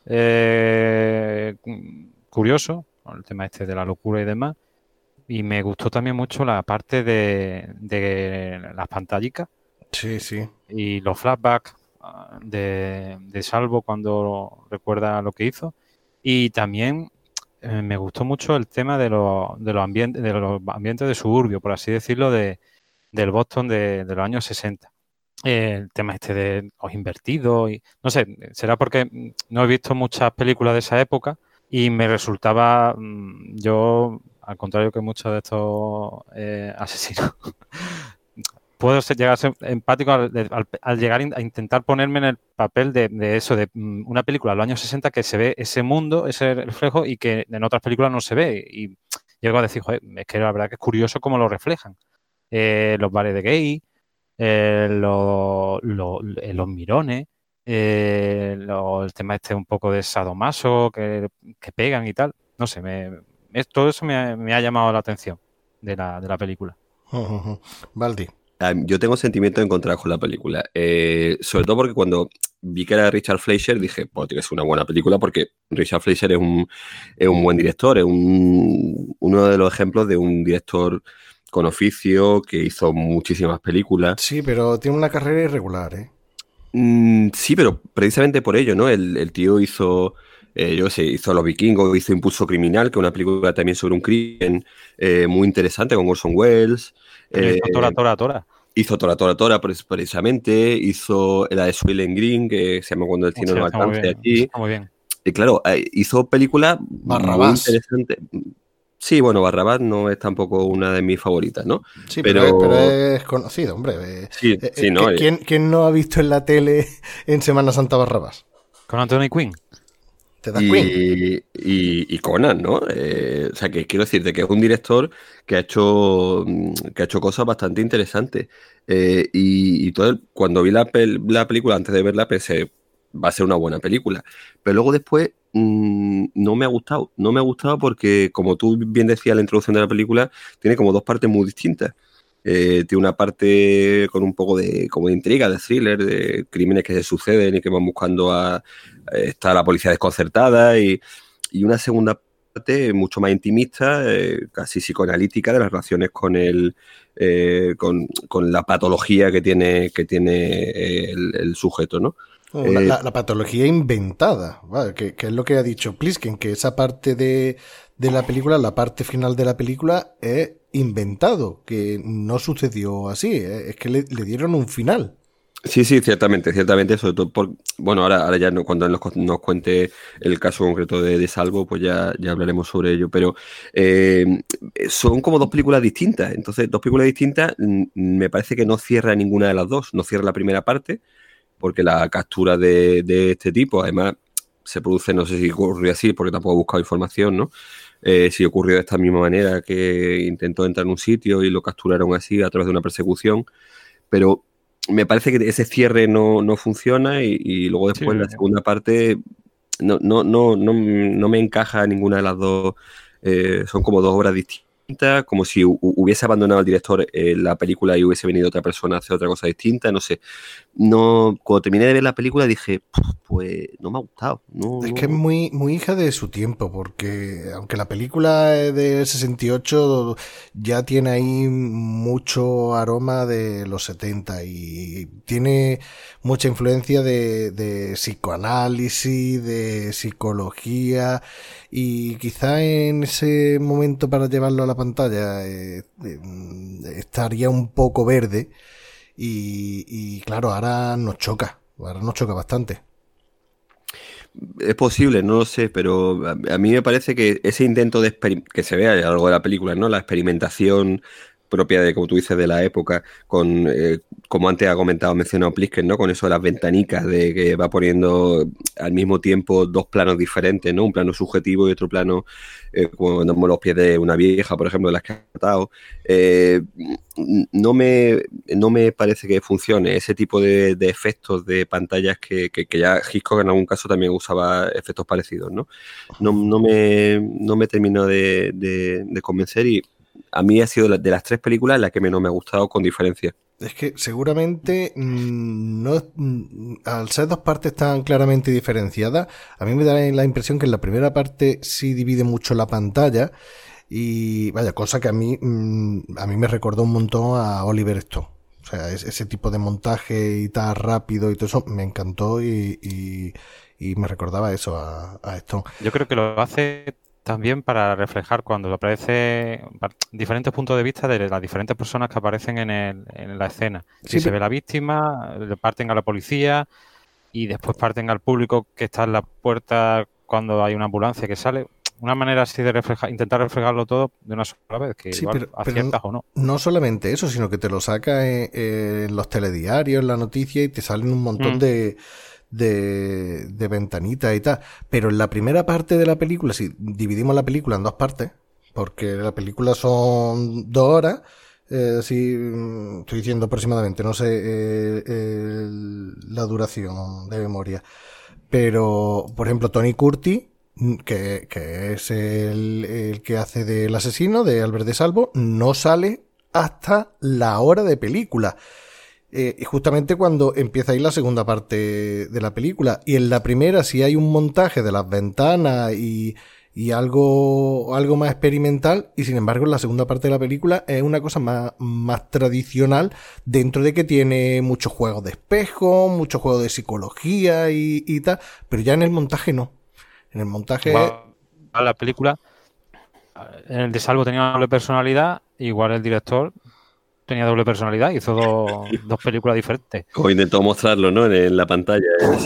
curioso, el tema este de la locura y demás. Y me gustó también mucho la parte de las pantallicas Sí, sí. y los flashbacks de Salvo cuando recuerda lo que hizo. Y también me gustó mucho el tema de los ambientes de suburbio, por así decirlo, del Boston de los años 60. El tema este de los invertidos y no sé, será porque no he visto muchas películas de esa época y me resultaba, yo, al contrario que muchos de estos asesinos, puedo llegar a ser empático al llegar a intentar ponerme en el papel de eso, de una película de los años 60 que se ve ese mundo, ese reflejo y que en otras películas no se ve. Y llego a decir, joder, es que la verdad que es curioso cómo lo reflejan. Los bares de gay, los mirones, el tema este un poco de sadomaso que pegan y tal. No sé, todo eso me ha llamado la atención de la película. Valdi. Yo tengo sentimientos encontrados con la película, sobre todo porque cuando vi que era Richard Fleischer dije, pues tiene que ser una buena película porque Richard Fleischer es un buen director, es uno de los ejemplos de un director con oficio que hizo muchísimas películas. Sí, pero tiene una carrera irregular, ¿eh? Sí, pero precisamente por ello, ¿no? El tío hizo... yo sé, hizo Los Vikingos, hizo Impulso Criminal, que es una película también sobre un crimen muy interesante con Orson Welles. Hizo Tora. Hizo Tora, precisamente. Hizo la de Soylent Green, que se llama Cuando el cine no alcance aquí. Está muy bien. Y claro, hizo películas muy interesantes. Sí, bueno, Barrabás no es tampoco una de mis favoritas, ¿no? Sí, pero es conocido, hombre. Sí, ¿no? ¿Quién no ha visto en la tele en Semana Santa Barrabás? Con Anthony Quinn. Y Conan, ¿no? O sea, que quiero decirte que es un director que ha hecho cosas bastante interesantes. Y cuando vi la película, antes de verla, pensé, va a ser una buena película. Pero luego después no me ha gustado. No me ha gustado porque, como tú bien decías en la introducción de la película, tiene como dos partes muy distintas. Tiene una parte con un poco de intriga, de thriller, de crímenes que se suceden y que van buscando está la policía desconcertada y una segunda parte mucho más intimista, casi psicoanalítica de las relaciones con con la patología que tiene el sujeto, ¿no? La patología inventada, ¿vale? Que es lo que ha dicho Plisken, que esa parte de la película, la parte final de la película es inventado, que no sucedió así, es que le dieron un final. Sí, ciertamente, sobre todo bueno, ahora ya cuando nos cuente el caso concreto de Salvo, pues ya hablaremos sobre ello, pero son como dos películas distintas, entonces dos películas distintas me parece que no cierra ninguna de las dos, no cierra la primera parte, porque la captura de este tipo, además, se produce, no sé si ocurrió así, porque tampoco he buscado información, ¿no? Si ocurrió de esta misma manera, que intentó entrar en un sitio y lo capturaron así a través de una persecución, pero me parece que ese cierre no funciona y luego después la segunda parte no me encaja ninguna de las dos, son como dos obras distintas distinta, como si hubiese abandonado el director la película y hubiese venido otra persona a hacer otra cosa distinta, no sé. No, cuando terminé de ver la película dije, pues no me ha gustado. Es que es muy, muy hija de su tiempo, porque aunque la película es del 68, ya tiene ahí mucho aroma de los 70 y tiene mucha influencia de psicoanálisis, de psicología, y quizá en ese momento para llevarlo a la pantalla estaría un poco verde y claro, ahora nos choca bastante. Es posible, no lo sé, pero a mí me parece que ese intento de que se vea a lo largo de la película, ¿no? La experimentación propia de, como tú dices, de la época, con, como antes ha mencionado Plisken, ¿no? Con eso de las ventanicas, de que va poniendo al mismo tiempo dos planos diferentes, ¿no? Un plano subjetivo y otro plano, como los pies de una vieja, por ejemplo, de las que ha matado. No me parece que funcione ese tipo de efectos de pantallas que ya Hitchcock en algún caso también usaba efectos parecidos, ¿no? No me terminó de convencer y a mí ha sido de las tres películas la que menos me ha gustado con diferencia. Es que seguramente al ser dos partes tan claramente diferenciadas, a mí me da la impresión que en la primera parte sí divide mucho la pantalla y vaya, cosa que a mí me recordó un montón a Oliver Stone. O sea, ese tipo de montaje y tan rápido y todo eso me encantó y me recordaba eso a Stone. Yo creo que lo hace también para reflejar cuando aparece diferentes puntos de vista de las diferentes personas que aparecen en la escena. Si Sí, se ve la víctima, le parten a la policía y después parten al público que está en la puerta cuando hay una ambulancia que sale. Una manera así de intentar reflejarlo todo de una sola vez, que sí, igual aciertas o no. No solamente eso, sino que te lo saca en los telediarios, en la noticia y te salen un montón de ventanitas y tal. Pero en la primera parte de la película, si dividimos la película en dos partes, porque la película son 2 horas, sí, estoy diciendo aproximadamente, no sé la duración de memoria. Pero, por ejemplo, Tony Curtis, que es el que hace del asesino, de Albert de Salvo, no sale hasta la hora de película. Y justamente cuando empieza ahí la segunda parte de la película. Y en la primera sí hay un montaje de las ventanas y algo más experimental. Y sin embargo en la segunda parte de la película es una cosa más tradicional, dentro de que tiene muchos juegos de espejo, muchos juegos de psicología y tal. Pero ya en el montaje no. En el montaje... A la película, en el de Salvo tenía una doble personalidad, igual el director tenía doble personalidad, hizo dos películas diferentes. O intentó mostrarlo, ¿no? En la pantalla.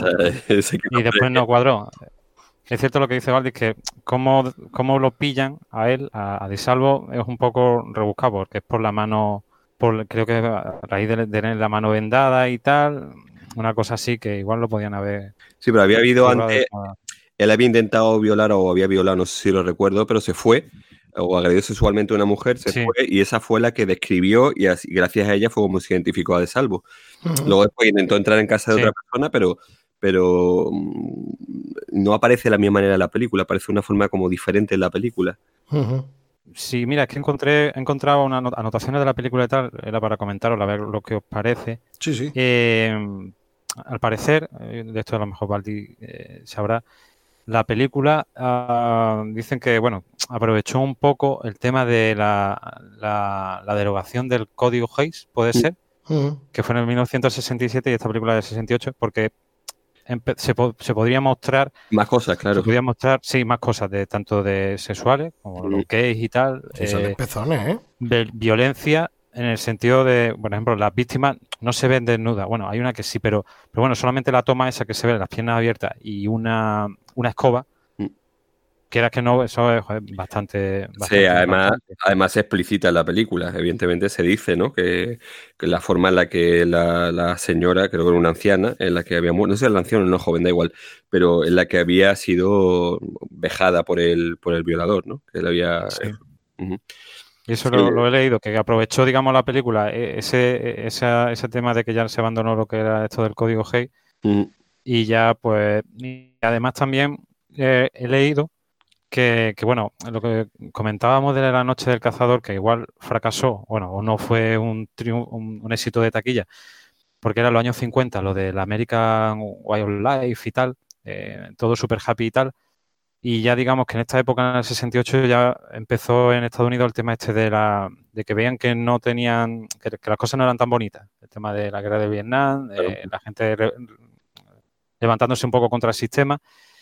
Y después no cuadró. Es cierto lo que dice Valdis, que cómo lo pillan a él, a De Salvo, es un poco rebuscado, porque es por la mano, creo que a raíz de tener la mano vendada y tal, una cosa así que igual lo podían haber... Sí, pero había habido antes... Él había intentado violar o había violado, no sé si lo recuerdo, pero se fue, o agredió sexualmente a una mujer, se fue, y esa fue la que describió y así, gracias a ella fue como se identificó a De Salvo. Luego después intentó entrar en casa de otra persona, pero no aparece de la misma manera en la película, aparece de una forma como diferente en la película. Sí, mira, es que he encontrado unas anotaciones de la película y tal, era para comentaros, a ver lo que os parece. Sí. Al parecer, de esto a lo mejor Valdi sabrá, la película dicen que, bueno, aprovechó un poco el tema de la derogación del Código Hays, puede ser, que fue en el 1967 y esta película del 68, porque se podría mostrar... Más cosas, claro. Se podría mostrar, sí, más cosas, tanto de sexuales, como los gays y tal. Sí, son pezones, violencia, en el sentido de, por ejemplo, las víctimas no se ven desnudas. Bueno, hay una que sí, pero bueno, solamente la toma esa que se ve, las piernas abiertas y una escoba, quieras que no, eso es bastante sí, además se explicita en la película, evidentemente se dice, ¿no? Que la forma en la que la señora, creo que era una anciana, en la que había muerto, no sé si era la anciana o no joven, da igual, pero en la que había sido vejada por el violador, ¿no? Que le había... Sí. Y eso lo he leído, que aprovechó, digamos, la película, ese tema de que ya se abandonó lo que era esto del Código Hays, y ya, pues, y además también he leído que, bueno, lo que comentábamos de La Noche del Cazador, que igual fracasó, bueno, o no fue un éxito de taquilla, porque era los años 50, lo del American Wildlife y tal, todo super happy y tal. Y ya digamos que en esta época, en el 68, ya empezó en Estados Unidos el tema este de que veían que no tenían, que las cosas no eran tan bonitas. El tema de la guerra de Vietnam, la gente levantándose un poco contra el sistema.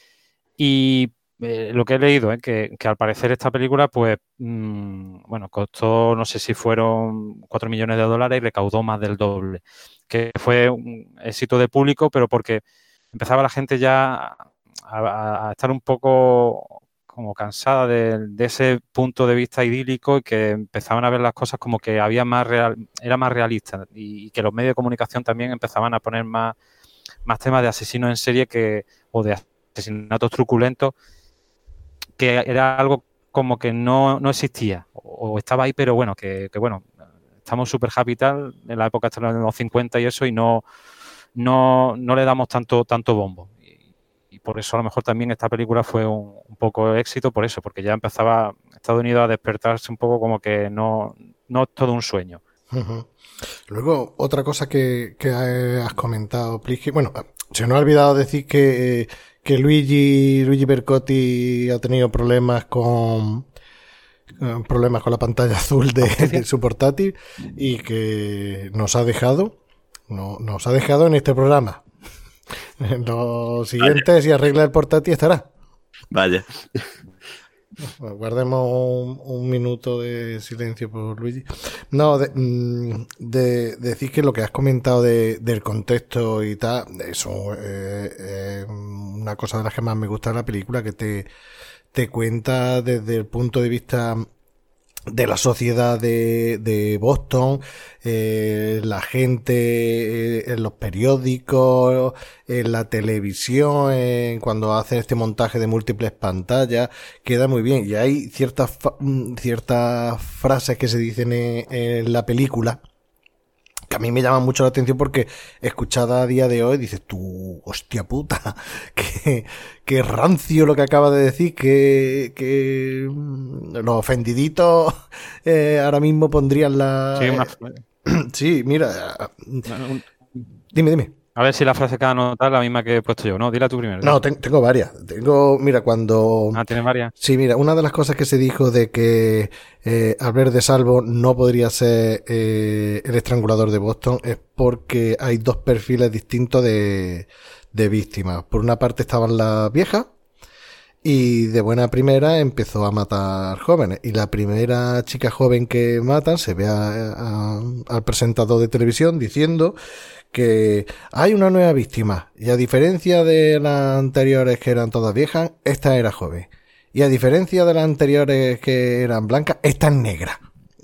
Y lo que he leído es que al parecer esta película, pues, bueno, costó, no sé si fueron 4 millones de dólares y recaudó más del doble. Que fue un éxito de público, pero porque empezaba la gente ya a estar un poco como cansada de ese punto de vista idílico y que empezaban a ver las cosas como que había era más realista y que los medios de comunicación también empezaban a poner más temas de asesinos en serie o de asesinatos truculentos, que era algo como que no existía o estaba ahí, pero bueno, que bueno, estamos súper happy tal, en la época de los 50 y eso, y no le damos tanto bombo. Y por eso a lo mejor también esta película fue un poco éxito, por eso, porque ya empezaba Estados Unidos a despertarse un poco como que no es todo un sueño. Uh-huh. Luego, otra cosa que has comentado, Plisky, bueno, se nos ha olvidado decir que Luigi Bercotti ha tenido problemas con la pantalla azul de su portátil y que nos ha dejado en este programa. En los siguientes, si arregla el portátil, estará. Vaya. Bueno, guardemos un minuto de silencio por Luigi. No, decir que lo que has comentado del contexto y tal, eso es una cosa de las que más me gusta de la película, que te cuenta desde el punto de vista de la sociedad de Boston, la gente en los periódicos, en la televisión, cuando hacen este montaje de múltiples pantallas, queda muy bien. Y hay ciertas frases que se dicen en la película que a mí me llaman mucho la atención porque escuchada a día de hoy dices tú, hostia puta, que rancio lo que acaba de decir, que los ofendiditos ahora mismo pondrían la... Sí, sí, mira, dime. A ver si la frase que ha anotado es la misma que he puesto yo. No, dila tú primero. No, tengo varias. Mira, cuando... Ah, ¿tienes varias? Sí, mira, una de las cosas que se dijo de que Albert de Salvo no podría ser el estrangulador de Boston es porque hay dos perfiles distintos de víctimas. Por una parte estaban las viejas y de buena primera empezó a matar jóvenes. Y la primera chica joven que matan se ve al presentador de televisión diciendo que hay una nueva víctima y a diferencia de las anteriores que eran todas viejas, esta era joven. Y a diferencia de las anteriores que eran blancas, esta es negra.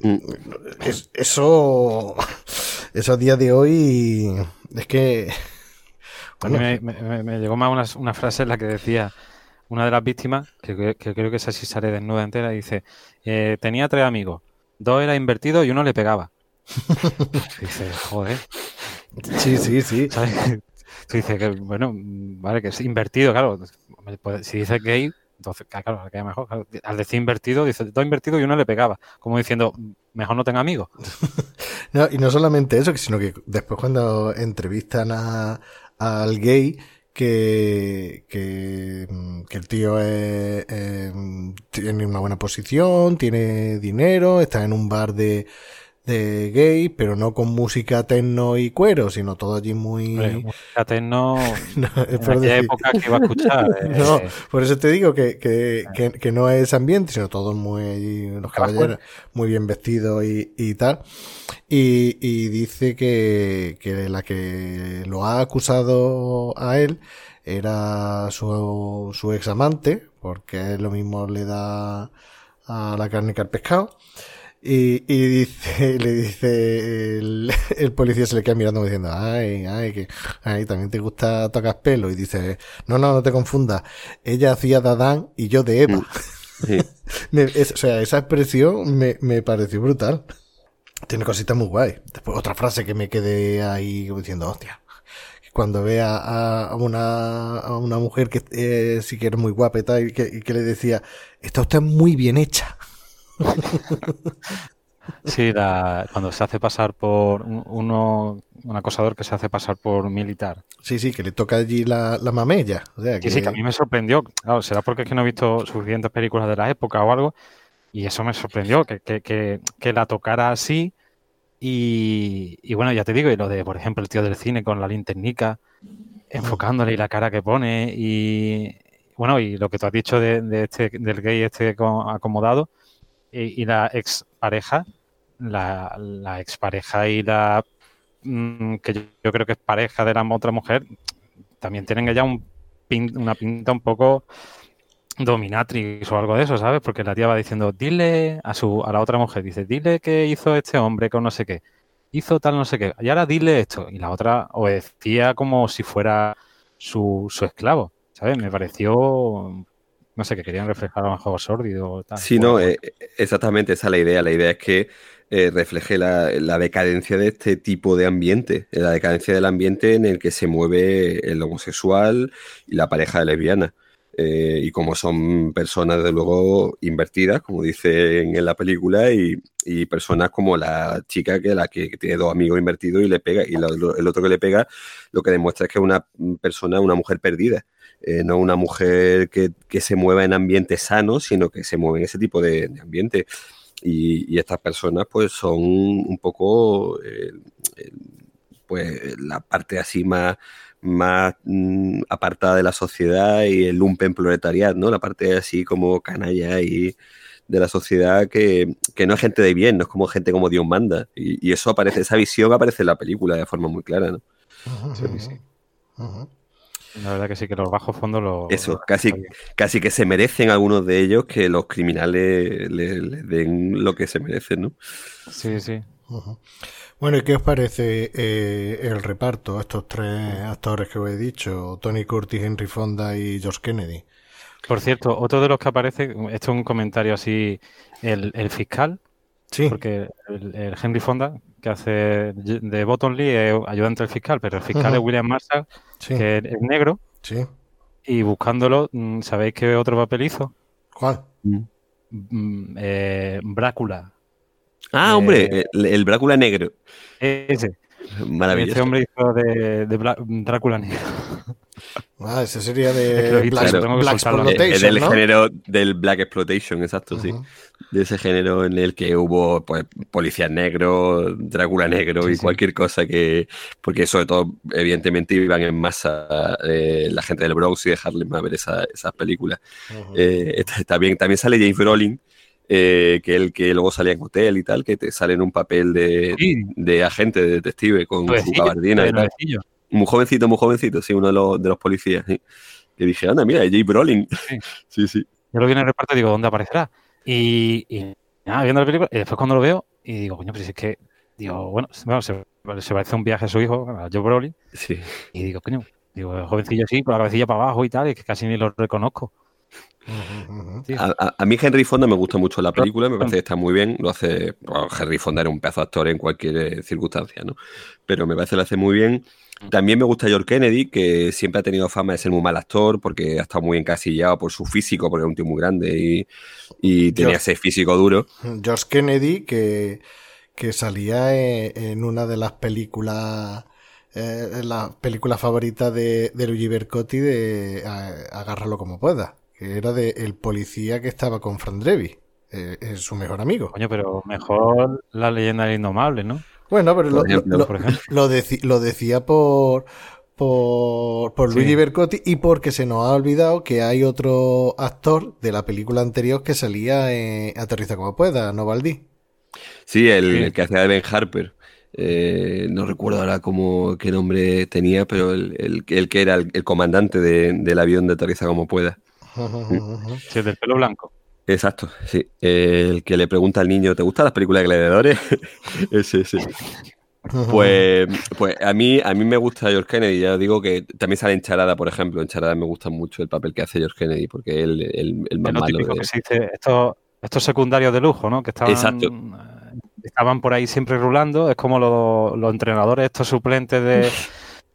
Eso a día de hoy es que... Bueno. Me llegó más una frase en la que decía una de las víctimas, que creo que esa sí sale desnuda entera, y dice, tenía 3 amigos, 2 eran invertidos y 1 le pegaba. Dice, joder. Sí. ¿Sabes? Tú dices que, bueno, vale, que es invertido, claro. Si dices gay, entonces, claro, queda mejor. Claro. Al decir invertido, dice 2 invertidos y 1 le pegaba. Como diciendo, mejor no tenga amigos. No, y no solamente eso, sino que después cuando entrevistan al gay, que el tío tiene una buena posición, tiene dinero, está en un bar de gay, pero no con música techno y cuero, sino todo allí muy... música techno no, en aquella época que iba a escuchar. No, por eso te digo que no es ambiente, sino todos los caballeros muy bien vestidos y tal. Y dice que la que lo ha acusado a él era su ex amante, porque él lo mismo le da a la carne que al pescado. Y le dice el policía, se le queda mirando diciendo, ay, también te gusta tocar pelo. Y dice, no te confundas, ella hacía de Adán y yo de Eva. Sí. O sea, esa expresión me pareció brutal. Tiene cositas muy guay. Después otra frase que me quedé ahí diciendo, hostia, qué cuando ve a una mujer que sí que era muy guapa y tal, y que le decía, está usted muy bien hecha. Sí, cuando se hace pasar por un acosador que se hace pasar por militar. Sí, que le toca allí la mamella. O sea, Sí, que a mí me sorprendió. Claro, será porque es que no he visto suficientes películas de la época o algo, y eso me sorprendió, que la tocara así. Y bueno, ya te digo, y lo de, por ejemplo, el tío del cine con la linternica, enfocándole y la cara que pone, y bueno, y lo que tú has dicho del gay acomodado, y la expareja, la expareja y la que yo creo que es pareja de la otra mujer, también tienen ya una pinta un poco dominatrix o algo de eso, ¿sabes? Porque la tía va diciendo, dile a la otra mujer, dice, dile que hizo este hombre con no sé qué, hizo tal no sé qué, y ahora dile esto. Y la otra obedecía como si fuera su esclavo, ¿sabes? Me pareció, no sé, que querían reflejar a un juego sórdido. Tal. Sí, no, exactamente esa es la idea. La idea es que refleje la decadencia de este tipo de ambiente, la decadencia del ambiente en el que se mueve el homosexual y la pareja lesbiana. Y como son personas, de luego, invertidas, como dicen en la película, y personas como la chica que tiene dos amigos invertidos y le pega, y el otro que le pega, lo que demuestra es que es una persona, una mujer perdida. No una mujer que se mueva en ambientes sanos, sino que se mueve en ese tipo de ambiente. Y estas personas pues son un poco pues la parte así más apartada de la sociedad y el lumpenproletariat, ¿no? La parte así como canalla y de la sociedad que no es gente de bien, no es como gente como Dios manda. Y eso aparece, esa visión aparece en la película de forma muy clara, ¿no? Sí. La verdad que sí, que los bajos fondos Eso, casi que se merecen algunos de ellos que los criminales les den lo que se merecen, ¿no? Sí. Bueno, ¿y qué os parece el reparto? Estos tres actores que os he dicho, Tony Curtis, Henry Fonda y George Kennedy. Por cierto, otro de los que aparece, esto es un comentario así, el fiscal, Sí. porque el Henry Fonda, que hace de Bottom Lee, es ayudante del fiscal, pero el fiscal es William Marshall, que es negro. Sí. Y buscándolo, ¿sabéis qué otro papel hizo? ¿Cuál? Brácula. Ah, hombre, el Brácula negro. Ese. Maravilloso. Este hombre hizo de Drácula negro. Ah, ese sería de Black Exploitation, es del ¿no? género del Black Exploitation, exacto, sí. De ese género en el que hubo pues policías negros, Drácula negro y cualquier cosa que... Porque sobre todo, evidentemente, iban en masa la gente del Bronx y de Harlem a ver esas películas. También sale James Brolin, que luego salía en Hotel y tal, que te sale en un papel de agente, de detective con su gabardina y tal. Muy jovencito, sí, uno de los policías. Sí. Que dije, anda, mira, es Jay Brolin. Sí. Yo lo vi en el reparto y digo, ¿dónde aparecerá? Y nada, viendo la película, y después cuando lo veo, y digo, coño, pero si es que, digo, bueno, se parece un viaje a su hijo, a Joe Brolin. Sí. Y digo, coño, jovencillo así, con la cabecilla para abajo y tal, y que casi ni lo reconozco. A mí Henry Fonda me gusta mucho la película, me parece que está muy bien, lo hace, bueno, Henry Fonda era un pedazo de actor en cualquier circunstancia, ¿no? Pero me parece que lo hace muy bien. También me gusta George Kennedy, que siempre ha tenido fama de ser muy mal actor, porque ha estado muy encasillado por su físico, porque era un tío muy grande y tenía ese físico duro. George Kennedy, que salía en una de las películas... la película favorita de Luigi Bercotti, de Agárralo como pueda, que era de el policía que estaba con Fran Drebin, es su mejor amigo. Coño, pero mejor La leyenda del indomable, ¿no? Bueno, pero lo decía por Luigi Bercotti, y porque se nos ha olvidado que hay otro actor de la película anterior que salía en Aterriza como pueda, ¿no, Valdi? Sí, el que hacía de Ben Harper. No recuerdo ahora qué nombre tenía, pero el que era el comandante del avión de Aterriza como pueda. Sí, del pelo blanco. Exacto, sí. El que le pregunta al niño, ¿te gustan las películas de gladiadores? Ese. Pues a mí me gusta George Kennedy. Ya digo que también sale en Charada, por ejemplo. En Charada me gusta mucho el papel que hace George Kennedy, porque el más lo malo típico que se dice, estos secundarios de lujo, ¿no? Que estaban por ahí siempre rulando. Es como los entrenadores, estos suplentes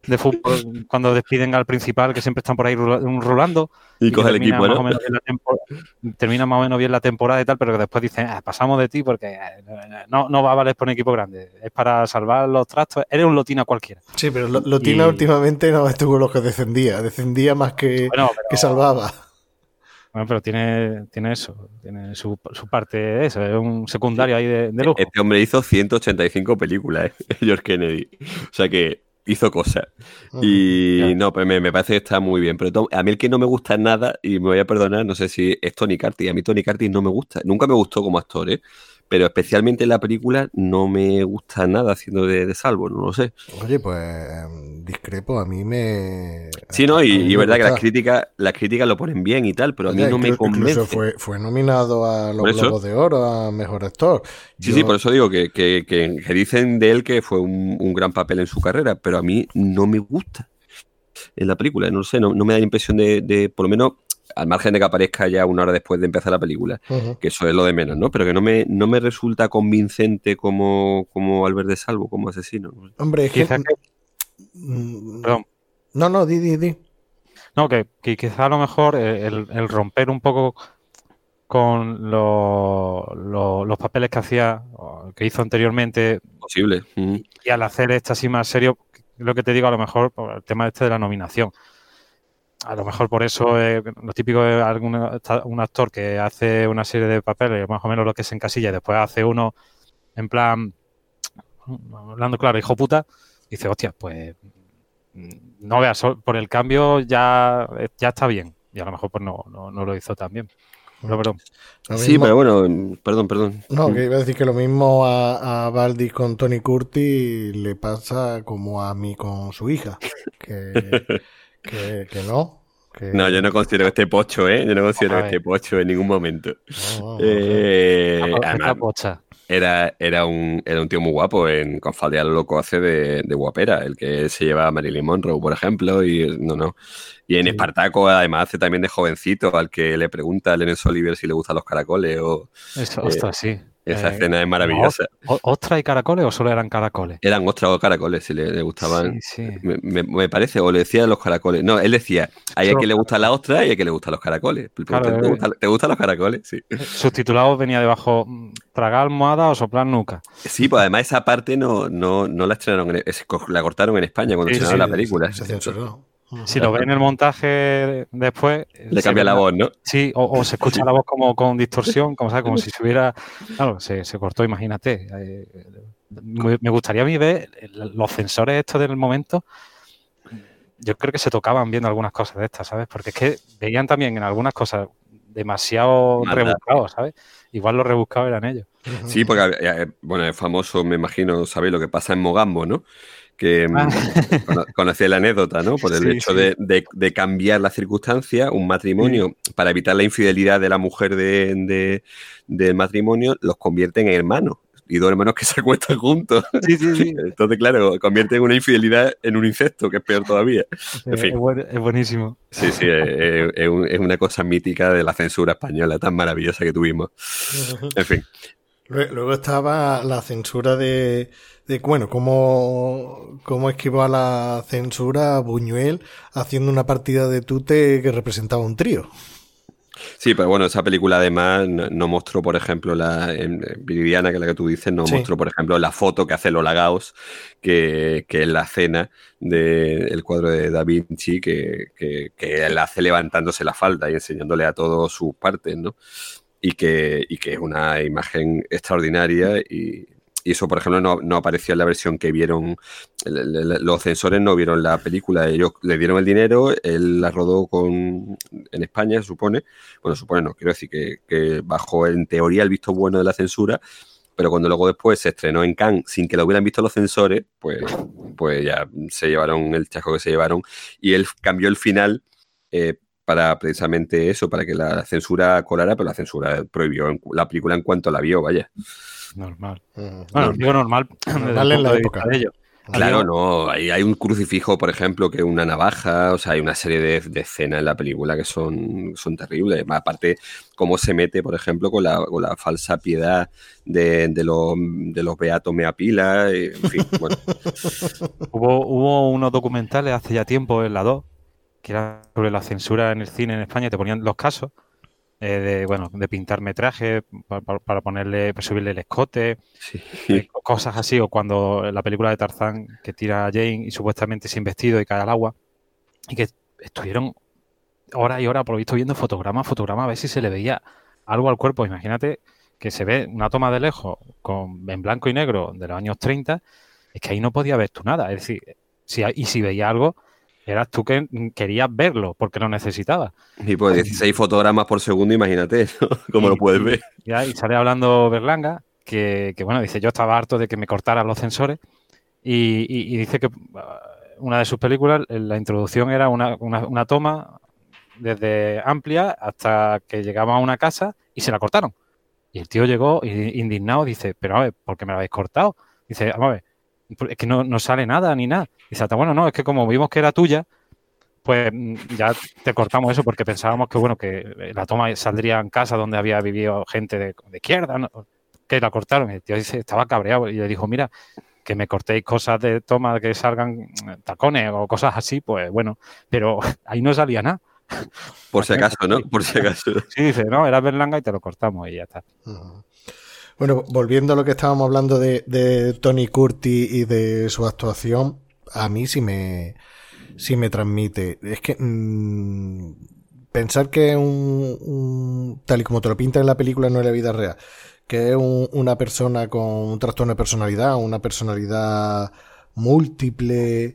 de fútbol cuando despiden al principal, que siempre están por ahí rulando. Y coge el termina equipo, más ¿no? o menos termina más o menos bien la temporada y tal, pero que después dicen, pasamos de ti porque no va a valer por un equipo grande. Es para salvar los trastos. Eres un Lotina cualquiera. Sí, pero Lotina últimamente no estuvo los que descendía más que salvaba. Bueno, pero tiene eso, tiene su parte de eso, es un secundario ahí de lujo. Este hombre hizo 185 películas, George Kennedy. O sea que hizo cosas. Y no, pues me parece que está muy bien. Pero a mí el que no me gusta nada, y me voy a perdonar, no sé si es Tony Curtis. A mí Tony Curtis no me gusta. Nunca me gustó como actor, ¿eh? Pero especialmente en la película no me gusta nada haciendo de Salvo, no lo sé. Oye, pues discrepo, a mí me... Sí, no, y verdad que las críticas lo ponen bien y tal, pero a mí no me convence. Incluso fue nominado a los Globos de Oro, a Mejor Actor. Sí, por eso digo que dicen de él que fue un gran papel en su carrera, pero a mí no me gusta en la película, no sé, no me da la impresión de por lo menos... al margen de que aparezca ya una hora después de empezar la película, que eso es lo de menos, ¿no? Pero que no me resulta convincente como Albert de Salvo, como asesino. Hombre, es que... Perdón. No, di. No, que quizá a lo mejor el romper un poco con los papeles que hizo anteriormente. Posible. Y al hacer este así más serio, lo que te digo, a lo mejor por el tema de la nominación. A lo mejor por eso lo típico es un actor que hace una serie de papeles, más o menos lo que se encasilla, y después hace uno en plan, hablando claro, hijo puta, y dice, hostia, pues no veas, por el cambio ya está bien. Y a lo mejor pues no lo hizo tan bien. Pero, perdón. Sí, pero bueno, perdón. No, que iba a decir que lo mismo a Valdis con Tony Curtis le pasa como a mí con su hija, que no. No, yo no considero este pocho, ¿eh? Yo no considero este pocho en ningún momento. Además, pocha. Era un tío muy guapo. Con Falde a lo loco hace de guapera, el que se lleva a Marilyn Monroe, por ejemplo. Y en Espartaco, además, hace también de jovencito, al que le pregunta a Laurence Olivier si le gustan los caracoles. Eso, ostras, sí. Esa escena es maravillosa. ¿Ostras y caracoles o solo eran caracoles? Eran ostras o caracoles, si le gustaban. Sí. Me parece, o le decía los caracoles. No, él decía, hay a quien le gustan las ostras y hay a quien le gustan los caracoles. Claro, ¿Te gustan los caracoles? Sí. Subtitulado venía debajo, tragar almohada o soplar nuca. Sí, pues además esa parte no la estrenaron, la cortaron en España cuando estrenaron la película. Se censuró. Si lo ves en el montaje después... Le cambia la voz, ¿no? Sí, o se escucha la voz como con distorsión, como si se hubiera... Claro, se cortó, imagínate. Me gustaría a mí ver los censores estos del momento. Yo creo que se tocaban viendo algunas cosas de estas, ¿sabes? Porque es que veían también en algunas cosas demasiado rebuscados, ¿sabes? Igual los rebuscados eran ellos. Sí, porque, bueno, es famoso, me imagino, ¿sabéis lo que pasa en Mogambo, ¿no? Que conocía la anécdota, ¿no? Por el hecho de cambiar la circunstancia, un matrimonio, para evitar la infidelidad de la mujer del matrimonio, los convierten en hermanos. Y dos hermanos que se acuestan juntos. Sí. Entonces, claro, convierten una infidelidad en un incesto, que es peor todavía. En fin. Es buenísimo. Sí, es una cosa mítica de la censura española, tan maravillosa que tuvimos. En fin. Luego estaba la censura de bueno, cómo esquivó a la censura Buñuel haciendo una partida de tute que representaba un trío. Sí, pero bueno, esa película además no mostró, por ejemplo, Viridiana, que es la que tú dices, mostró, por ejemplo, la foto que hace Lola Gauss, que es la escena del cuadro de Da Vinci, que él hace levantándose la falda y enseñándole a todos sus partes, ¿no? Y que es una imagen extraordinaria y eso, por ejemplo, no apareció en la versión que vieron. Los censores no vieron la película. Ellos le dieron el dinero, él la rodó en España, se supone. Bueno, supone no, quiero decir que bajo, en teoría, el visto bueno de la censura, pero cuando luego después se estrenó en Cannes sin que lo hubieran visto los censores, pues ya se llevaron el chasco que se llevaron. Y él cambió el final para precisamente eso, para que la censura colara, pero la censura prohibió la película en cuanto la vio, vaya. Normal. Bueno, digo normal en la época de ellos. Claro, no, hay un crucifijo, por ejemplo, que es una navaja, o sea, hay una serie de escenas en la película que son terribles. Aparte, cómo se mete, por ejemplo, con la falsa piedad de los beatos meapila, en fin, bueno. Hubo unos documentales hace ya tiempo en la 2 que eran sobre la censura en el cine en España, te ponían los casos de pintar metrajes para ponerle, para subirle el escote, Sí. cosas así, o cuando en la película de Tarzán que tira a Jane y supuestamente sin vestido y cae al agua, y que estuvieron horas y horas por lo visto viendo fotograma a ver si se le veía algo al cuerpo. Imagínate que se ve una toma de lejos en blanco y negro de los años 30, es que ahí no podía ver tú nada, es decir, si veía algo, eras tú que querías verlo porque lo necesitabas. Y pues 16 fotogramas por segundo, imagínate, ¿no? Cómo lo puedes ver. Y sale hablando Berlanga, que bueno, dice, yo estaba harto de que me cortaran los sensores y dice que una de sus películas, la introducción era una toma desde amplia hasta que llegaba a una casa y se la cortaron. Y el tío llegó indignado, dice, pero a ver, ¿por qué me la habéis cortado? Dice, vamos a ver, es que no sale nada ni nada. Dice, bueno, no, es que como vimos que era tuya, pues ya te cortamos eso porque pensábamos que, bueno, que la toma saldría en casa donde había vivido gente de izquierda, ¿no? Que la cortaron. Y el tío dice, estaba cabreado y le dijo, mira, que me cortéis cosas de toma que salgan tacones o cosas así, pues bueno, pero ahí no salía nada. Por si acaso, ¿no? Por si acaso. Sí, dice, no, era Berlanga y te lo cortamos y ya está. Bueno, volviendo a lo que estábamos hablando de Tony Curtis y de su actuación, a mí sí me transmite. Es que pensar que tal y como te lo pintan en la película, no en la vida real, que es una persona con un trastorno de personalidad, una personalidad múltiple,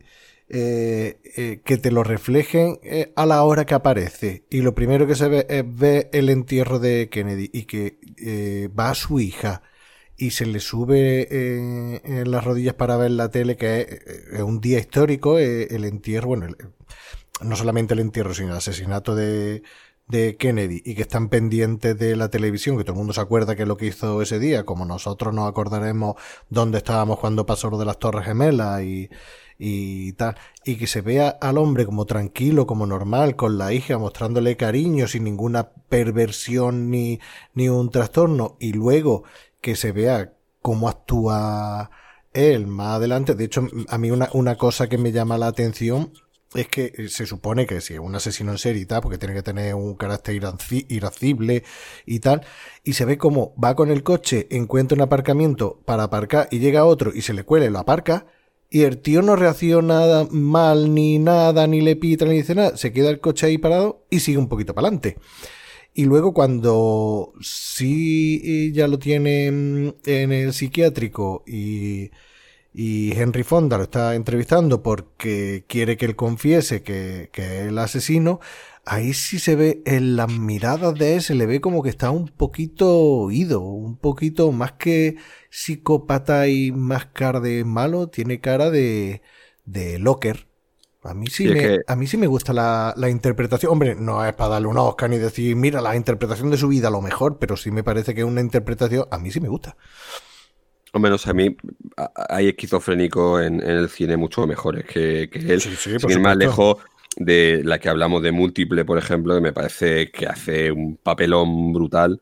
que te lo reflejen a la hora que aparece. Y lo primero que se ve es ver el entierro de Kennedy y que va a su hija y se le sube en las rodillas para ver la tele, que es un día histórico, el entierro, bueno, no solamente el entierro, sino el asesinato de Kennedy, y que están pendientes de la televisión, que todo el mundo se acuerda que es lo que hizo ese día, como nosotros nos acordaremos dónde estábamos cuando pasó lo de las Torres Gemelas y tal, y que se vea al hombre como tranquilo, como normal, con la hija, mostrándole cariño, sin ninguna perversión ni un trastorno, y luego que se vea cómo actúa él más adelante. De hecho, a mí una cosa que me llama la atención es que se supone que si es un asesino en serie y tal, porque tiene que tener un carácter irascible y tal, y se ve como va con el coche, encuentra un aparcamiento para aparcar y llega otro y se le cuela y lo aparca, y el tío no reacciona mal ni nada, ni le pita ni dice nada, se queda el coche ahí parado y sigue un poquito para adelante. Y luego cuando sí ya lo tiene en el psiquiátrico y Henry Fonda lo está entrevistando porque quiere que él confiese que es el asesino, ahí sí se ve en las miradas de él, se le ve como que está un poquito ido, un poquito más que psicópata y más cara de malo, tiene cara de locker. A mí a mí sí me gusta la interpretación. Hombre, no es para darle un Oscar ni decir, mira, la interpretación de su vida a lo mejor, pero sí me parece que es una interpretación, a mí sí me gusta. O menos a mí hay esquizofrénicos en el cine mucho mejores que él. Sí, sin ir más lejos de la que hablamos de Múltiple, por ejemplo, que me parece que hace un papelón brutal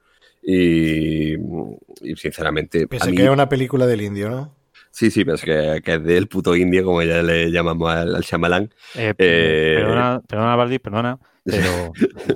y sinceramente... Pensé que es una película del indio, ¿no? Sí, pero es que es del puto indio, como ya le llamamos al Shyamalan. Perdona, Valdi, perdona, pero...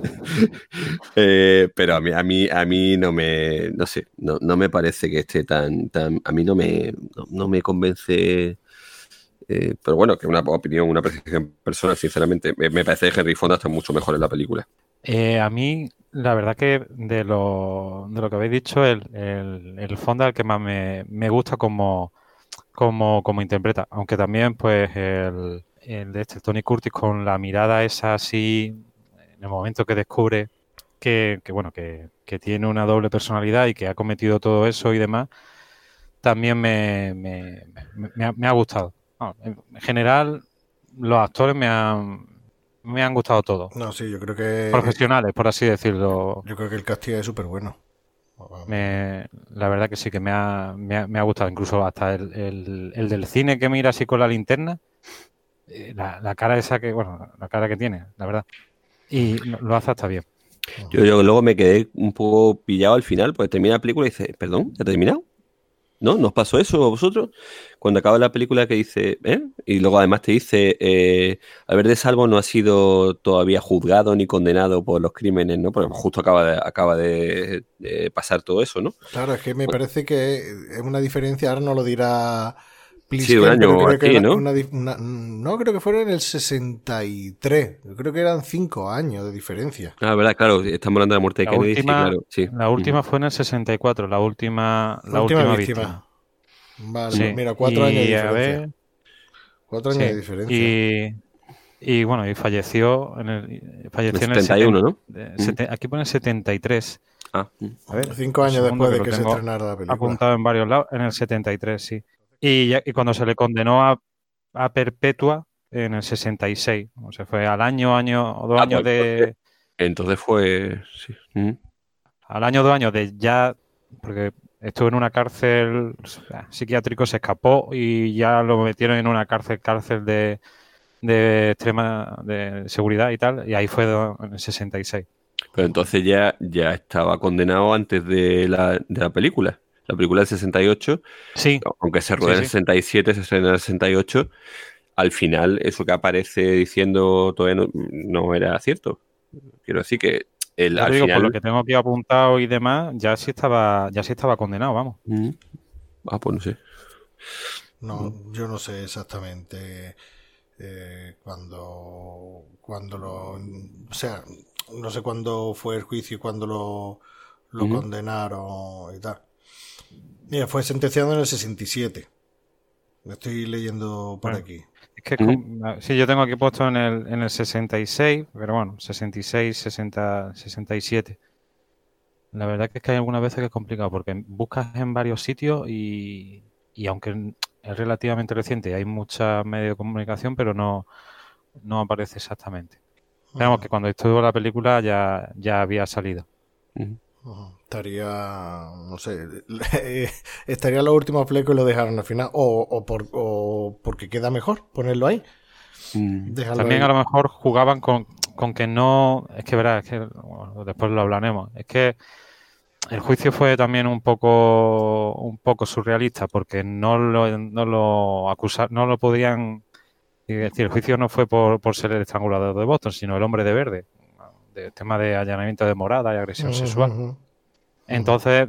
pero a mí no me, no sé, no me parece que esté tan, a mí no me convence, pero bueno, que una opinión, una apreciación personal, sinceramente, me parece que Henry Fonda está mucho mejor en la película. A mí, la verdad que de lo que habéis dicho, el Fonda es el que más me gusta como interpreta, aunque también pues el de Tony Curtis con la mirada esa así en el momento que descubre que tiene una doble personalidad y que ha cometido todo eso y demás, también me ha gustado. En general, los actores me han gustado todos. No, sí, yo creo que... Profesionales, por así decirlo. Yo creo que el casting es súper bueno. La la verdad que sí que me ha gustado. Incluso hasta el del cine que mira así con la linterna, la cara esa que, bueno, la cara que tiene, la verdad. Y lo hace hasta bien. Yo luego me quedé un poco pillado al final, porque termina la película y dice, perdón, ¿ya ha terminado? ¿No? ¿Nos pasó eso a vosotros? Cuando acaba la película que dice, ¿eh? Y luego además te dice, Albert de Salvo no ha sido todavía juzgado ni condenado por los crímenes, ¿no? Porque justo acaba de pasar todo eso, ¿no? Claro, es que me parece que es una diferencia, ahora no lo dirá Sí, un Plisker, año pero creo que así, era ¿no? no, creo que fuera en el 63. Yo creo que eran 5 años de diferencia. Ah, verdad, claro, estamos hablando de la muerte de Kennedy, sí, claro, sí. La última fue en el 64, la última víctima. Vale, Sí. pues mira, 4 años de A diferencia. ver, 4 años sí. de diferencia. Y bueno, y falleció en El el 71, ¿no? Aquí pone 73. Ah, A ver, 5 un años segundo, después de lo que se tengo estrenara la película. apuntado en varios lados, en el 73, sí. Y cuando se le condenó a perpetua en el 66, o sea, fue al año o 2 años de... Entonces fue, sí. Al año o 2 años de ya, porque estuvo en una cárcel psiquiátrico, se escapó y ya lo metieron en una cárcel de extrema de seguridad y tal, y ahí fue en el 66. Pero entonces ya estaba condenado antes de la película. La película del 68, Sí, aunque se rodó en el 67, se estrenó en el 68, al final eso que aparece diciendo todavía no era cierto. Quiero decir que ya al te digo, final... por lo que tengo aquí apuntado y demás, ya sí estaba condenado, vamos. Pues no sé. No, yo no sé exactamente cuando lo... O sea, no sé cuándo fue el juicio y cuándo lo condenaron y tal. Mira, fue sentenciado en el 67. Lo estoy leyendo por aquí. Es que sí, yo tengo aquí puesto en el 66, pero bueno, 66, 60, 67. La verdad que es que hay algunas veces que es complicado porque buscas en varios sitios y aunque es relativamente reciente y hay muchos medios de comunicación, pero no aparece exactamente. Digamos que cuando estuvo la película ya había salido. Estaría, no sé, estaría los últimos flecos y lo dejaron al final, o porque queda mejor ponerlo ahí. También ahí. A lo mejor jugaban con que no, es que verás, es que bueno, después lo hablaremos, es que el juicio fue también un poco surrealista porque no lo acusaron, no lo podían, es decir, el juicio no fue por ser el estrangulador de Boston, sino el hombre de verde, de tema de allanamiento de morada y agresión sexual. Entonces,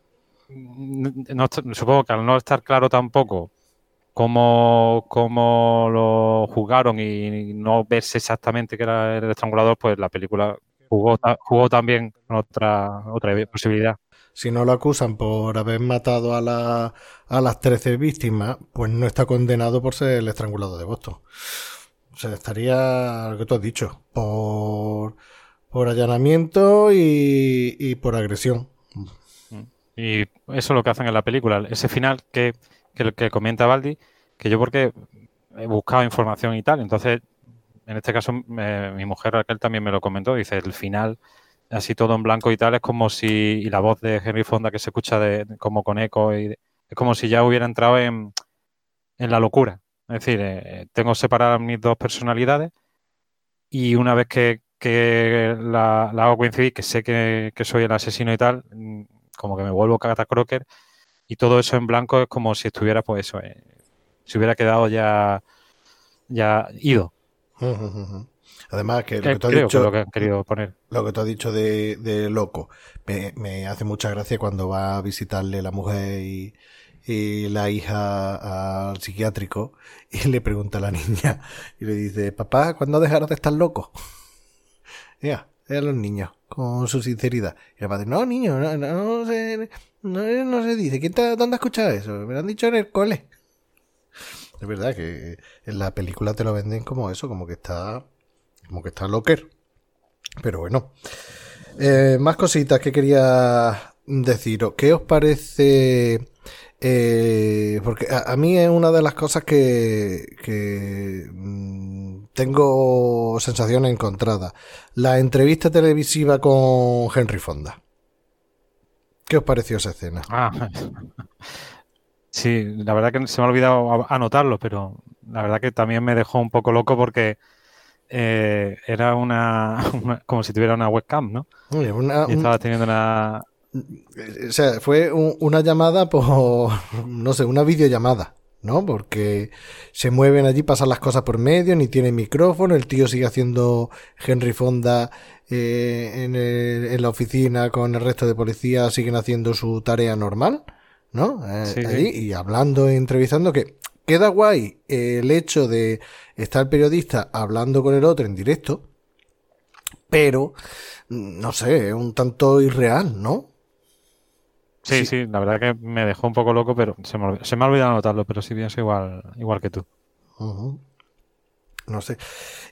supongo que al no estar claro tampoco cómo lo juzgaron y no verse exactamente que era el estrangulador, pues la película jugó también con otra posibilidad. Si no lo acusan por haber matado a las 13 víctimas, pues no está condenado por ser el estrangulador de Boston. O sea, estaría, lo que tú has dicho, por allanamiento y por agresión. Y eso es lo que hacen en la película. Ese final que comenta Baldi, que yo porque he buscado información y tal, entonces en este caso mi mujer Raquel también me lo comentó, dice el final así todo en blanco y tal es como si, y la voz de Henry Fonda que se escucha como con eco, es como si ya hubiera entrado en la locura. Es decir, tengo separadas mis dos personalidades y una vez que la hago coincidir, que sé que soy el asesino y tal, como que me vuelvo Cata Crocker y todo eso en blanco es como si estuviera, pues eso, se hubiera quedado ya ido. Además, que lo que tú has dicho, lo que han querido poner. Lo que tú has dicho de loco, me hace mucha gracia cuando va a visitarle la mujer y la hija al psiquiátrico y le pregunta a la niña y le dice, papá, ¿cuándo dejarás de estar loco? Ya, a los niños, con su sinceridad. Y el padre, no, niño, no se dice. ¿Dónde has escuchado eso? Me lo han dicho en el cole. Es verdad que en la película te lo venden como eso, como que está locker. Pero bueno. Más cositas que quería deciros. ¿Qué os parece? Porque a mí es una de las cosas que tengo sensaciones encontradas. La entrevista televisiva con Henry Fonda. ¿Qué os pareció esa escena? Sí, la verdad que se me ha olvidado anotarlo, pero la verdad que también me dejó un poco loco porque era como si tuviera una webcam, ¿no? Oye, Y estaba teniendo una... o sea, fue una llamada por, no sé, una videollamada, ¿no? Porque se mueven allí, pasan las cosas por medio, ni tiene micrófono, el tío sigue haciendo Henry Fonda en la oficina con el resto de policías, siguen haciendo su tarea normal, ¿no? Sí, allí, sí. y hablando e entrevistando, que queda guay el hecho de estar el periodista hablando con el otro en directo, pero, no sé, es un tanto irreal, ¿no? Sí, sí, la verdad que me dejó un poco loco, pero se me ha olvidado anotarlo, pero sí pienso igual que tú. Ujú. No sé.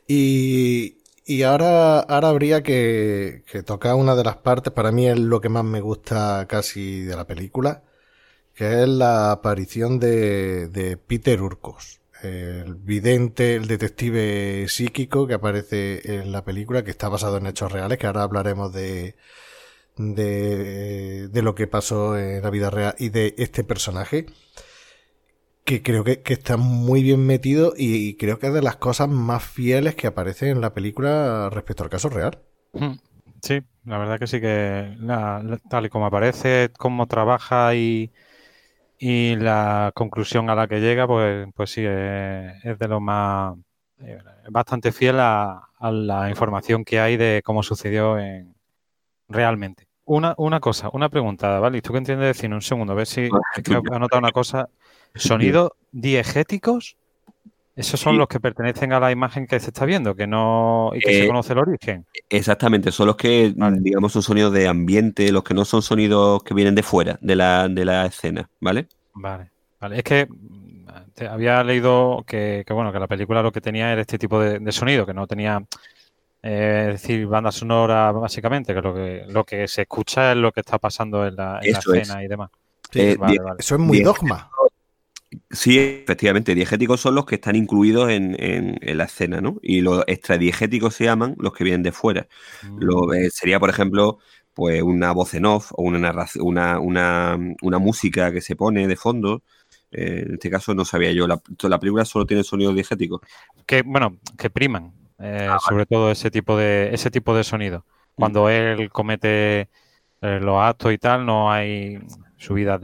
Y ahora habría que tocar una de las partes, para mí es lo que más me gusta casi de la película, que es la aparición de Peter Urkos, el vidente, el detective psíquico que aparece en la película, que está basado en hechos reales, que ahora hablaremos de lo que pasó en la vida real y de este personaje, que creo que está muy bien metido y creo que es de las cosas más fieles que aparecen en la película respecto al caso real. Sí, la verdad que sí que tal y como aparece, cómo trabaja y la conclusión a la que llega, pues sí, es de lo más bastante fiel a la información que hay de cómo sucedió realmente. Una cosa, una pregunta, ¿vale? ¿Y tú qué entiendes de cine? Un segundo, a ver si es que he anotado una cosa. ¿Sonidos diegéticos? Esos son Sí, los que pertenecen a la imagen que se está viendo, que no y que se eh, conoce el origen. exactamente, son los que, Vale, digamos, son sonidos de ambiente, los que no son sonidos que vienen de fuera de la escena, ¿vale? vale, vale. Es que había leído que, bueno, que la película lo que tenía era este tipo de sonido, que no tenía, es decir, banda sonora básicamente, que lo que se escucha es lo que está pasando en la Eso es. escena y demás. Sí, Vale, vale. eso es muy dogma. Sí, efectivamente, diegéticos son los que están incluidos en la escena, ¿no? Y los extradiegéticos se llaman los que vienen de fuera. Sería, por ejemplo, pues una voz en off o una narración, una música que se pone de fondo. En este caso no sabía yo. La película solo tiene sonidos diegéticos. Que, bueno, que priman, sobre todo ese tipo de sonido. Cuando él comete los actos y tal, no hay subidas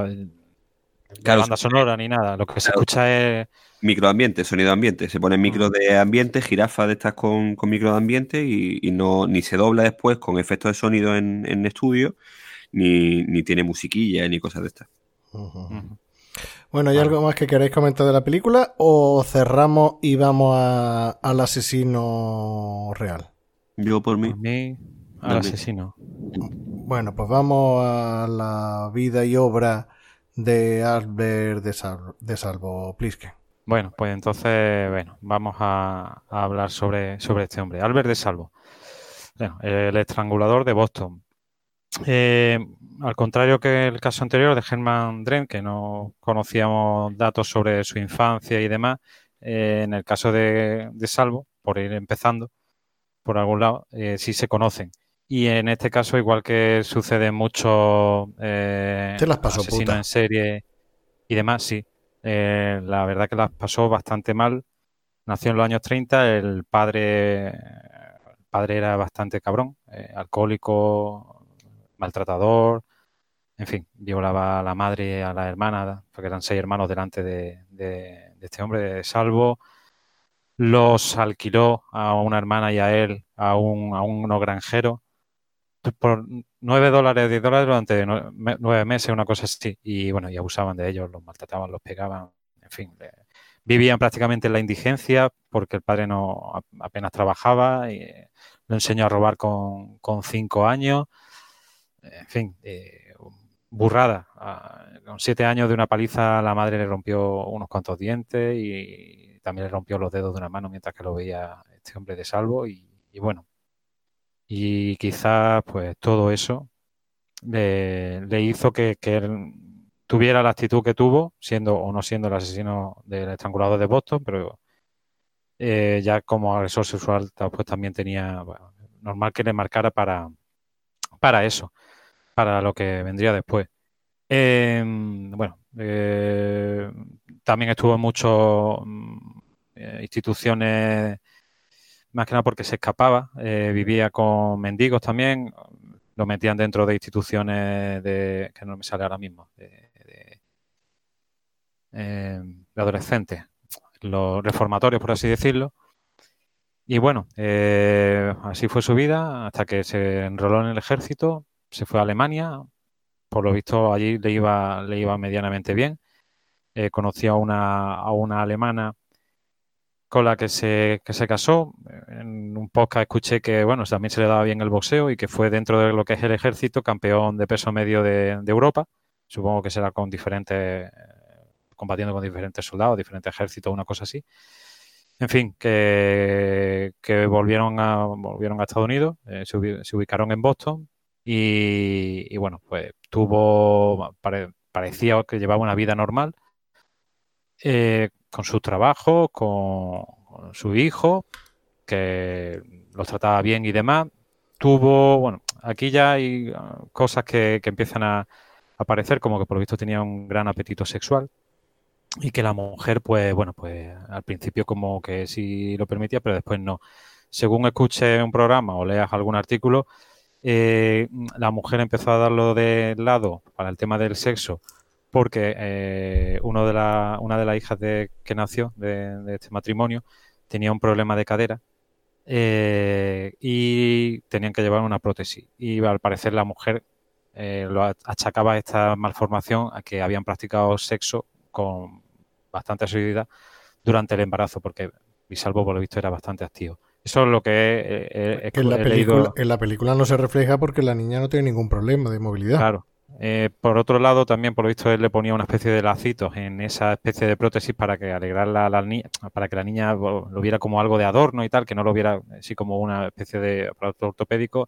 de Claro, banda sonora ni nada. Lo que se claro, escucha es... microambiente, sonido ambiente. Se ponen Mm. micros de ambiente, jirafas de estas con micro de ambiente y no, ni se dobla después con efectos de sonido en estudio, ni tiene musiquilla ni cosas de estas. Ujú. Bueno, ¿hay Vale. algo más que queráis comentar de la película o cerramos y vamos al asesino real? Yo por mí, Por mí, al dame. asesino. Bueno, pues vamos a la vida y obra de Albert de Salvo Plisken. Bueno, pues entonces, bueno, vamos a hablar sobre este hombre, Albert de Salvo. Bueno, el estrangulador de Boston. Eh, Al contrario que el caso anterior de Herman Drenn, que no conocíamos datos sobre su infancia y demás, en el caso de Salvo, por ir empezando por algún lado, sí se conocen. Y en este caso, igual que sucede en muchos Te las pasó asesinos en puta. serie y demás, sí. La verdad que las pasó bastante mal. Nació en los años 30, el padre era bastante cabrón, alcohólico, maltratador, en fin, violaba a la madre y a la hermana, porque eran 6 hermanos delante de este hombre, de Salvo. Los alquiló a una hermana y a él, a unos granjeros, por $9, $10 durante 9 meses, una cosa así. Y bueno, y abusaban de ellos, los maltrataban, los pegaban, en fin. Vivían prácticamente en la indigencia porque el padre no apenas trabajaba y lo enseñó a robar con 5 años. En fin, burrada. Con 7 años de una paliza, la madre le rompió unos cuantos dientes y también le rompió los dedos de una mano mientras que lo veía este hombre de Salvo. Y bueno, y quizás pues todo eso le hizo que él tuviera la actitud que tuvo, siendo o no siendo el asesino del estrangulador de Boston, pero ya como agresor sexual pues también tenía, bueno, normal que le marcara para eso, para lo que vendría después. Bueno, también estuvo en muchas instituciones, más que nada porque se escapaba, vivía con mendigos también, lo metían dentro de instituciones que no me sale ahora mismo, de adolescentes, los reformatorios, por así decirlo. Y bueno, así fue su vida hasta que se enroló en el ejército, se fue a Alemania. Por lo visto allí le iba medianamente bien. Conoció a una alemana con la que se casó. En un podcast escuché que bueno, también se le daba bien el boxeo y que fue dentro de lo que es el ejército campeón de peso medio de Europa. Supongo que será con diferentes, combatiendo con diferentes soldados, diferentes ejércitos, una cosa así. En fin, que volvieron a Estados Unidos, se ubicaron en Boston y bueno, pues parecía que llevaba una vida normal, con su trabajo, con su hijo, que los trataba bien y demás. Bueno, aquí ya hay cosas que empiezan a aparecer, como que por lo visto tenía un gran apetito sexual. Y que la mujer, pues bueno, pues al principio como que sí lo permitía, pero después no. Según escuches un programa o leas algún artículo, la mujer empezó a darlo de lado para el tema del sexo, porque una de las hijas que nació de este matrimonio tenía un problema de cadera, y tenían que llevar una prótesis. Y al parecer la mujer lo achacaba esta malformación a que habían practicado sexo con bastante asiduidad durante el embarazo, porque Bisalvo, por lo visto, era bastante activo. Eso es lo que en la película no se refleja porque la niña no tiene ningún problema de movilidad. Claro. Por otro lado, también, por lo visto, él le ponía una especie de lacitos en esa especie de prótesis para que alegrarla a la niña, para que la niña lo viera como algo de adorno y tal, que no lo viera así como una especie de aparato ortopédico.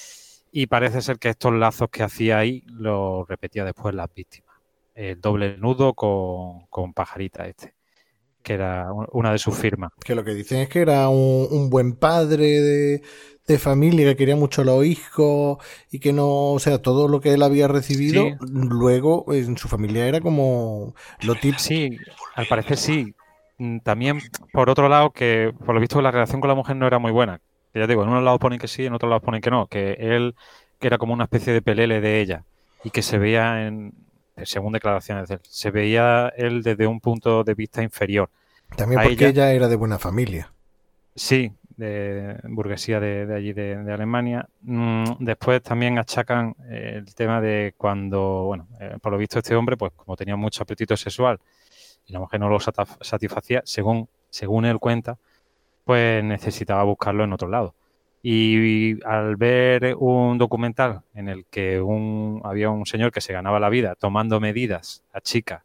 Y parece ser que estos lazos que hacía ahí los repetía después las víctimas. El doble nudo con Pajarita que era una de sus firmas. Que lo que dicen es que era un buen padre de familia, que quería mucho a los hijos y que no, o sea, todo lo que él había recibido, sí, luego en su familia era como lo típico. Sí, al parecer sí. También, por otro lado, que por lo visto la relación con la mujer no era muy buena. Que ya digo, en unos lados ponen que sí, en otros lados ponen que no, que él que era como una especie de pelele de ella y que se veía según declaraciones de él, se veía él desde un punto de vista inferior. También porque ella era de buena familia. Sí, de burguesía de allí de Alemania. Después también achacan el tema de cuando, bueno, por lo visto este hombre, pues como tenía mucho apetito sexual y la mujer no lo satisfacía, según él cuenta, pues necesitaba buscarlo en otro lado. Y al ver un documental en el que había un señor que se ganaba la vida tomando medidas a chicas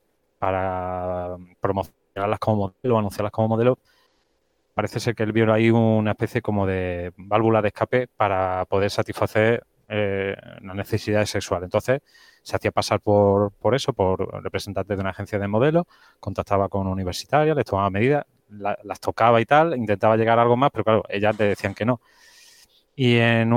para promocionarlas como modelo, anunciarlas como modelo, parece ser que él vio ahí una especie como de válvula de escape para poder satisfacer las necesidades sexuales. Entonces se hacía pasar por eso, por representante de una agencia de modelos, contactaba con universitarias, les tomaba medidas, las tocaba y tal, intentaba llegar a algo más, pero claro, ellas le decían que no. Y en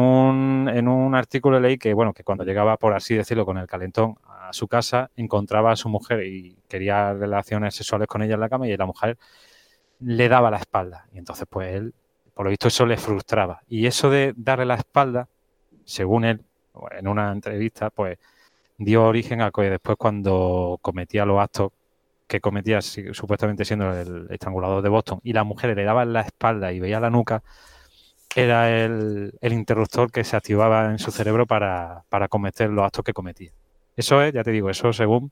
un artículo leí que, bueno, que cuando llegaba, por así decirlo, con el calentón a su casa, encontraba a su mujer y quería relaciones sexuales con ella en la cama y la mujer le daba la espalda. Y entonces, pues él, por lo visto, eso le frustraba. Y eso de darle la espalda, según él, en una entrevista, pues dio origen a que después cuando cometía los actos que cometía supuestamente siendo el estrangulador de Boston y la mujer le daba la espalda y veía la nuca, era el interruptor que se activaba en su cerebro para cometer los actos que cometía. Eso es, ya te digo, eso según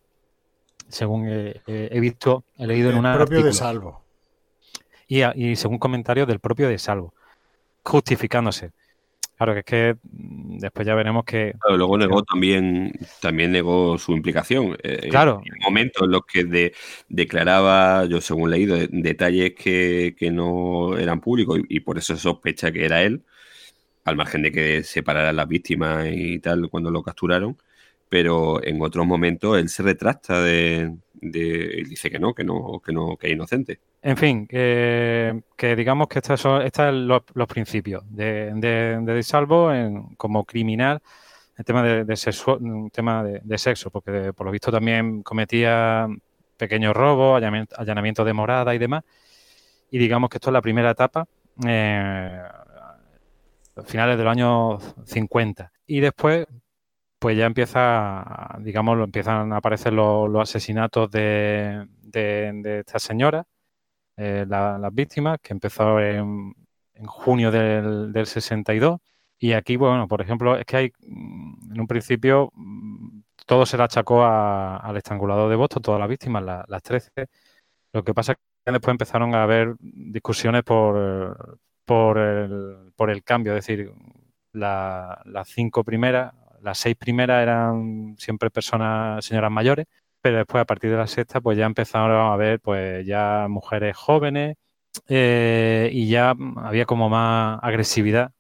he visto, he leído en un artículo. El propio de Salvo. Y según comentarios del propio de Salvo, justificándose. Claro, que es que después ya veremos que... Claro, luego negó también negó su implicación. Claro. En momentos en los que declaraba, yo según he leído, detalles que no eran públicos y por eso se sospecha que era él, al margen de que separaran las víctimas y tal cuando lo capturaron, pero en otros momentos él se retracta él dice que es inocente. En fin, que digamos que estos son los principios de Salvo como criminal el tema de sexo, porque por lo visto también cometía pequeños robos, allanamientos de morada y demás. Y digamos que esto es la primera etapa, finales de los años 50. Y después, pues ya empiezan a aparecer los asesinatos de esta señora, las víctimas, que empezó en junio del 62. Y aquí, bueno, por ejemplo, es que hay, en un principio, todo se le achacó al estrangulador de Boston, todas las víctimas, las 13. Lo que pasa es que después empezaron a haber discusiones por el cambio, es decir, las 5 primeras, las 6 primeras eran siempre señoras mayores, pero después a partir de la sexta pues ya empezaron a haber pues ya mujeres jóvenes y ya había como más agresividad,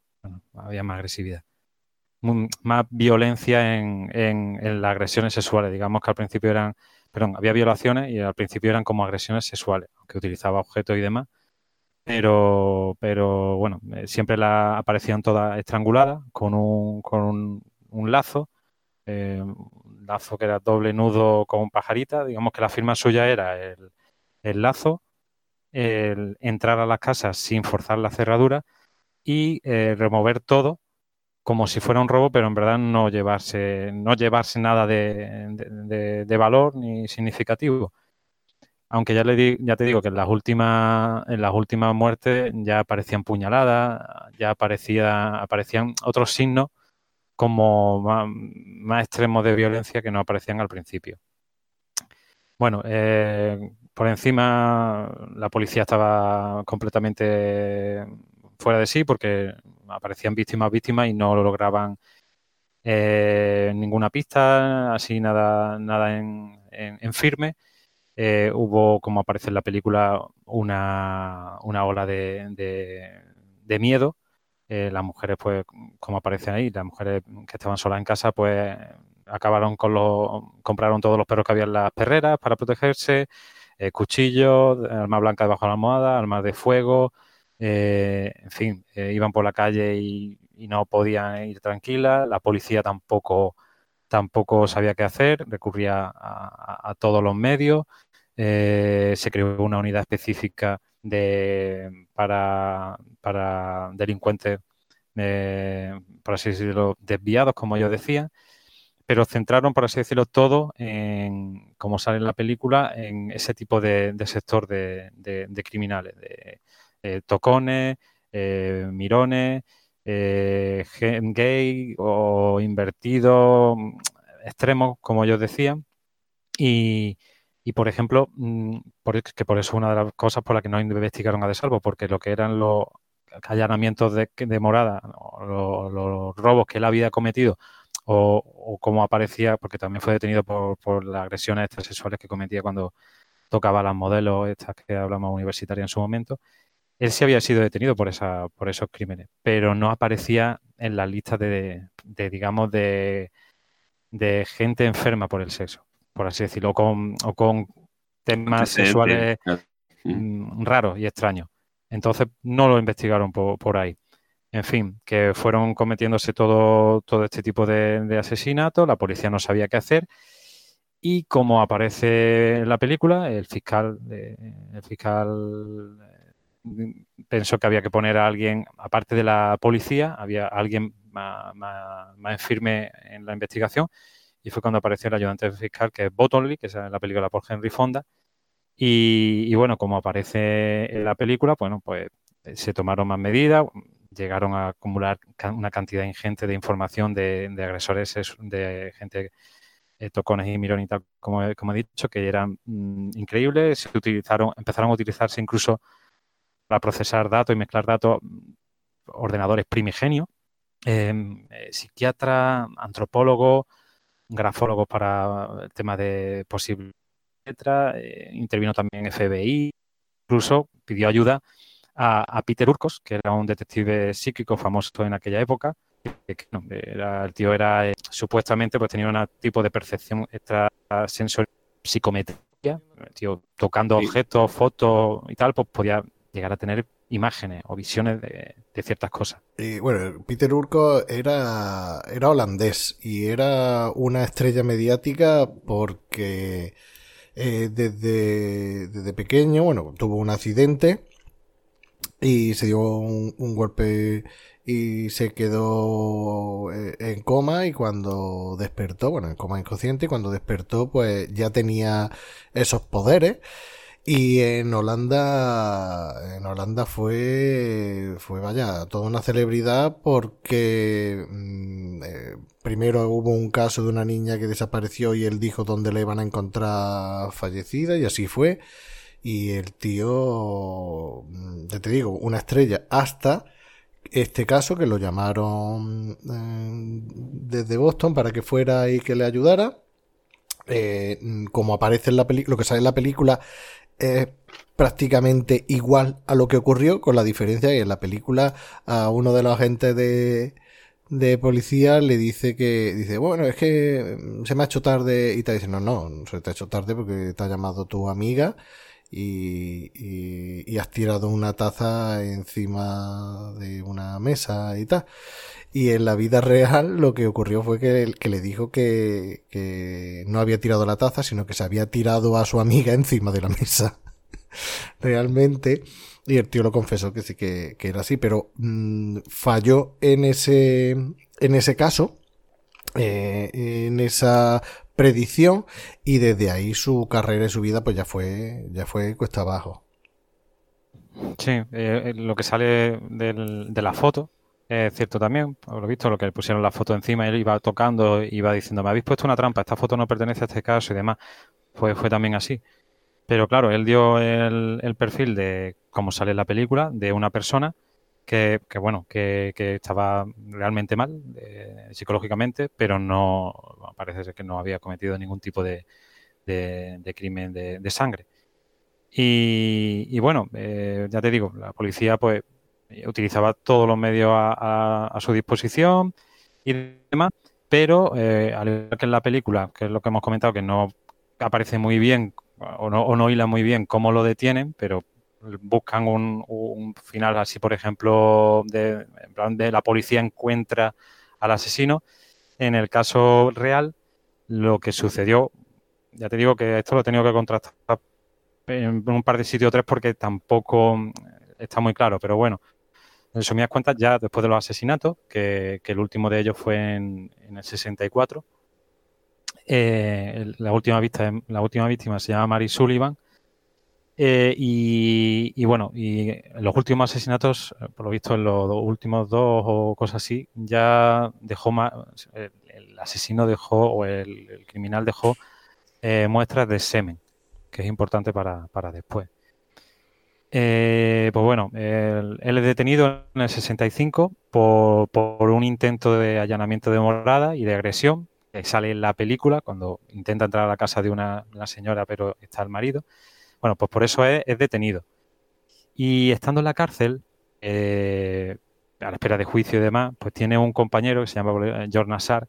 más violencia en las agresiones sexuales. Digamos que al principio había violaciones y al principio eran como agresiones sexuales, aunque utilizaba objetos y demás. Pero bueno, siempre aparecían todas estranguladas con un lazo, un lazo que era doble nudo con pajarita. Digamos que la firma suya era el lazo, el entrar a las casas sin forzar la cerradura y remover todo como si fuera un robo, pero en verdad no llevarse nada de valor ni significativo. Aunque ya te digo que en las últimas muertes ya aparecían puñaladas, ya aparecían otros signos como más extremos de violencia que no aparecían al principio. Bueno, por encima la policía estaba completamente fuera de sí porque aparecían víctimas y no lograban ninguna pista, así nada en firme. Hubo, como aparece en la película, una ola de miedo. Las mujeres, pues, como aparecen ahí, las mujeres que estaban solas en casa, pues compraron todos los perros que había en las perreras para protegerse, cuchillos, arma blanca debajo de la almohada, armas de fuego, en fin, iban por la calle y no podían ir tranquilas. La policía tampoco sabía qué hacer, recurría a todos los medios. Se creó una unidad específica para delincuentes, por así decirlo, desviados, como ellos decían, pero centraron, por así decirlo, todo en, como sale en la película, en ese tipo de sector de criminales, de tocones, mirones, gay o invertidos, extremos, como ellos decían. Y por ejemplo, por eso una de las cosas por las que no investigaron a De Salvo, porque lo que eran los allanamientos de morada, los robos que él había cometido, o cómo aparecía, porque también fue detenido por las agresiones sexuales que cometía cuando tocaba a las modelos, estas que hablamos universitarias en su momento. Él sí había sido detenido por esos crímenes, pero no aparecía en las listas digamos, de gente enferma por el sexo, por así decirlo, o con temas sexuales raros y extraños. Entonces no lo investigaron por ahí. En fin, que fueron cometiéndose todo este tipo de asesinatos, la policía no sabía qué hacer y como aparece en la película, el fiscal pensó que había que poner a alguien, aparte de la policía, había alguien más firme en la investigación y fue cuando apareció el ayudante fiscal, que es Bottomley, que es la película por Henry Fonda. Y bueno, como aparece en la película, bueno, pues se tomaron más medidas, llegaron a acumular una cantidad ingente de información de agresores, de gente, tocones y mirones y tal, como he dicho, que eran increíbles. Empezaron a utilizarse incluso para procesar datos y mezclar datos, ordenadores primigenios, psiquiatras, antropólogos, grafólogos para el tema de posibles letras, intervino también FBI, incluso pidió ayuda a Peter Urkos, que era un detective psíquico famoso en aquella época. El tío era supuestamente pues tenía un tipo de percepción extrasensorial, psicometría. El tío tocando objetos, fotos y tal, pues podía llegar a tener imágenes o visiones de ciertas cosas. Y bueno, Peter Urquhart era holandés y era una estrella mediática porque desde pequeño, bueno, tuvo un accidente y se dio un golpe y se quedó en coma, y cuando despertó, bueno, en coma inconsciente, y cuando despertó pues ya tenía esos poderes. Y en Holanda fue vaya, toda una celebridad porque primero hubo un caso de una niña que desapareció y él dijo dónde la iban a encontrar fallecida, y así fue. Y el tío, ya te digo, una estrella, hasta este caso que lo llamaron desde Boston para que fuera y que le ayudara. Como aparece en la película, lo que sale en la película es prácticamente igual a lo que ocurrió, con la diferencia que en la película a uno de los agentes de policía le dice, bueno, es que se me ha hecho tarde, y te dice, no, se te ha hecho tarde porque te ha llamado tu amiga y has tirado una taza encima de una mesa y tal. Y en la vida real lo que ocurrió fue que le dijo que no había tirado la taza, sino que se había tirado a su amiga encima de la mesa. Realmente. Y el tío lo confesó que sí que era así, pero falló en ese caso, en esa predicción, y desde ahí su carrera y su vida pues ya fue cuesta abajo. Sí, lo que sale de la foto es cierto también, por lo visto, lo que le pusieron la foto encima, él iba tocando, iba diciendo, me habéis puesto una trampa, esta foto no pertenece a este caso y demás. Pues fue también así. Pero claro, él dio el perfil de cómo sale en la película, de una persona que estaba realmente mal psicológicamente, pero no parece ser que no había cometido ningún tipo de crimen de sangre. Y bueno, ya te digo, la policía pues utilizaba todos los medios a su disposición y demás, pero al igual que en la película, que es lo que hemos comentado, que no aparece muy bien o no hila muy bien cómo lo detienen, pero buscan un final así, por ejemplo, en plan de la policía encuentra al asesino. En el caso real, lo que sucedió, ya te digo que esto lo he tenido que contrastar en un par de sitios o tres porque tampoco está muy claro, pero bueno, en resumidas cuentas, ya después de los asesinatos, que el último de ellos fue en el 64, la última víctima se llama Mary Sullivan, y bueno, y en los últimos asesinatos, por lo visto en los últimos dos o cosas así, ya dejó el asesino dejó, o el criminal dejó muestras de semen, que es importante para después. Pues bueno, él es detenido en el 65 por un intento de allanamiento de morada y de agresión, que sale en la película cuando intenta entrar a la casa de una señora, pero está el marido. Bueno, pues por eso es detenido. Y estando en la cárcel, a la espera de juicio y demás, pues tiene un compañero que se llama George Nassar,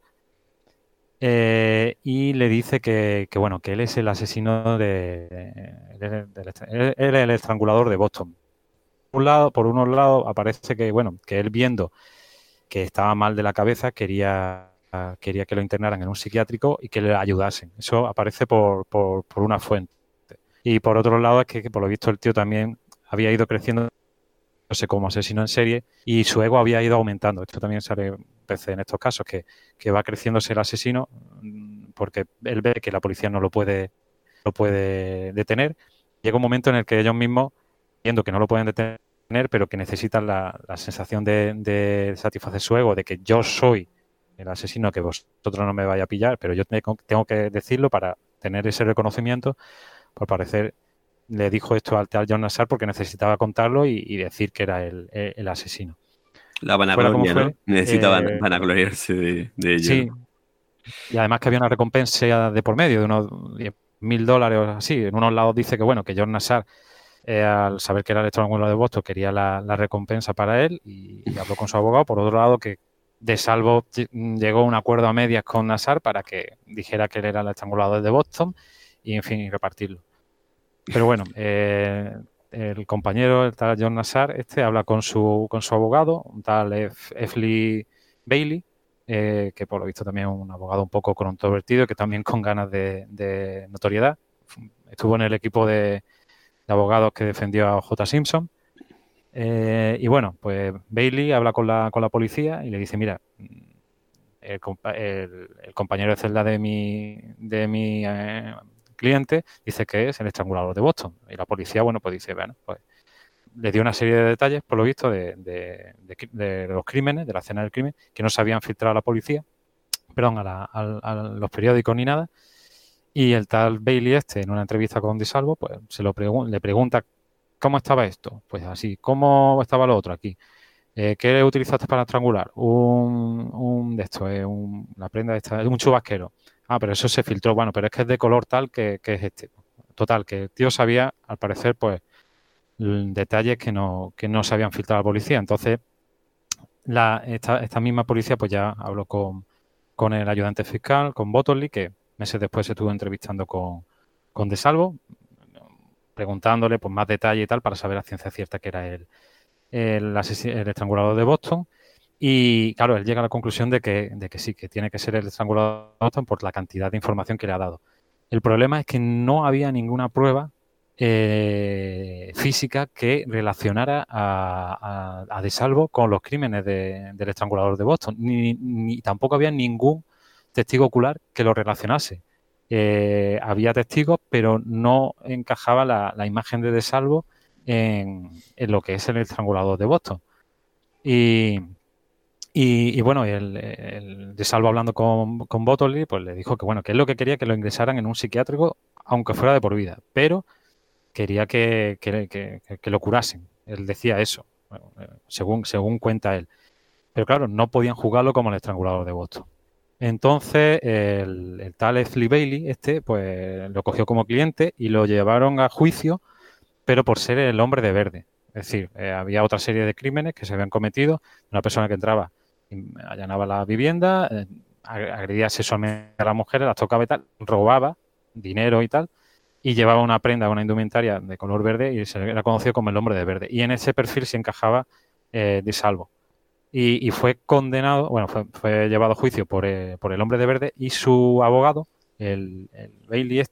y le dice que él es el asesino él es el estrangulador de Boston. Por unos lados aparece que él, viendo que estaba mal de la cabeza, quería que lo internaran en un psiquiátrico y que le ayudasen. Eso aparece por una fuente. Y por otro lado es que por lo visto el tío también había ido creciendo, no sé, como asesino en serie, y su ego había ido aumentando. Esto también sale en estos casos, que va creciéndose el asesino porque él ve que la policía no lo puede detener. Llega un momento en el que ellos mismos, viendo que no lo pueden detener, pero que necesitan la sensación de satisfacer su ego, de que yo soy el asesino, que vosotros no me vais a pillar, pero yo tengo que decirlo para tener ese reconocimiento. Por parecer le dijo esto al tal John Nassar porque necesitaba contarlo y decir que era el asesino. La vanagloria, ¿no? Necesita vanagloriarse de ello. Sí, y además que había una recompensa de por medio de unos $10,000 o así. En unos lados dice que John Nassar, al saber que era el estrangulador de Boston, quería la recompensa para él y habló con su abogado. Por otro lado, que de salvo llegó a un acuerdo a medias con Nassar para que dijera que él era el estrangulador de Boston y, en fin, y repartirlo. Pero bueno, el compañero, el tal John Nassar, habla con su abogado, un tal F. Bailey, que por lo visto también es un abogado un poco controvertido, que también con ganas de notoriedad. Estuvo en el equipo de abogados que defendió a J. Simpson. Y bueno, pues Bailey habla con la policía y le dice, mira, el compañero de celda de mi cliente dice que es el estrangulador de Boston. Y la policía, bueno, pues dice, bueno, pues le dio una serie de detalles, por lo visto, de los crímenes, de la escena del crimen, que no se habían filtrado a la policía, perdón, a los periódicos ni nada. Y el tal Bailey en una entrevista con DiSalvo, pues le pregunta ¿cómo estaba esto? Pues así. ¿Cómo estaba lo otro aquí? ¿Qué utilizaste para estrangular? La prenda de esta, un chubasquero. Ah, pero eso se filtró. Bueno, pero es que es de color tal que es este. Total, que el tío sabía, al parecer, pues, detalles que no se habían filtrado a la policía. Entonces, esta misma policía, pues ya habló con el ayudante fiscal, con Bottomley, que meses después se estuvo entrevistando con DeSalvo, preguntándole pues más detalle y tal para saber a ciencia cierta que era el estrangulador de Boston. Y claro, él llega a la conclusión de que sí, que tiene que ser el estrangulador de Boston por la cantidad de información que le ha dado. El problema es que no había ninguna prueba física que relacionara a DeSalvo con los crímenes del estrangulador de Boston, ni tampoco había ningún testigo ocular que lo relacionase. Había testigos, pero no encajaba la imagen de DeSalvo en lo que es el estrangulador de Boston. Y bueno, el DeSalvo hablando con Bottomley, pues le dijo que bueno, que es lo que quería, que lo ingresaran en un psiquiátrico, aunque fuera de por vida, pero quería que lo curasen. Él decía eso, bueno, según cuenta él. Pero claro, no podían jugarlo como el estrangulador de Boston. Entonces, el tal F. Bailey, pues lo cogió como cliente y lo llevaron a juicio, pero por ser el hombre de verde. Es decir, había otra serie de crímenes que se habían cometido. Una persona que entraba, allanaba la vivienda, agredía sexualmente a las mujeres, las tocaba y tal, robaba dinero y tal, y llevaba una prenda, una indumentaria de color verde y se era conocido como el hombre de verde. Y en ese perfil se encajaba DeSalvo. Y fue condenado, bueno, fue llevado a juicio por el hombre de verde y su abogado, el Bailey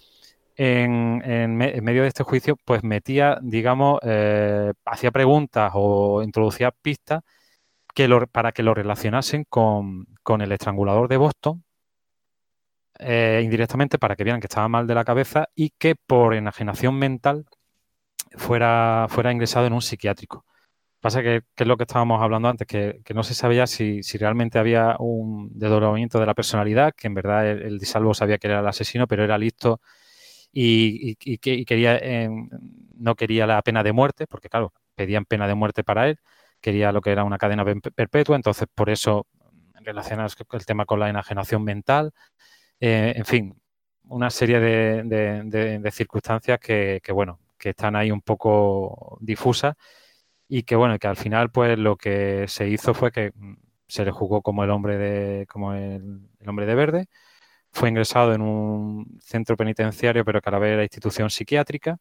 en medio de este juicio, pues metía, digamos, hacía preguntas o introducía pistas para que lo relacionasen con el estrangulador de Boston, indirectamente para que vieran que estaba mal de la cabeza y que por enajenación mental fuera ingresado en un psiquiátrico. Pasa que es lo que estábamos hablando antes, que no se sabía si realmente había un desdoblamiento de la personalidad, que en verdad el DeSalvo sabía que era el asesino, pero era listo y quería no quería la pena de muerte, porque claro, pedían pena de muerte para él, quería lo que era una cadena perpetua, entonces por eso relacionas el tema con la enajenación mental, en fin, una serie de circunstancias que bueno, que están ahí un poco difusas y que bueno, que al final pues lo que se hizo fue que se le juzgó como el hombre de verde. Fue ingresado en un centro penitenciario, pero que a la vez era institución psiquiátrica,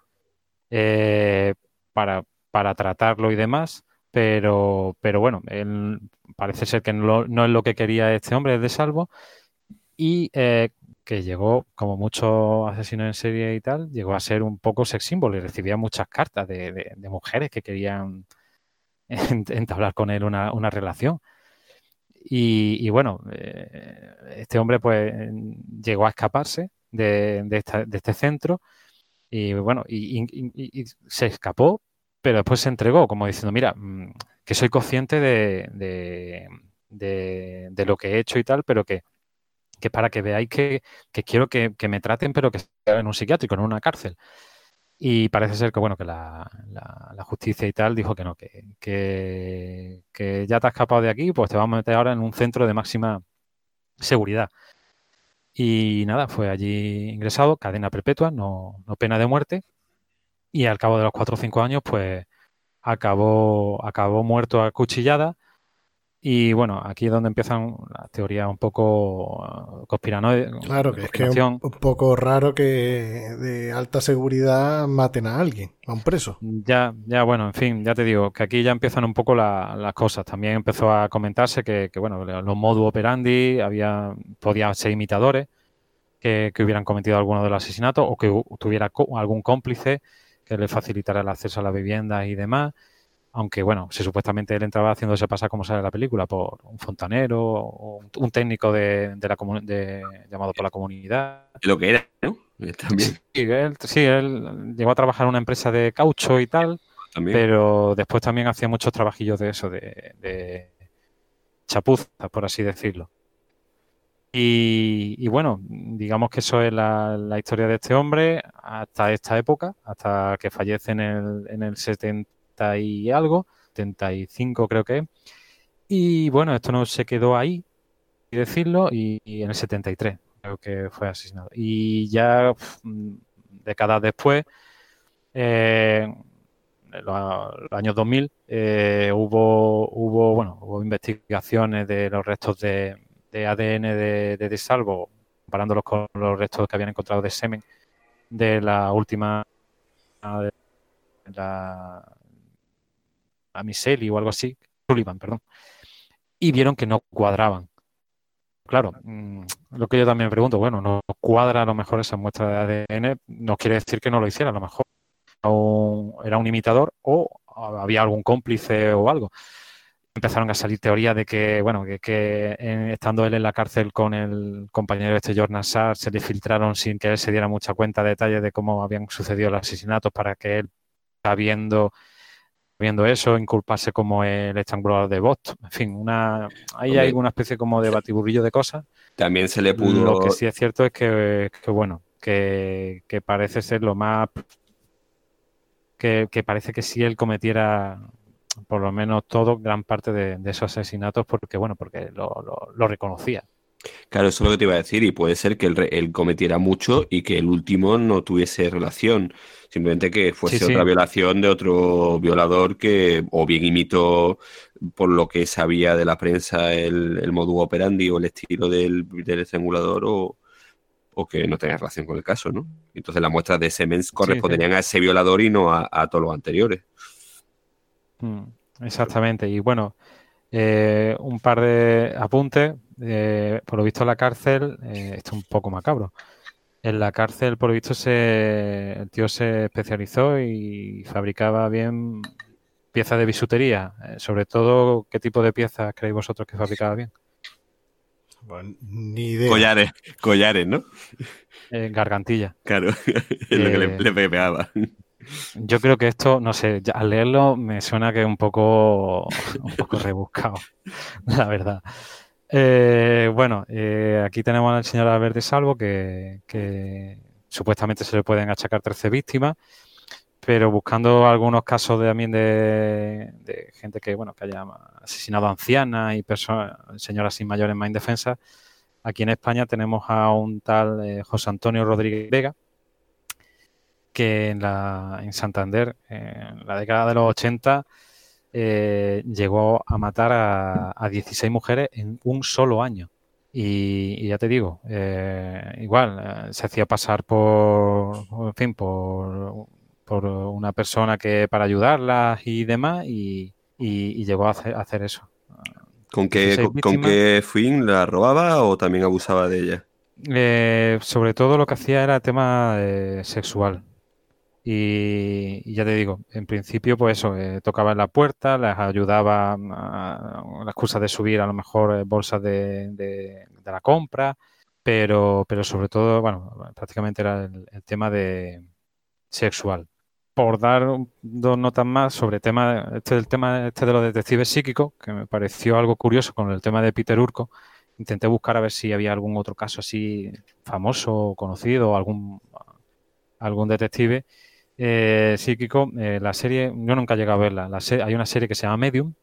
para tratarlo y demás. Pero bueno, él parece ser que no es lo que quería este hombre, es DeSalvo. Y que llegó, como muchos asesinos en serie y tal, llegó a ser un poco sex symbol y recibía muchas cartas de mujeres que querían entablar con él una relación. Y bueno, este hombre pues llegó a escaparse de este centro y bueno, y se escapó, pero después se entregó como diciendo, mira, que soy consciente de lo que he hecho y tal, pero que para que veáis que quiero que me traten, pero que sea en un psiquiátrico, no en una cárcel. Y parece ser que bueno, que la justicia y tal dijo que no, que ya te has escapado de aquí, pues te vamos a meter ahora en un centro de máxima seguridad. Y nada, fue allí ingresado, cadena perpetua, no pena de muerte. Y al cabo de los 4 o 5 años, pues acabó muerto a cuchillada. Y bueno, aquí es donde empiezan las teorías un poco conspiranoicas. Claro, que es que es un poco raro que de alta seguridad maten a alguien, a un preso. Ya, bueno, en fin, ya te digo que aquí ya empiezan un poco las cosas. También empezó a comentarse que bueno, los modus operandi podían ser imitadores que hubieran cometido alguno de los asesinatos o que tuviera algún cómplice que le facilitara el acceso a las viviendas y demás. Aunque, bueno, supuestamente él entraba haciéndose pasar, como sale en la película, por un fontanero o un técnico llamado por la comunidad. Lo que era, ¿no? También. Él llegó a trabajar en una empresa de caucho y tal, También. pero después también hacía muchos trabajillos de eso, de chapuza, por así decirlo. Y bueno, digamos que eso es la historia de este hombre hasta esta época, hasta que fallece en el 70 y algo, 75 creo que es. Y bueno, esto no se quedó ahí, por decirlo, y en el 73 creo que fue asesinado. Y ya décadas después, los años 2000, hubo investigaciones de los restos de ADN de Salvo, comparándolos con los restos que habían encontrado de semen de la última, la Miseli o algo así, Sullivan, perdón, y vieron que no cuadraban. Claro, lo que yo también me pregunto, bueno, no cuadra a lo mejor esa muestra de ADN, no quiere decir que no lo hiciera, a lo mejor era un imitador o había algún cómplice o algo. Empezaron a salir teorías de que, bueno, que estando él en la cárcel con el compañero George Nassar, se le filtraron sin que él se diera mucha cuenta de detalles de cómo habían sucedido los asesinatos para que él, viendo eso, inculparse como el estrangulador de Boston. En fin, ahí hay una especie como de batiburrillo de cosas. También se le pudo... Lo que sí es cierto es que parece ser lo más... Que parece que si él cometiera por lo menos gran parte de esos asesinatos porque lo reconocía. Claro, eso es lo que te iba a decir, y puede ser que él cometiera mucho y que el último no tuviese relación, simplemente que fuese otra violación de otro violador que o bien imitó, por lo que sabía de la prensa, el modus operandi o el estilo del estrangulador, o que no tenía relación con el caso, ¿no? Entonces las muestras de semen corresponderían a ese violador y no a todos los anteriores. Exactamente, y bueno, un par de apuntes. Por lo visto en la cárcel, esto es un poco macabro. En la cárcel, por lo visto, el tío se especializó y fabricaba bien piezas de bisutería. Sobre todo, ¿qué tipo de piezas creéis vosotros que fabricaba bien? Bueno, ni idea. Collares, ¿no? Gargantilla. Claro, es lo que le pegaba. Yo creo que esto, no sé, al leerlo me suena que es un poco rebuscado, la verdad. Aquí tenemos al señor Albert de Salvo que supuestamente se le pueden achacar 13 víctimas, pero buscando algunos casos también de gente que haya asesinado a ancianas y señoras sin mayores más indefensas, aquí en España tenemos a un tal José Antonio Rodríguez Vega, que en Santander, en la década de los 80, llegó a matar a 16 mujeres en un solo año. Y ya te digo, se hacía pasar por una persona que para ayudarlas y demás, y llegó a hacer eso. ¿Con qué fin la robaba o también abusaba de ella? Sobre todo lo que hacía era tema sexual. Y ya te digo, en principio, pues eso, tocaba en la puerta, les ayudaba a la excusa de subir a lo mejor bolsas de la compra, pero sobre todo, prácticamente era el tema de sexual. Por dar 2 notas más sobre el tema de los detectives psíquicos, que me pareció algo curioso con el tema de Peter Urco. Intenté buscar a ver si había algún otro caso así famoso, conocido, algún detective psíquico. La serie, yo nunca he llegado a verla. Hay una serie que se llama Medium.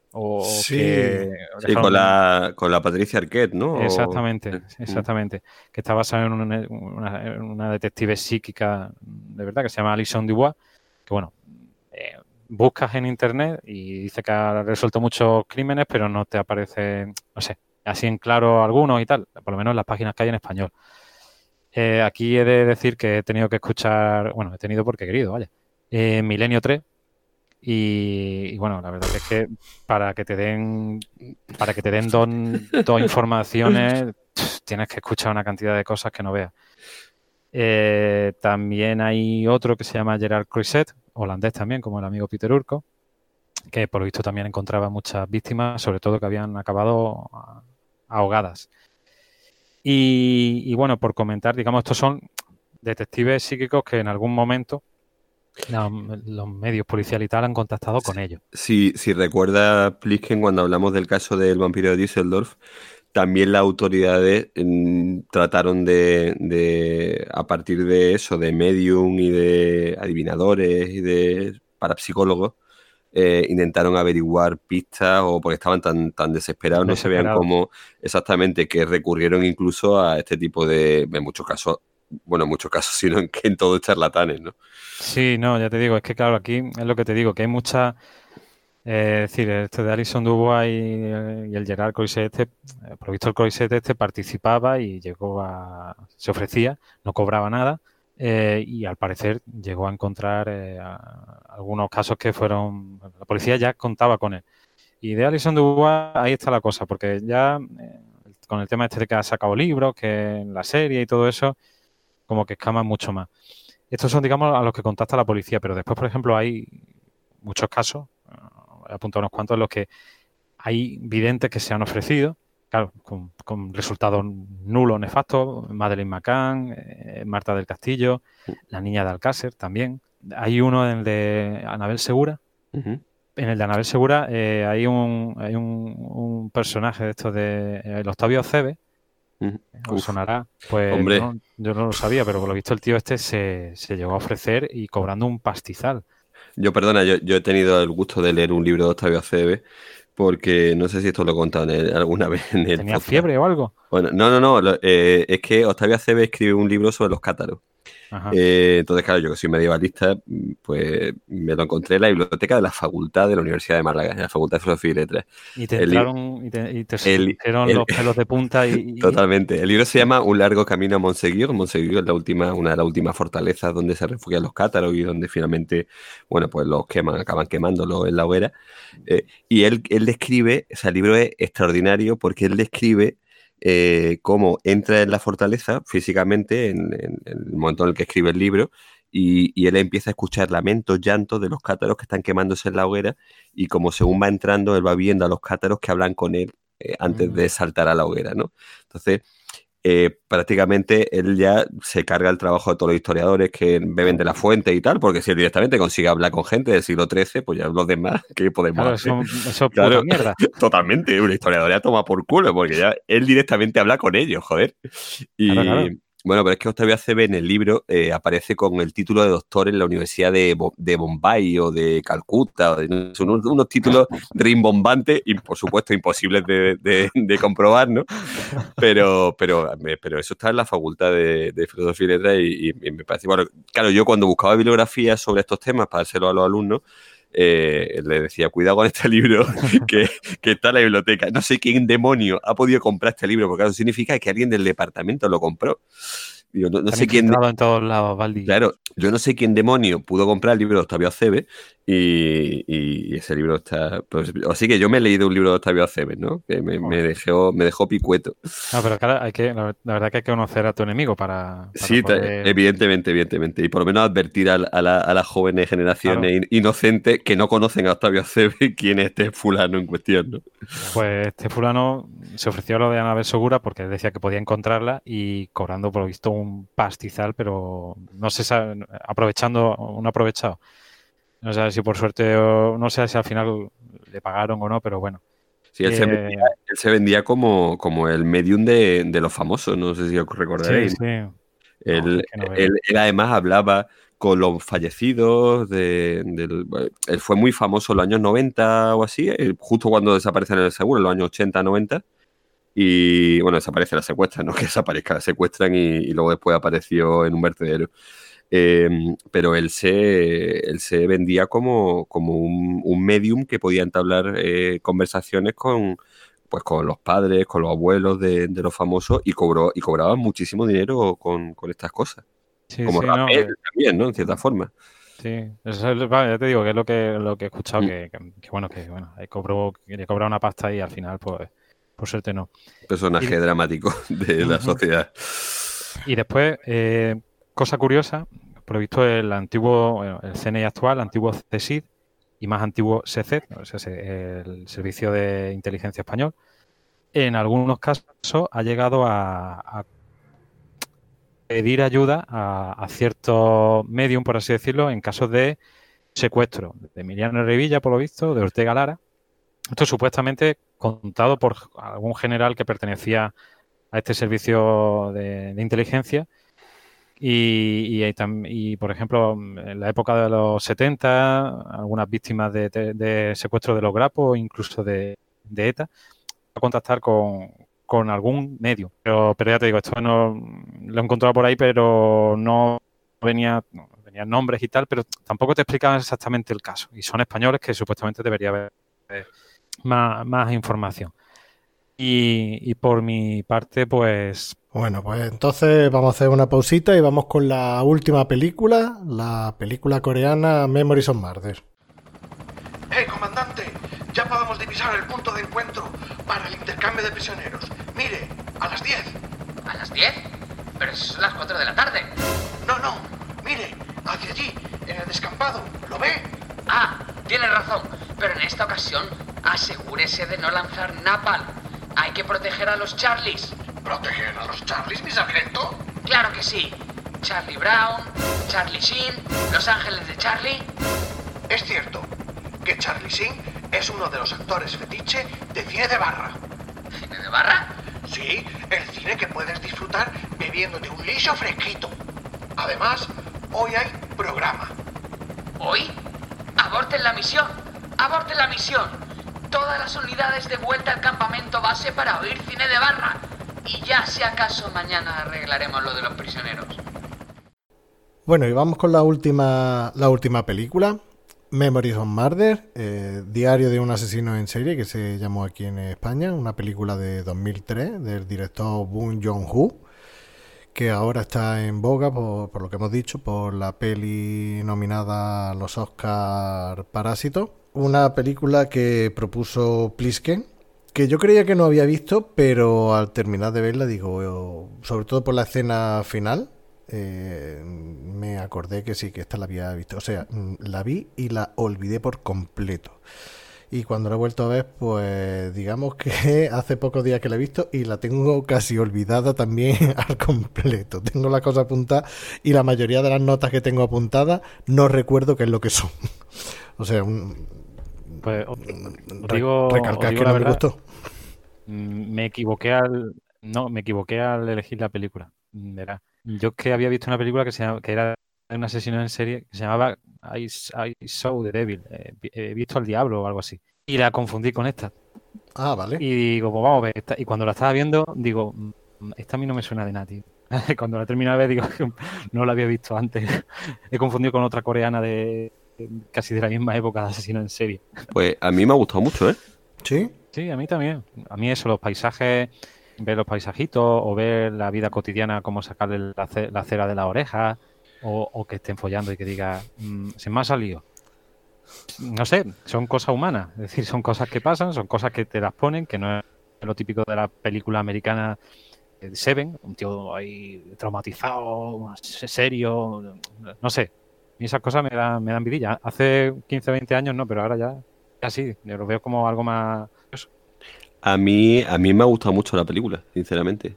Con la Patricia Arquette, ¿no? Exactamente. Que está basada en una detective psíquica de verdad que se llama Alison Dubois. Que buscas en internet y dice que ha resuelto muchos crímenes, pero no te aparece, no sé, así en claro algunos y tal, por lo menos en las páginas que hay en español. Aquí he de decir que he tenido que escuchar, bueno, he tenido porque he querido, vaya, Milenio 3 y bueno, la verdad es que para que te den dos informaciones tienes que escuchar una cantidad de cosas que no veas. También hay otro que se llama Gerard Croiset, holandés también, como el amigo Peter Urco, que por lo visto también encontraba muchas víctimas, sobre todo que habían acabado ahogadas. Y bueno, por comentar, digamos, estos son detectives psíquicos que en algún momento los medios policiales y tal han contactado con ellos. Si recuerda Plisken, cuando hablamos del caso del vampiro de Düsseldorf, también las autoridades trataron de, a partir de eso, de medium y de adivinadores y de parapsicólogos, intentaron averiguar pistas o porque estaban tan desesperados, no sabían cómo exactamente, que recurrieron incluso a este tipo en muchos casos, sino en todos charlatanes, ¿no? Sí, no, ya te digo, es que claro, aquí es lo que te digo, que hay mucha... es decir, este de Alison Dubois y el Gerard Croiset, por lo visto el Croiset participaba y se ofrecía, no cobraba nada, y al parecer llegó a encontrar algunos casos que fueron... La policía ya contaba con él. Y de Alison Dubois ahí está la cosa, porque ya con el tema este de que ha sacado libros, que en la serie y todo eso, como que escaman mucho más. Estos son, digamos, a los que contacta la policía, pero después, por ejemplo, hay muchos casos, he apuntado unos cuantos, en los que hay videntes que se han ofrecido, claro, con resultados nulos, nefastos. Madeleine McCann, Marta del Castillo, la niña de Alcácer también. Hay uno en el de Anabel Segura. Uh-huh. En el de Anabel Segura hay un personaje de estos de el Octavio Cebe. Os sonará, pues yo no lo sabía, pero por lo visto el tío este se llegó a ofrecer y cobrando un pastizal. Yo he tenido el gusto de leer un libro de Octavio Acebe, porque no sé si esto lo he contado alguna vez en el ¿Tenía fiebre o algo? Bueno, no, es que Octavio Acebe escribe un libro sobre los cátaros. Entonces, claro, yo que soy medievalista, pues me lo encontré en la biblioteca de la Facultad de la Universidad de Málaga, en la Facultad de Filosofía y Letras. Y te entraron y te surgieron los pelos de punta Totalmente. El libro se llama Un largo camino a Montseguir. Montseguir es una de las últimas fortalezas donde se refugian los cátaros y donde finalmente, bueno, pues los queman, acaban quemándolo en la hoguera. Y él describe, o sea, el libro es extraordinario porque él describe cómo entra en la fortaleza físicamente en el momento en el que escribe el libro y él empieza a escuchar lamentos, llantos de los cátaros que están quemándose en la hoguera y como según va entrando él va viendo a los cátaros que hablan con él antes de saltar a la hoguera, ¿no? Entonces prácticamente él ya se carga el trabajo de todos los historiadores que beben de la fuente y tal, porque si él directamente consigue hablar con gente del siglo XIII, pues ya los demás, ¿qué podemos hacer? Eso claro, puta mierda. Totalmente, un historiador ya toma por culo, porque ya él directamente habla con ellos, joder. Y claro. Bueno, pero es que Octavio Acebe en el libro aparece con el título de doctor en la Universidad de Bombay o de Calcuta, son unos títulos rimbombantes y por supuesto imposibles de comprobar, ¿no? Pero eso está en la Facultad de Filosofía y Letras y me parece, bueno, claro, yo cuando buscaba bibliografías sobre estos temas para dárselo a los alumnos, le decía, cuidado con este libro que está en la biblioteca. No sé quién demonio ha podido comprar este libro, porque eso significa que alguien del departamento lo compró. Digo, no sé quién. En todos lados, Valdi. Claro, yo no sé quién demonio pudo comprar el libro de Octavio Acebe y ese libro está. Pues, así que yo me he leído un libro de Octavio Acebe, ¿no? Que me dejó picueto. No, pero claro, la verdad que hay que conocer a tu enemigo para sí, poder... evidentemente. Y por lo menos advertir a las jóvenes generaciones inocentes que no conocen a Octavio Acebe quién es este fulano en cuestión, ¿no? Pues este fulano se ofreció a lo de Anabel Segura porque decía que podía encontrarla y cobrando por lo visto un pastizal, pero no sé, un aprovechado. No sé si por suerte o no sé si al final le pagaron o no, pero bueno. Sí, él se vendía como el medium de los famosos, no sé si os recordaréis. Sí. Él además hablaba con los fallecidos, él fue muy famoso en los años 90 o así, justo cuando desaparece en el seguro, en los años 80, 90. Y bueno, desaparece, la secuestran, no que desaparezca, la secuestran y luego después apareció en un vertedero. Pero él se vendía como un medium que podía entablar conversaciones pues con los padres, con los abuelos de los famosos y cobraba muchísimo dinero con estas cosas. Sí, Como sí, Rapel también, ¿no? En cierta forma. sí. Ya te digo que es lo que he escuchado, que bueno, le cobró una pasta y al final, pues, por suerte no. Personaje dramático de la sociedad. Y después, cosa curiosa, por lo visto el CNI actual, antiguo CSID y más antiguo SECED, o sea, el Servicio de Inteligencia Español, en algunos casos ha llegado a pedir ayuda a ciertos medium, por así decirlo, en casos de secuestro de Emiliano Revilla, por lo visto, de Ortega Lara. Esto supuestamente contado por algún general que pertenecía a este servicio de inteligencia. Y, por ejemplo, en la época de los 70, algunas víctimas de secuestro de los grapos, incluso de ETA, a contactar con algún medio. Pero ya te digo, esto no lo he encontrado por ahí, pero no venían nombres y tal, pero tampoco te explicaban exactamente el caso. Y son españoles que supuestamente debería haber más información. Y por mi parte, pues... Bueno, pues entonces vamos a hacer una pausita y vamos con la última película, la película coreana Memories of Murder. Comandante! Ya podemos divisar el punto de encuentro para el intercambio de prisioneros. Mire, a las 10. ¿A las 10? Pero son las 4 de la tarde. No, mire, hacia allí, en el descampado. ¿Lo ve? Ah, tiene razón, pero en esta ocasión asegúrese de no lanzar napalm. Hay que proteger a los Charlies. ¿Proteger a los Charlies, mi sargento? Claro que sí. Charlie Brown, Charlie Sheen, Los Ángeles de Charlie. Es cierto que Charlie Sheen es uno de los actores fetiche de cine de barra. ¿Cine de barra? Sí, el cine que puedes disfrutar bebiéndote un liso fresquito. Además, hoy hay programa. ¿Hoy? ¡Aborten la misión! ¡Aborten la misión! Todas las unidades de vuelta al campamento base para oír cine de barra. Y ya si acaso mañana arreglaremos lo de los prisioneros. Bueno, y vamos con la última película, Memories of Murder, Diario de un asesino en serie, que se llamó aquí en España, una película de 2003 del director Bong Joon-ho, que ahora está en boga por lo que hemos dicho, por la peli nominada a los Oscar Parásito, una película que propuso Plisken, que yo creía que no había visto, pero al terminar de verla, digo, sobre todo por la escena final, me acordé que sí, que esta la había visto. O sea, la vi y la olvidé por completo. Y cuando la he vuelto a ver, pues digamos que hace pocos días que la he visto y la tengo casi olvidada también al completo. Tengo las cosas apuntadas y la mayoría de las notas que tengo apuntadas no recuerdo qué es lo que son. O sea, pues recalcar que no me gustó. Me equivoqué al elegir la película. Verá. Yo es que había visto una película que era un asesino en serie que se llamaba I Saw the Devil, he visto al diablo o algo así. Y la confundí con esta. Ah, vale. Y digo, pues vamos a ver esta. Y cuando la estaba viendo, digo, esta a mí no me suena de nada, tío. Cuando la terminé de ver, digo, no la había visto antes. He confundido con otra coreana casi de la misma época de asesino en serie. Pues a mí me ha gustado mucho, ¿eh? ¿Sí? Sí, a mí también. A mí eso, los paisajes, ver los paisajitos o ver la vida cotidiana, cómo sacarle la cera de la oreja o que estén follando y que diga, se me ha salido. No sé, son cosas humanas. Es decir, son cosas que pasan, son cosas que te las ponen, que no es lo típico de la película americana Seven, un tío ahí traumatizado, serio, no sé. Y esas cosas me dan vidilla. Hace 15, 20 años no, pero ahora ya sí, yo lo veo como algo más... A mí me ha gustado mucho la película, sinceramente.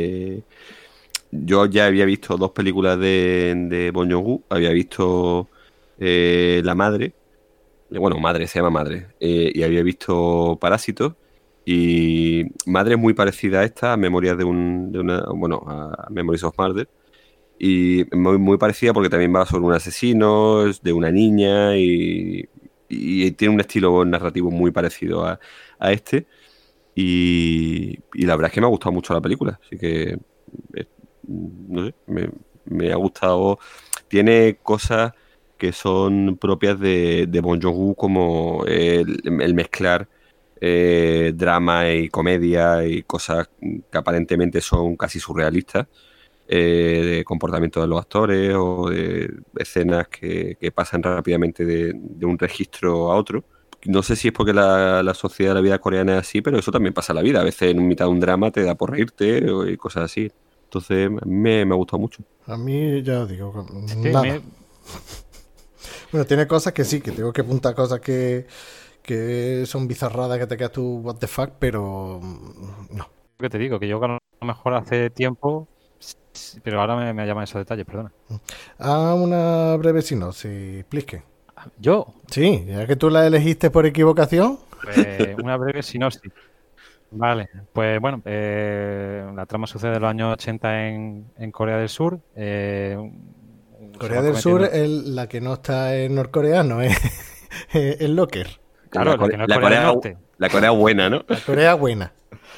Yo ya había visto dos películas de Bong Joon-ho. Había visto La Madre. Bueno, Madre, se llama Madre. Y había visto Parásitos. Y Madre es muy parecida a esta, a Memorias a Memories of Murder. Y muy, muy parecida porque también va sobre un asesino, de una niña y tiene un estilo narrativo muy parecido a este. Y la verdad es que me ha gustado mucho la película, así que no sé, me ha gustado tiene cosas que son propias de Bong Joon-ho, como el mezclar drama y comedia y cosas que aparentemente son casi surrealistas, de comportamiento de los actores o de escenas que pasan rápidamente de un registro a otro. No sé si es porque la sociedad de la vida coreana es así, pero eso también pasa en la vida. A veces en mitad de un drama te da por reírte y cosas así. Entonces me ha gustado mucho. A mí, ya os digo, Sí, nada. Bueno, tiene cosas que sí, que tengo que apuntar cosas que son bizarradas, que te quedas tú, what the fuck, pero no. que te digo, que yo a lo mejor hace tiempo, pero ahora me llaman esos detalles, perdona. Una breve sinopsis, explique. Yo, Sí, ya que tú la elegiste por equivocación. una breve sinopsis. Vale, pues bueno, la trama sucede en los años 80 en Corea del Sur. Corea del Sur es la que no está en norcoreano, es el Locker. Claro, la que no es Corea del Norte. La Corea buena, ¿no? La Corea buena.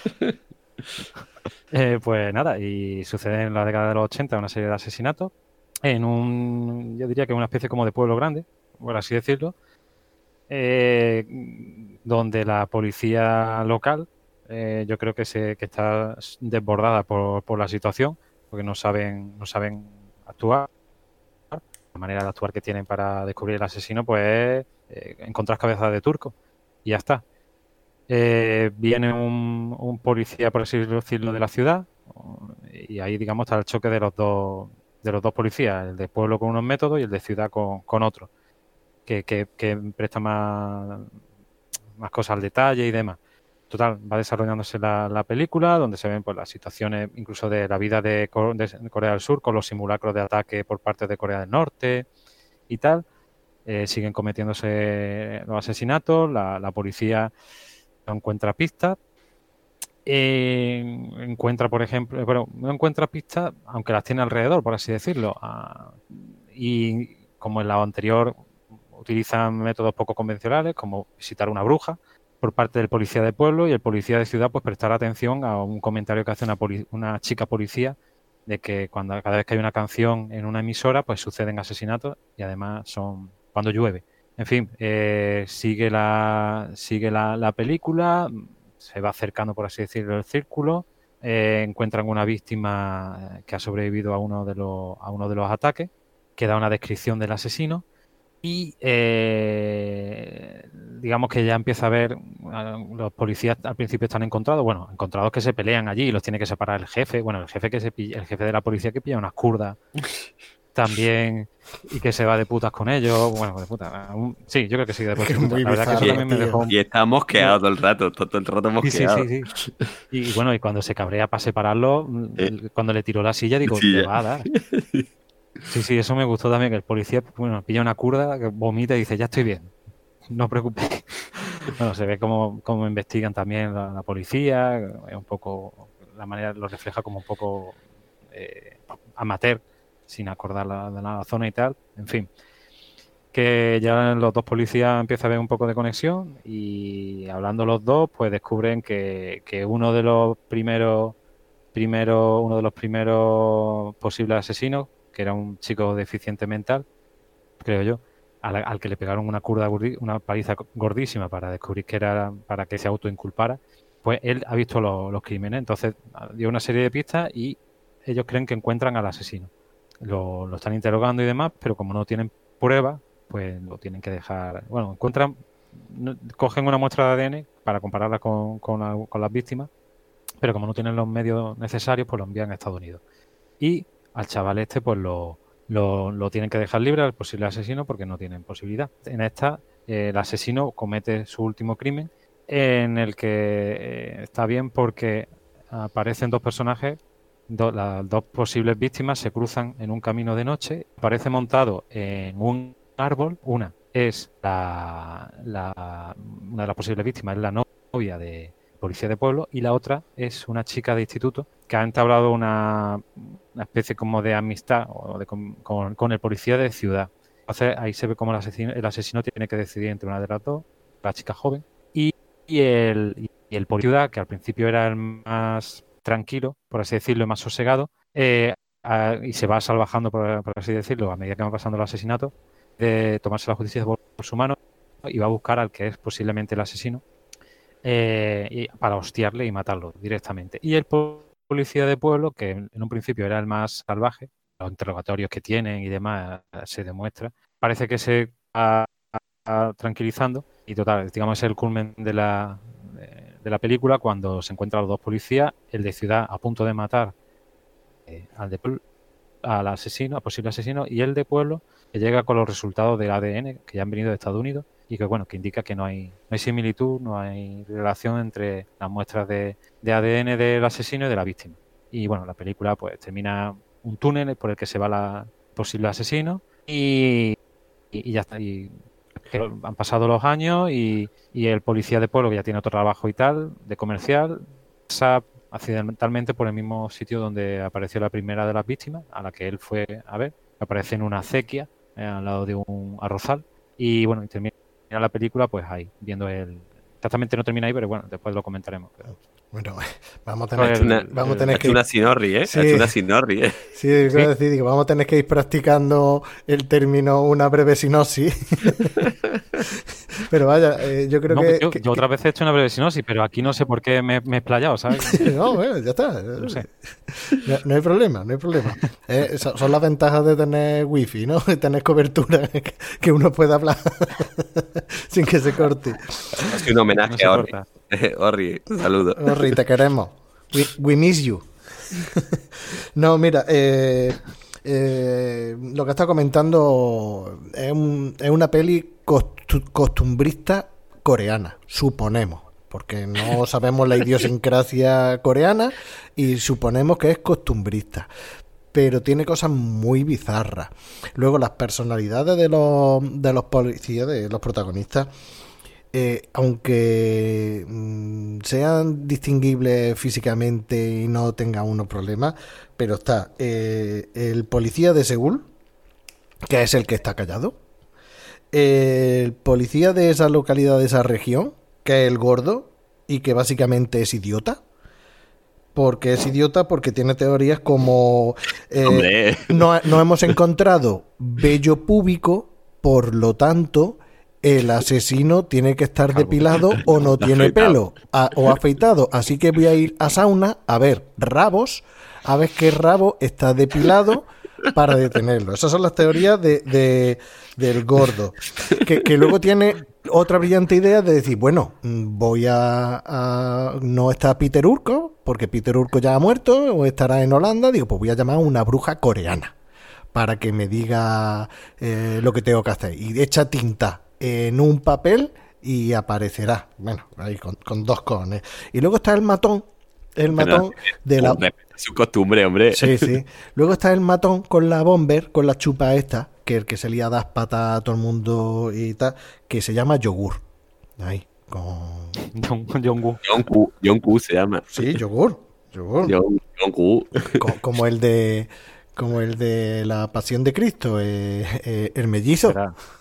Pues nada, y sucede en la década de los 80 una serie de asesinatos yo diría que una especie como de pueblo grande, por así decirlo, donde la policía local, yo creo que está desbordada por la situación, porque no saben actuar. La manera de actuar que tienen para descubrir el asesino, pues es encontrar cabezas de turco y ya está. Viene un policía, por así decirlo, de la ciudad, y ahí, digamos, está el choque de los dos policías, el de pueblo con unos métodos y el de ciudad con otros, que presta más cosas al detalle y demás. Total, va desarrollándose la película, donde se ven pues las situaciones incluso de la vida de Corea del Sur, con los simulacros de ataque por parte de Corea del Norte y tal. Siguen cometiéndose los asesinatos, la policía no encuentra pistas. Encuentra, por ejemplo, bueno, no encuentra pistas, aunque las tiene alrededor, por así decirlo. Y como en la anterior, utilizan métodos poco convencionales, como visitar una bruja por parte del policía de pueblo, y el policía de ciudad pues prestar atención a un comentario que hace una chica policía de que cada vez que hay una canción en una emisora pues suceden asesinatos, y además son cuando llueve. En fin, sigue la película, se va acercando, por así decirlo, el círculo, encuentran una víctima que ha sobrevivido a uno de los ataques, que da una descripción del asesino, y digamos que ya empieza a ver, los policías al principio están encontrados que se pelean allí y los tiene que separar el jefe, el jefe de la policía, que pilla unas kurdas también, y que se va de putas con ellos. Bueno, de putas. Sí, yo creo que sí, de putas. La verdad que eso también me dejó. Y está mosqueado todo el rato mosqueado. Sí. Y bueno, y cuando se cabrea para separarlo, cuando le tiró la silla, digo, Sí, te va a dar. Sí, eso me gustó también, que el policía, pilla una kurda, que vomita y dice, ya estoy bien, no os preocupéis. Bueno, se ve cómo investigan también la policía, es un poco, la manera lo refleja como un poco amateur, sin acordar de la zona y tal, en fin. Que ya los dos policías empiezan a ver un poco de conexión, y hablando los dos, pues descubren que uno de los primeros posibles asesinos, que era un chico deficiente mental, creo yo, al que le pegaron una paliza gordísima para descubrir para que se autoinculpara, pues él ha visto los crímenes, entonces dio una serie de pistas y ellos creen que encuentran al asesino. Lo están interrogando y demás, pero como no tienen pruebas, pues lo tienen que dejar. Bueno, cogen una muestra de ADN para compararla con las víctimas, pero como no tienen los medios necesarios, pues lo envían a Estados Unidos. Y al chaval este, pues lo tienen que dejar libre, al posible asesino, porque no tienen posibilidad. En esta, el asesino comete su último crimen, en el que está bien porque aparecen dos personajes, las dos posibles víctimas se cruzan en un camino de noche, aparece montado en un árbol. Una es una de las posibles víctimas, es la novia de policía de pueblo, y la otra es una chica de instituto que ha entablado una especie como de amistad con el policía de ciudad. Entonces ahí se ve como el asesino tiene que decidir entre una de las dos, la chica joven, y el policía de ciudad, que al principio era el más tranquilo, por así decirlo, el más sosegado, y se va salvajando, por así decirlo, a medida que van pasando los asesinatos, de tomarse la justicia por su mano y va a buscar al que es posiblemente el asesino para hostiarle y matarlo directamente. Y el policía de pueblo, que en un principio era el más salvaje, los interrogatorios que tienen y demás se demuestra, parece que se va tranquilizando y total, digamos, es el culmen de la película cuando se encuentran los dos policías, el de ciudad a punto de matar al asesino, al posible asesino, y el de pueblo que llega con los resultados del ADN que ya han venido de Estados Unidos y que bueno, que indica que no hay similitud, no hay relación entre las muestras de ADN del asesino y de la víctima. Y bueno, la película pues termina un túnel por el que se va la posible asesino y ya está. Y han pasado los años y el policía de pueblo, que ya tiene otro trabajo y tal, de comercial, pasa accidentalmente por el mismo sitio donde apareció la primera de las víctimas, a la que él fue a ver. Aparece en una acequia al lado de un arrozal y bueno, y termina la película pues ahí, viendo el... Exactamente no termina ahí, pero bueno, después lo comentaremos. Bueno, vamos a tener que... una sinorri, ¿eh? Sí. Una sinorri, ¿eh? Sí, iba a decir, digo, vamos a tener que ir practicando el término una breve sinopsis. Pero vaya, yo creo que... Yo otras veces he hecho una breve sinopsis, pero aquí no sé por qué me he explayado, ¿sabes? No, bueno, ya está. No sé. No hay problema, no hay problema. Son las ventajas de tener wifi, ¿no? De tener cobertura, que uno pueda hablar sin que se corte. Ha sido un homenaje a Orri. Orri, un saludo. Orri, te queremos. We miss you. No, mira, lo que está comentando es una peli costumbrista coreana, suponemos, porque no sabemos la idiosincrasia coreana y suponemos que es costumbrista, pero tiene cosas muy bizarras. Luego las personalidades de los policías, de los protagonistas, aunque sean distinguibles físicamente y no tengan unos problemas, pero está el policía de Seúl, que es el que está callado, el policía de esa localidad, de esa región, que es el gordo y que básicamente es idiota. Porque es idiota, porque tiene teorías como no hemos encontrado vello púbico, por lo tanto el asesino tiene que estar depilado o no tiene pelo o afeitado, así que voy a ir a sauna a ver rabos, a ver qué rabo está depilado para detenerlo. Esas son las teorías del gordo, que luego tiene otra brillante idea de decir, bueno, voy no está Peter Urko, porque Peter Urko ya ha muerto o estará en Holanda, digo, pues voy a llamar a una bruja coreana para que me diga lo que tengo que hacer, y echa tinta en un papel y aparecerá, bueno, ahí con dos cones. Y luego está el matón de la... Es su costumbre, hombre. Sí, sí. Luego está el matón con la bomber, con la chupa esta, que el que se lía a dar patas a todo el mundo y tal, que se llama Yogur. Ahí, con... Jong-Gu se llama. Sí, Yogur. Jong-Gu. Como el de la Pasión de Cristo, el mellizo.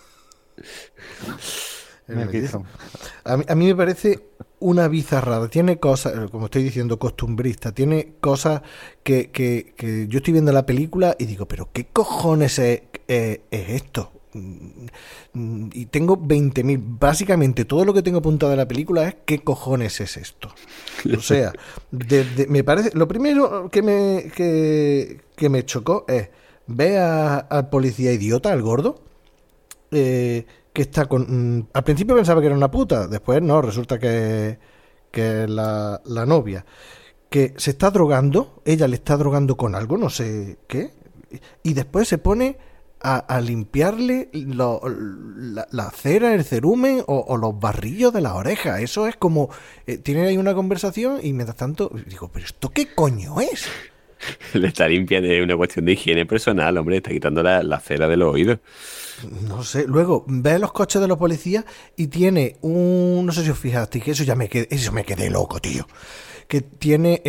El mellizo. A mí me parece una bizarrada. Tiene cosas, como estoy diciendo, costumbrista. Tiene cosas que yo estoy viendo la película y digo, pero ¿qué cojones es esto? Y tengo 20.000. Básicamente todo lo que tengo apuntado de la película es ¿qué cojones es esto? O sea, me parece... Lo primero que me chocó es ver al policía idiota, al gordo, que está con... al principio pensaba que era una puta, después no, resulta que es la novia, que se está drogando, ella le está drogando con algo, no sé qué, y después se pone a limpiarle la cera, el cerumen o los barrillos de las orejas. Eso es como... tienen ahí una conversación y mientras tanto digo, ¿pero esto qué coño es? Le está limpiando, es una cuestión de higiene personal, hombre, está quitando la cera de los oídos. No sé, luego ve los coches de los policías y tiene no sé si os fijasteis, que eso me quedé loco, tío. Que tiene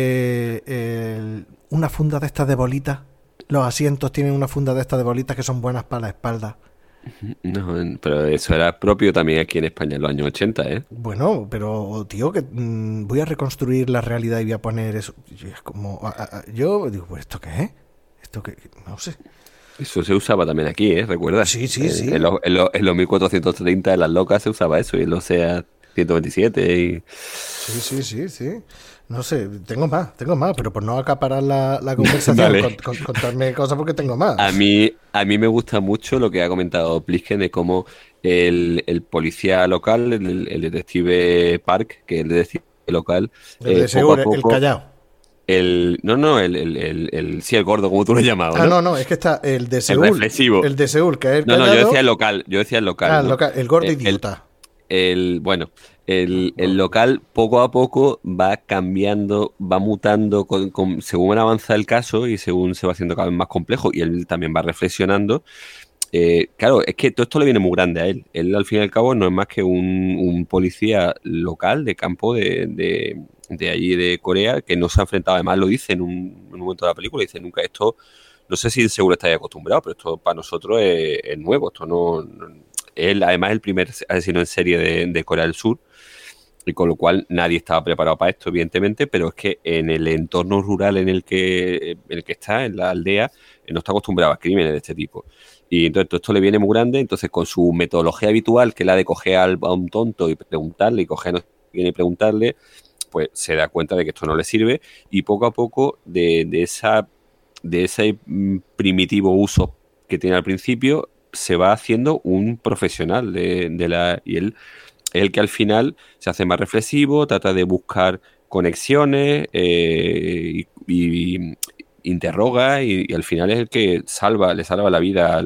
una funda de estas de bolitas. Los asientos tienen una funda de estas de bolitas que son buenas para la espalda. No, pero eso era propio también aquí en España en los años 80, ¿eh? Bueno, pero tío, que voy a reconstruir la realidad y voy a poner eso. Y es como, yo digo, pues ¿esto qué es? esto que no sé. Eso se usaba también aquí, ¿eh? ¿Recuerdas? Sí. En los 1430 en las locas se usaba eso, y en los SEAT 127 y... Sí. No sé, tengo más, pero por no acaparar la conversación, Vale. contarme cosas porque tengo más. A mí me gusta mucho lo que ha comentado Plisken de cómo el policía local, el detective Park, que es el detective local, El de poco a seguro, el poco... Callao. Sí, el gordo, como tú lo llamabas, ¿no? No, es que está el de El Seúl. reflexivo. El de Seúl, que es el No, Callado. yo decía el local, ¿no? El gordo El, idiota. Bueno, el local poco a poco va cambiando, va mutando según avanza el caso y según se va haciendo cada vez más complejo, y él también va reflexionando. Claro, es que todo esto le viene muy grande a él. Él, al fin y al cabo, no es más que un policía local de campo de allí de Corea, que no se ha enfrentado. Además, lo dice en un momento de la película, dice: nunca esto, no sé si seguro estáis acostumbrados, pero esto para nosotros es nuevo. Esto él, además, es el primer asesino en serie de Corea del Sur, y con lo cual nadie estaba preparado para esto, evidentemente, pero es que en el entorno rural en el que está, en la aldea, no está acostumbrado a crímenes de este tipo. Y entonces todo esto le viene muy grande. Entonces, con su metodología habitual, que es la de coger a un tonto y preguntarle, y coger a no sé quién y preguntarle, pues se da cuenta de que esto no le sirve, y poco a poco de ese primitivo uso que tiene al principio, se va haciendo un profesional y él es el que al final se hace más reflexivo, trata de buscar conexiones, y interroga, y al final es el que le salva la vida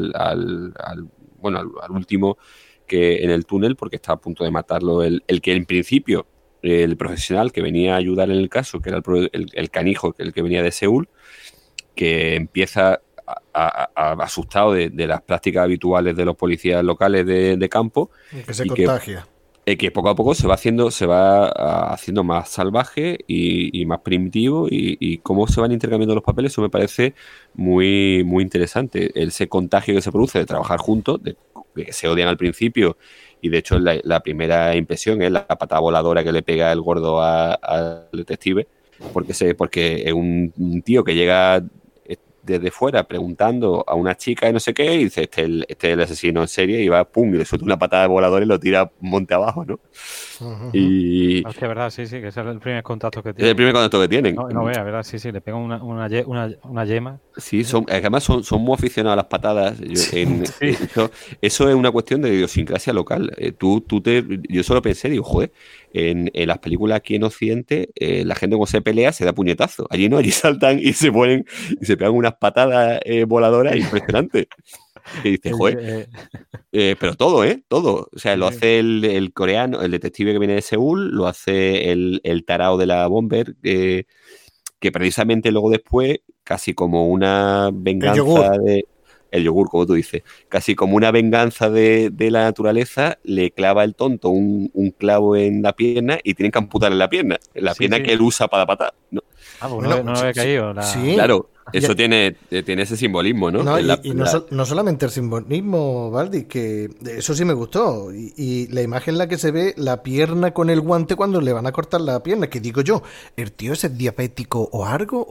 al último, que en el túnel, porque está a punto de matarlo, el que en principio, el profesional que venía a ayudar en el caso, que era el canijo, el que venía de Seúl, que empieza asustado de las prácticas habituales de los policías locales de campo, Que se y contagia. que poco a poco se va haciendo más salvaje y más primitivo, y cómo se van intercambiando los papeles. Eso me parece muy, muy interesante. Ese contagio que se produce de trabajar juntos, de que se odian al principio, y de hecho la primera impresión es la patada voladora que le pega el gordo al detective, porque es un tío que llega desde fuera preguntando a una chica y no sé qué, y dice: este es el asesino en serie, y va, pum, y le suelta una patada de volador y lo tira monte abajo, ¿no? Y Hostia, verdad, sí, que ese es el primer contacto que es tiene. el primer contacto que tienen. No vea, verdad, sí, le pega una yema. Sí, además son muy aficionados a las patadas. Eso es una cuestión de idiosincrasia local. Yo solo pensé, digo, joder, en las películas aquí en Occidente, la gente cuando se pelea se da puñetazo. Allí no, allí saltan y se ponen y se pegan unas patadas voladoras impresionantes. Que dices, joder, pero todo, todo. O sea, lo hace el coreano, el detective que viene de Seúl, lo hace el tarao de la Bomber, que precisamente luego después, casi como una venganza el yogur, como tú dices, casi como una venganza de la naturaleza, le clava el tonto un clavo en la pierna y tienen que amputarle la pierna que él usa para patar, ¿no? Pues bueno, no había caído. Sí. Claro, eso tiene ese simbolismo, ¿no? No solamente el simbolismo, Valdi, que eso sí me gustó. Y la imagen en la que se ve la pierna con el guante cuando le van a cortar la pierna, que digo yo, ¿el tío ese es diabético o algo?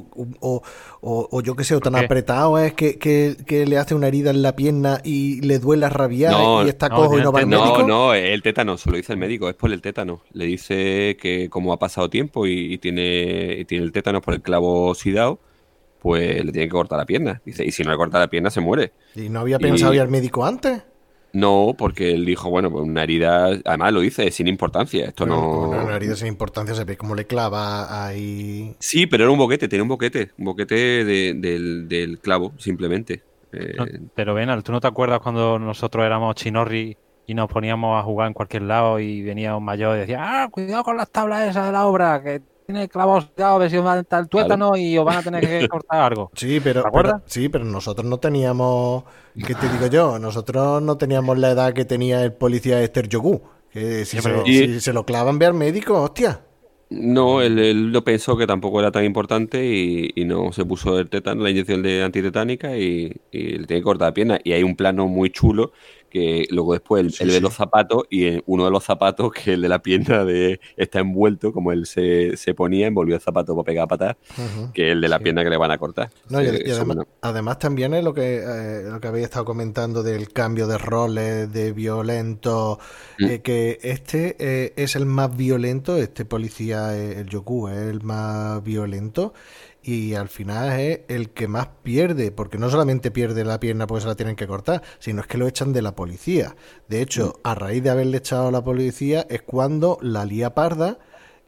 O yo qué sé, o tan apretado es que le hace una herida en la pierna y le duele a rabiar y está cojo y no va al médico? No, el tétano, se lo dice el médico, es por el tétano. Le dice que como ha pasado tiempo y tiene el tétano por el clavo oxidado, pues le tiene que cortar la pierna. Dice, y si no le corta la pierna, se muere. ¿Y no había pensado ir al médico antes? No, porque él dijo, bueno, pues una herida, además lo dice, sin importancia. Esto no. Una herida sin importancia, se ve cómo le clava ahí. Sí, pero era un boquete, tenía un boquete del clavo, simplemente. Pero Benal, ¿tú no te acuerdas cuando nosotros éramos chinorri y nos poníamos a jugar en cualquier lado y venía un mayor y decía: cuidado con las tablas esas de la obra, que tiene clavos, a ver si os va a entrar el tuétano y os van a tener que cortar algo? Sí, pero nosotros no teníamos, ¿qué te digo yo? Nosotros no teníamos la edad que tenía el policía Esther Yogu, que si se lo clavan, ve al médico, hostia. No, él lo pensó que tampoco era tan importante y no se puso el tétano, la inyección de antitetánica, y le tiene que cortar la pierna. Y hay un plano muy chulo que luego después él ve los zapatos y en uno de los zapatos, que el de la pierna está envuelto, como él se ponía, envolvió el zapato para pegar patas, que es el de la pierna que le van a cortar. No, además también es lo que habéis estado comentando del cambio de roles, de violento, que es el más violento, este policía, el Yoku, es el más violento. Y al final es el que más pierde, porque no solamente pierde la pierna porque se la tienen que cortar, sino es que lo echan de la policía. De hecho, a raíz de haberle echado a la policía es cuando la lía parda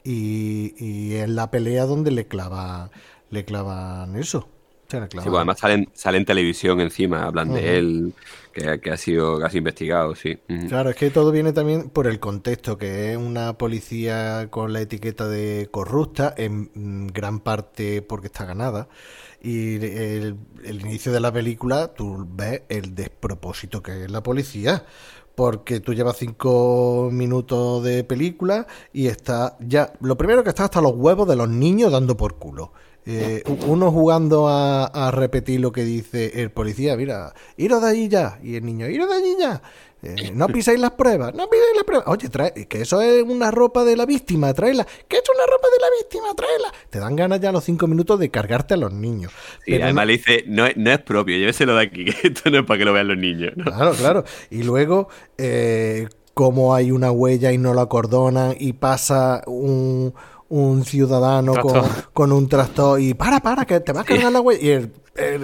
y es la pelea donde le clavan eso. Sí, pues además sale en televisión encima, hablan de él, que ha sido investigado, sí. Claro, es que todo viene también por el contexto, que es una policía con la etiqueta de corrupta, en gran parte porque está ganada. Y el inicio de la película, tú ves el despropósito que es la policía. Porque tú llevas 5 minutos de película y está ya... Lo primero que está hasta los huevos de los niños dando por culo. Uno jugando a repetir lo que dice el policía, mira, iros de allí ya, y el niño, iros de allí ya, no pisáis las pruebas, oye, trae, que eso es una ropa de la víctima, tráela, que es una ropa de la víctima, tráela. Te dan ganas ya a los 5 minutos de cargarte a los niños. Sí, pero además le dice, no es propio, lléveselo de aquí, que esto no es para que lo vean los niños, ¿no? Claro, y luego como hay una huella y no lo acordonan y pasa un ciudadano con un tractor y para, que te va a cargar la huella. Y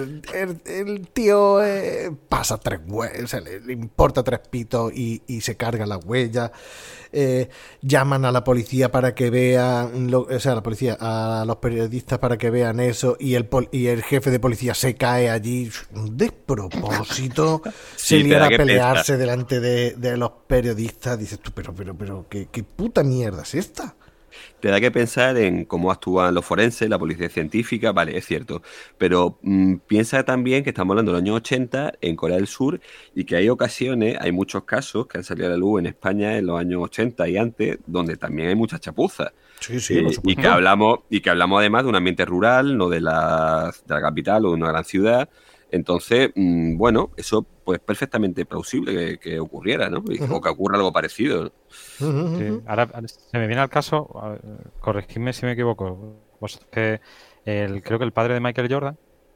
el tío pasa 3 huellas, le importa 3 pitos y se carga la huella. Llaman a la policía para que vean, a los periodistas para que vean eso y el jefe de policía se cae allí. Un despropósito. Se lía a pelearse delante de los periodistas. Dices tú, pero, ¿qué puta mierda es esta? Te da que pensar en cómo actúan los forenses, la policía científica, vale, es cierto, pero piensa también que estamos hablando de los años 80 en Corea del Sur y que hay ocasiones, hay muchos casos que han salido a la luz en España en los años 80 y antes, donde también hay muchas chapuzas. Sí, por supuesto. Y que hablamos además de un ambiente rural, no de la capital o de una gran ciudad. Entonces, bueno, eso pues perfectamente plausible que ocurriera, ¿no? O que ocurra algo parecido, ¿no? Sí. Ahora se me viene al caso, corregidme si me equivoco, que creo que el padre de Michael Jordan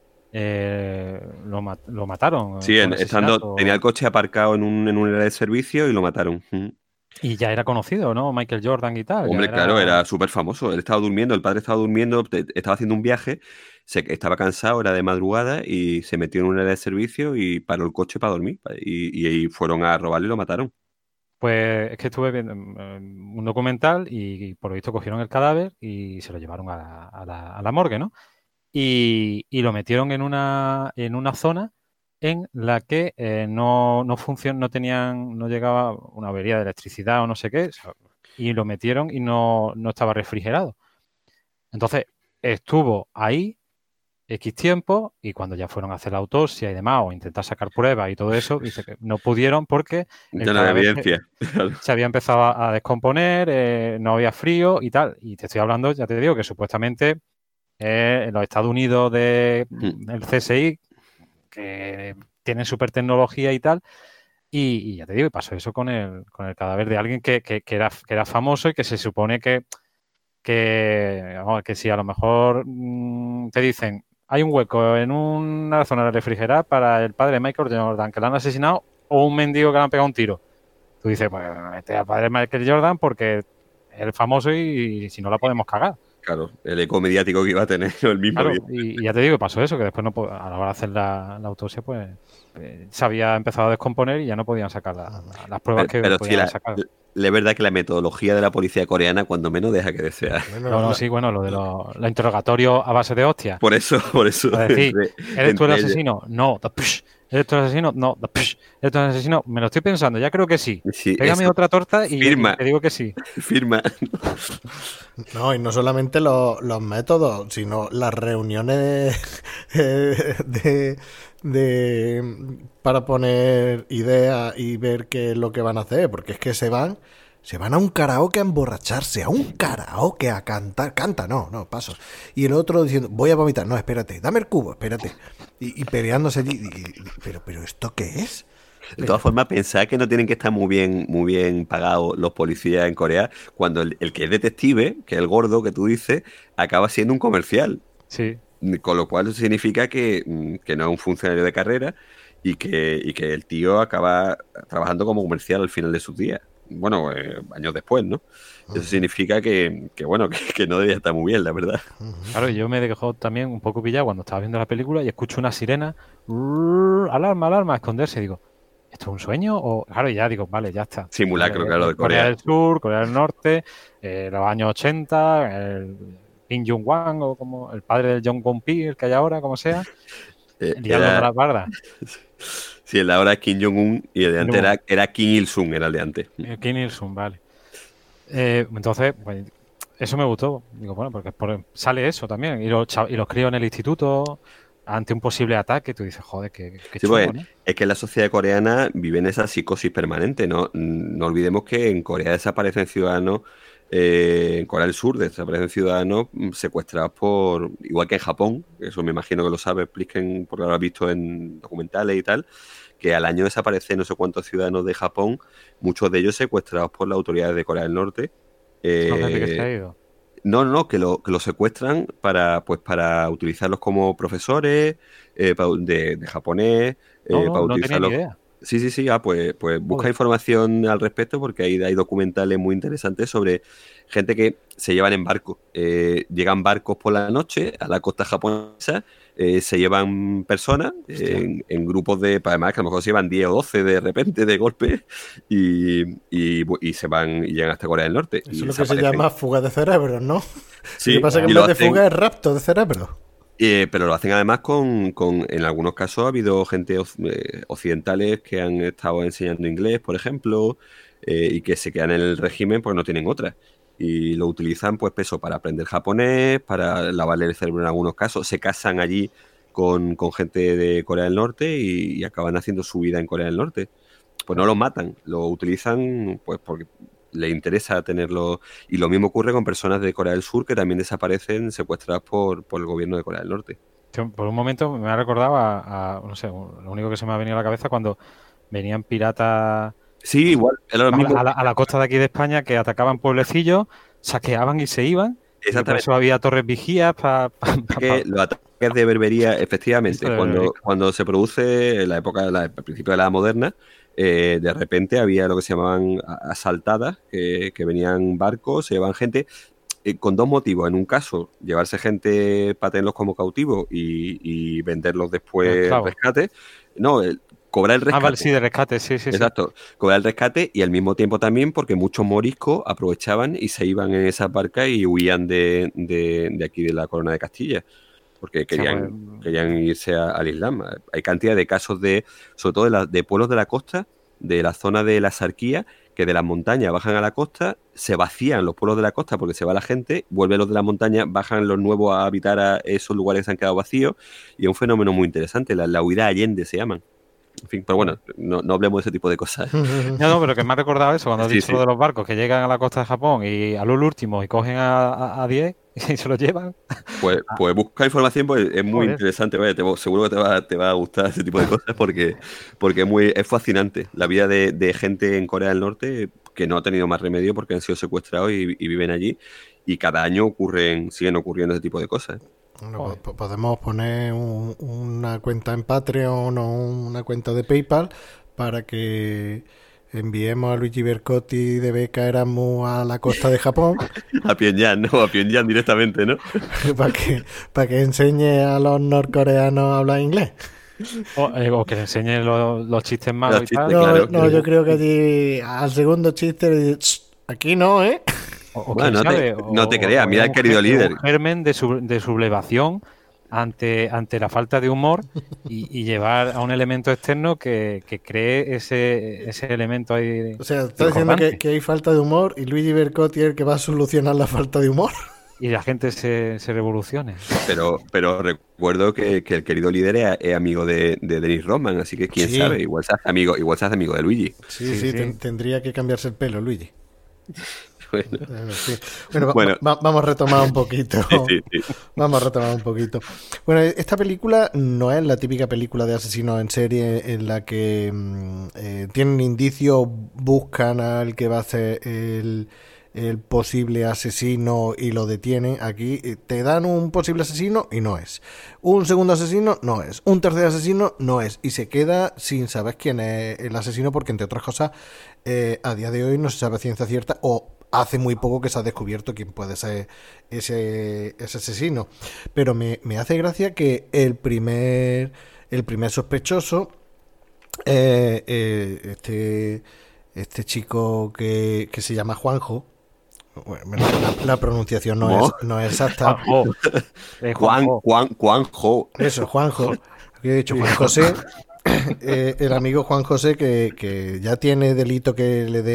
lo mataron. Sí, tenía el coche aparcado en un área de servicio y lo mataron. Y ya era conocido, ¿no? Michael Jordan y tal. Hombre, claro, era súper famoso. Él estaba durmiendo, el padre estaba durmiendo, estaba haciendo un viaje, estaba cansado, era de madrugada y se metió en un área de servicio y paró el coche para dormir. Y fueron a robarle y lo mataron. Pues es que estuve viendo un documental y por lo visto cogieron el cadáver y se lo llevaron a la morgue, ¿no? Y lo metieron en una zona en la que no llegaba una avería de electricidad o no sé qué, y lo metieron y no estaba refrigerado. Entonces estuvo ahí X tiempo y cuando ya fueron a hacer la autopsia y demás o intentar sacar pruebas y todo eso, dice que no pudieron porque ya no había evidencia. Se había empezado a descomponer, no había frío y tal. Y te estoy hablando, ya te digo, que supuestamente en los Estados Unidos del CSI, que tienen super tecnología y tal, y ya te digo, y pasó eso con el cadáver de alguien que era famoso y que se supone que si a lo mejor te dicen hay un hueco en una zona de refrigerar para el padre de Michael Jordan que lo han asesinado o un mendigo que le han pegado un tiro. Tú dices, pues mete al padre de Michael Jordan porque es el famoso y si no la podemos cagar. Claro, el eco mediático que iba a tener el mismo claro, día. Y ya te digo que pasó eso, que después a la hora de hacer la autopsia pues se había empezado a descomponer y ya no podían sacar las pruebas que podían sacar. Es verdad que la metodología de la policía coreana cuando menos deja que desear. Sí, bueno, lo de los interrogatorios a base de hostias. Por eso. Es decir, ¿eres tú el asesino? No. ¿Eres tú el asesino? No. ¿Eres tú el asesino? Me lo estoy pensando, ya creo que sí. Pégame otra torta y te digo que sí. Firma. No, y no solamente los métodos, sino las reuniones para poner ideas y ver qué es lo que van a hacer, porque es que se van a un karaoke a emborracharse, a cantar, no, paso. Y el otro diciendo, voy a vomitar, no, espérate, dame el cubo, espérate. Y peleándose allí, pero ¿esto qué es? De todas formas, pensad que no tienen que estar muy bien pagados los policías en Corea, cuando el que es detective, que es el gordo que tú dices, acaba siendo un comercial. Sí. Con lo cual eso significa que no es un funcionario de carrera y que el tío acaba trabajando como comercial al final de sus días. Bueno, años después, ¿no? Eso significa que no debía estar muy bien, la verdad. Claro, yo me dejó también un poco pillado cuando estaba viendo la película y escucho una sirena, alarma, alarma, a esconderse. Digo, ¿esto es un sueño? O claro, ya digo, vale, ya está. Simulacro, claro, de Corea Corea. del Sur, Corea del Norte, los años 80, el Kim Jong-un o como el padre del Jong-un-pi, el que hay ahora, como sea, liando Era- las bardas. Sí, el de ahora es Kim Jong-un y el de antes Jong-un. era Kim Il-sung, era el de antes. Kim Il-sung, vale. Entonces, pues, eso me gustó. Digo, bueno, porque sale eso también. Y los críos en el instituto, ante un posible ataque, tú dices, joder, qué Sí, chulo, pues, ¿no? es que la sociedad coreana vive en esa psicosis permanente, ¿no? No olvidemos que en Corea desaparecen ciudadanos, en Corea del Sur desaparecen ciudadanos secuestrados igual que en Japón, eso me imagino que lo sabes, expliquen, porque lo has visto en documentales y tal, que al año desaparecen no sé cuántos ciudadanos de Japón, muchos de ellos secuestrados por las autoridades de Corea del Norte. No, gente que se ha ido. No, que lo secuestran para utilizarlos como profesores de japonés, para No tenía ni utilizarlos. idea. Sí, pues busca Joder. información al respecto porque hay documentales muy interesantes sobre gente que se llevan en barco. Llegan barcos por la noche a la costa japonesa, se llevan personas en grupos además que a lo mejor se llevan 10 o 12 de repente, de golpe, y se van y llegan hasta Corea del Norte. Eso y es lo que se desaparecen. llama fuga de cerebros, ¿no? Sí, Lo que pasa es que y en lo vez de hacen- fuga es rapto de cerebros. pero lo hacen además en algunos casos ha habido gente occidentales que han estado enseñando inglés, por ejemplo, y que se quedan en el régimen porque no tienen otra. Y lo utilizan, pues, eso, para aprender japonés, para lavarle el cerebro en algunos casos. Se casan allí con gente de Corea del Norte y acaban haciendo su vida en Corea del Norte. Pues no los matan, lo utilizan, pues, porque les interesa tenerlo. Y lo mismo ocurre con personas de Corea del Sur que también desaparecen secuestradas por el gobierno de Corea del Norte. Por un momento me ha recordado no sé, lo único que se me ha venido a la cabeza cuando venían piratas Sí, igual, era lo mismo. a la costa de aquí de España que atacaban pueblecillos, saqueaban y se iban. Y por Exactamente. eso había torres vigías Que los ataques de berbería, efectivamente, Eso de berbería. cuando se produce en la época, al principio de la edad moderna, de repente había lo que se llamaban asaltadas, que venían barcos, se llevaban gente, con dos motivos. En un caso, llevarse gente para tenerlos como cautivos y venderlos después Esclavos. rescate. No, cobrar el rescate. vale, sí, de rescate, sí. Exacto, cobrar el rescate y al mismo tiempo también porque muchos moriscos aprovechaban y se iban en esas barcas y huían de aquí de la Corona de Castilla porque querían irse al Islam. Hay cantidad de casos sobre todo de pueblos de la costa, de la zona de la Sarquía, que de las montañas bajan a la costa, se vacían los pueblos de la costa porque se va la gente, vuelven los de la montaña, bajan los nuevos a habitar a esos lugares que se han quedado vacíos y es un fenómeno muy interesante, la huida Allende se llaman. En fin, pero bueno, no hablemos de ese tipo de cosas. No, pero que me ha recordado eso cuando has Sí, dicho sí. lo de los barcos que llegan a la costa de Japón y al último y cogen a 10 y se los llevan. Pues busca información, pues es muy Joder. interesante. Vaya, seguro que te va a gustar ese tipo de cosas porque es fascinante. La vida de gente en Corea del Norte que no ha tenido más remedio porque han sido secuestrados y viven allí. Y cada año siguen ocurriendo ese tipo de cosas. Bueno, podemos poner una cuenta en Patreon o una cuenta de PayPal para que enviemos a Luigi Bercotti de beca Erasmus a la costa de Japón A Pyongyang, ¿no? A Pyongyang directamente, ¿no? para que enseñe a los norcoreanos a hablar inglés. O que le enseñen los chistes malos Los y tal. chistes, claro. No, yo creo que allí al segundo chiste le dice, "Shh, aquí no, ¿eh?" O Bueno, quién no te- sabe, no te creas, mira es el querido líder. un germen de sublevación ante la falta de humor y llevar a un elemento externo que cree ese elemento ahí. O sea, está diciendo que hay falta de humor y Luigi Bercotti es el que va a solucionar la falta de humor. Y la gente se revolucione. Pero recuerdo que el querido líder es amigo de Dennis Rodman, así que quién Sí. sabe, igual se hace amigo de Luigi. Sí, Sí. tendría que cambiarse el pelo, Luigi. Sí. Bueno, Bueno. vamos a retomar un poquito. Sí. Vamos a retomar un poquito. Bueno, esta película no es la típica película de asesinos en serie en la que tienen indicios, buscan al que va a ser el posible asesino y lo detienen. Aquí te dan un posible asesino y no es. Un segundo asesino no es. Un tercer asesino no es. Y se queda sin saber quién es el asesino porque, entre otras cosas, a día de hoy no se sabe a ciencia cierta, o hace muy poco que se ha descubierto quién puede ser ese asesino. Pero me hace gracia que el primer sospechoso, este chico que se llama Juanjo. Bueno, la pronunciación no es exacta. Juanjo. Eso, Juanjo. Aquí he dicho Juan José. El amigo Juan José que ya tiene delito que le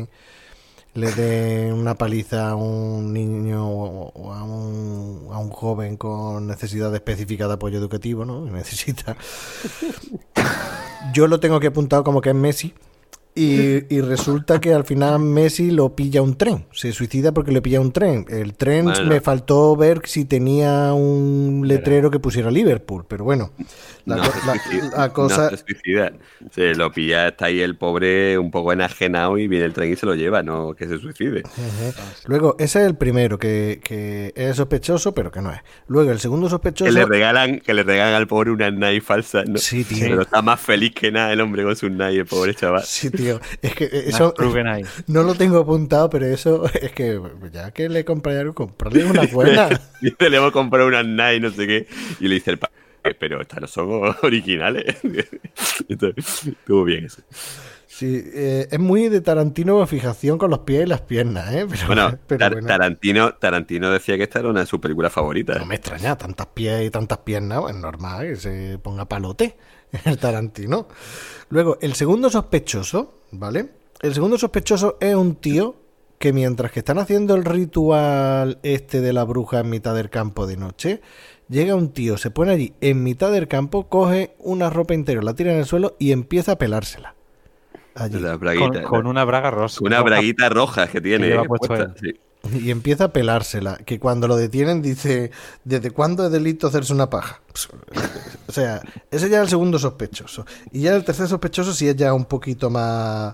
den una paliza a un niño o a un joven con necesidad específica de apoyo educativo, ¿no? Que necesita. Yo lo tengo que apuntar como que es Messi. Y resulta que al final Messi lo pilla un tren. Se suicida porque le pilla un tren. El tren, bueno, me faltó ver si tenía un letrero que pusiera Liverpool. Pero bueno, la cosa... No se suicida. Se lo pilla, está ahí el pobre un poco enajenado y viene el tren y se lo lleva, no que se suicide. Luego, ese es el primero, que es sospechoso, pero que no es. Luego, el segundo sospechoso... Que le regalan al pobre unas Nike falsas, ¿no? Sí, tío. Pero está más feliz que nada el hombre con sus Nike, el pobre chaval. Sí, tío. Es que eso no lo tengo apuntado, pero eso es que ya que le compré algo, comprarle una buena. Dice, le hemos comprado unas Nike, no sé qué. Y le dice el padre, pero estas no son originales. Entonces, estuvo bien eso. Sí, es muy de Tarantino fijación con los pies y las piernas, ¿eh? Pero Tarantino decía que esta era una de sus películas favoritas. No me extraña, tantas pies y tantas piernas, es normal que se ponga palote el Tarantino. Luego, el segundo sospechoso, ¿vale? El segundo sospechoso es un tío que mientras que están haciendo el ritual de la bruja en mitad del campo de noche, llega un tío, se pone allí en mitad del campo, coge una ropa interior, la tira en el suelo y empieza a pelársela. Con una braga rosa. Una braguita roja que tiene. Puesta, sí. Y empieza a pelársela, que cuando lo detienen dice, ¿desde cuándo es delito hacerse una paja? O sea, ese ya es el segundo sospechoso. Y ya el tercer sospechoso sí es ya un poquito más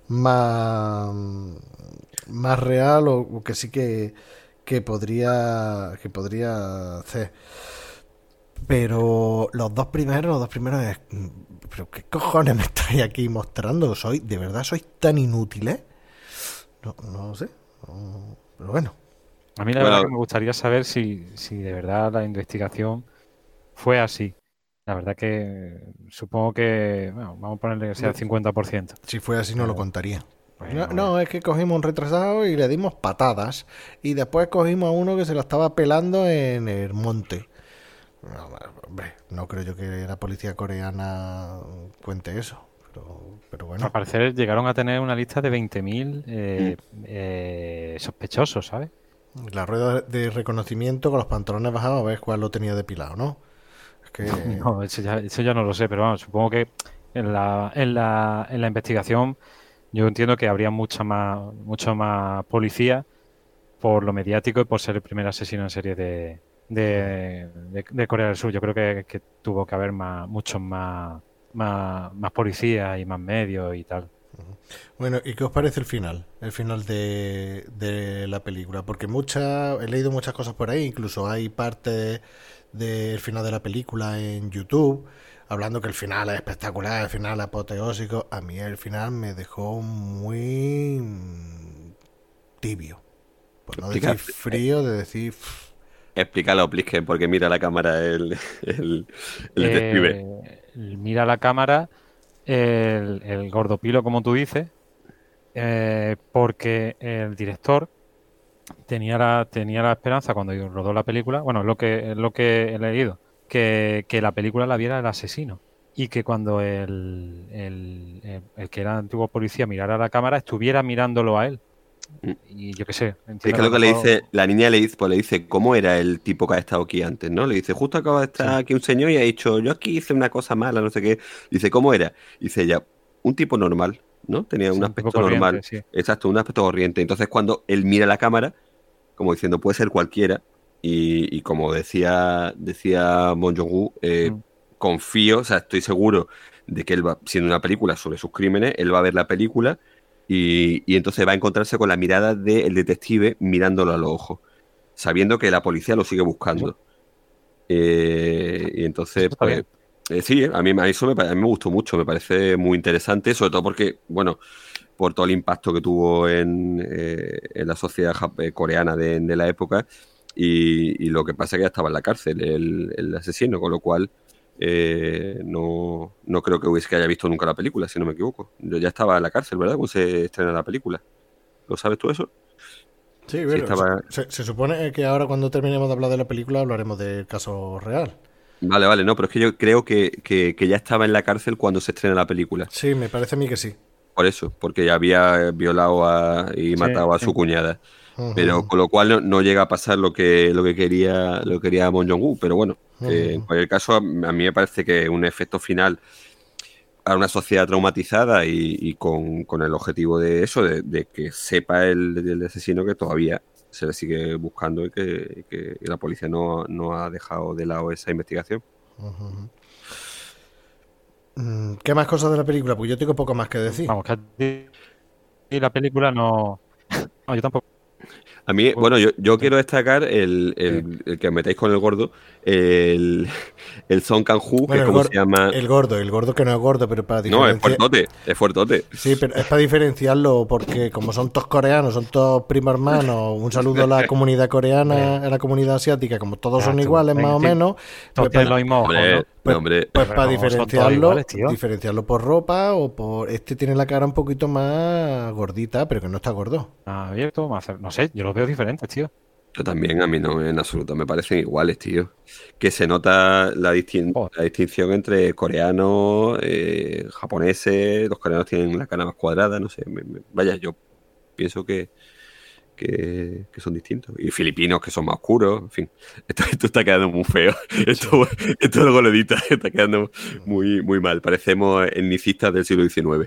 real, o que sí que podría hacer. Pero los dos primeros es... ¿Pero qué cojones me estáis aquí mostrando? ¿De verdad sois tan inútiles? No sé. Pero bueno. A mí la verdad que me gustaría saber si de verdad la investigación fue así. La verdad que supongo que... Bueno, vamos a ponerle que sea el 50%. Si fue así no lo contaría. Bueno, no, es que cogimos un retrasado y le dimos patadas. Y después cogimos a uno que se lo estaba pelando en el monte. No, hombre, no creo yo que la policía coreana cuente eso. Pero bueno. Al parecer llegaron a tener una lista de 20.000 sospechosos, ¿sabes? La rueda de reconocimiento con los pantalones bajados a ver cuál lo tenía depilado, ¿no? Es que... No, eso ya no lo sé, pero vamos, supongo que en la investigación yo entiendo que habría mucho más policía por lo mediático y por ser el primer asesino en serie de Corea del Sur. Yo creo que tuvo que haber muchos más policías y más medios y tal. Bueno, ¿y qué os parece el final? El final de la película. Porque he leído muchas cosas por ahí, incluso hay parte del final de la película en YouTube, hablando que el final es espectacular, el final apoteósico. A mí el final me dejó muy tibio. Por no decir frío, de decir... Explícalo, Plisken, porque mira la cámara el detective. Mira la cámara el gordopilo, como tú dices, porque el director tenía la esperanza cuando rodó la película, bueno, es lo que he leído, que la película la viera el asesino y que cuando el que era antiguo policía mirara la cámara estuviera mirándolo a él. Y yo qué sé. Es que lo que le dice, la niña le dice, ¿cómo era el tipo que ha estado aquí antes? ¿No? Le dice, justo acaba de estar aquí un señor y ha dicho, yo aquí hice una cosa mala, no sé qué. Dice, ¿cómo era? Dice ella, un tipo normal. ¿no? Tenía Sí, un un tipo aspecto normal. corriente, sí. Exacto, un aspecto corriente. Entonces, cuando él mira la cámara, como diciendo, puede ser cualquiera, y como decía Bong Joon-ho, Mm. confío, o sea, estoy seguro de que él va, siendo una película sobre sus crímenes, él va a ver la película y entonces va a encontrarse con la mirada del detective mirándolo a los ojos, sabiendo que la policía lo sigue buscando. Y entonces, Eso está pues, bien. sí, a mí eso a mí me gustó mucho, me parece muy interesante, sobre todo porque, bueno, por todo el impacto que tuvo en la sociedad coreana de la época y lo que pasa es que ya estaba en la cárcel el asesino, con lo cual no creo que haya visto nunca la película, si no me equivoco. Ya estaba en la cárcel, ¿verdad? Cuando se estrena la película. ¿Lo sabes tú eso? Sí, Sí, bueno, estaba... se supone que ahora cuando terminemos de hablar de la película hablaremos del caso real. Vale, vale, no, pero es que yo creo que ya estaba en la cárcel cuando se estrena la película. Sí, me parece a mí que sí. Por eso, porque ya había violado y Sí, matado a sí. su cuñada. Pero Ujú, con lo cual no llega a pasar lo que quería Bong Joon-ho. Pero bueno, en ujú. cualquier caso, a mí me parece que un efecto final a una sociedad traumatizada y con el objetivo de eso, de que sepa el asesino que todavía se le sigue buscando y que la policía no ha dejado de lado esa investigación. ¿Qué más cosas de la película? Pues yo tengo poco más que decir. Vamos, que a ti la película no... No, yo tampoco. A mí, bueno, yo quiero destacar Eh, el que metáis con el gordo, el, el Song Kang-ho, que Bueno, es como se llama. el gordo que no es gordo, pero para No, es diferenciar. fuertote, es fuertote. Sí, pero es para diferenciarlo porque como son todos coreanos, son todos primos hermanos, un saludo a la comunidad coreana, a la comunidad asiática, como todos son tú, iguales más venga, o sí, menos, todos pues tienen los para, mismos ojos, ¿no? Hombre, pues, no, hombre. pues Pero para no, son todos diferenciarlo, iguales, tío. diferenciarlo por ropa o por... Este tiene la cara un poquito más gordita, pero que no está gordo. Más abierto, más... No sé, yo los veo diferentes, tío. Yo también, a mí no, en absoluto, me parecen iguales, tío. Que se nota Joder. la distinción entre coreanos, japoneses, los coreanos tienen la cara más cuadrada, no sé. Vaya, yo pienso que son distintos. Y filipinos que son más oscuros, en fin. Esto está quedando muy feo. Esto luego lo edita, está quedando muy, muy mal. Parecemos etnicistas del siglo XIX.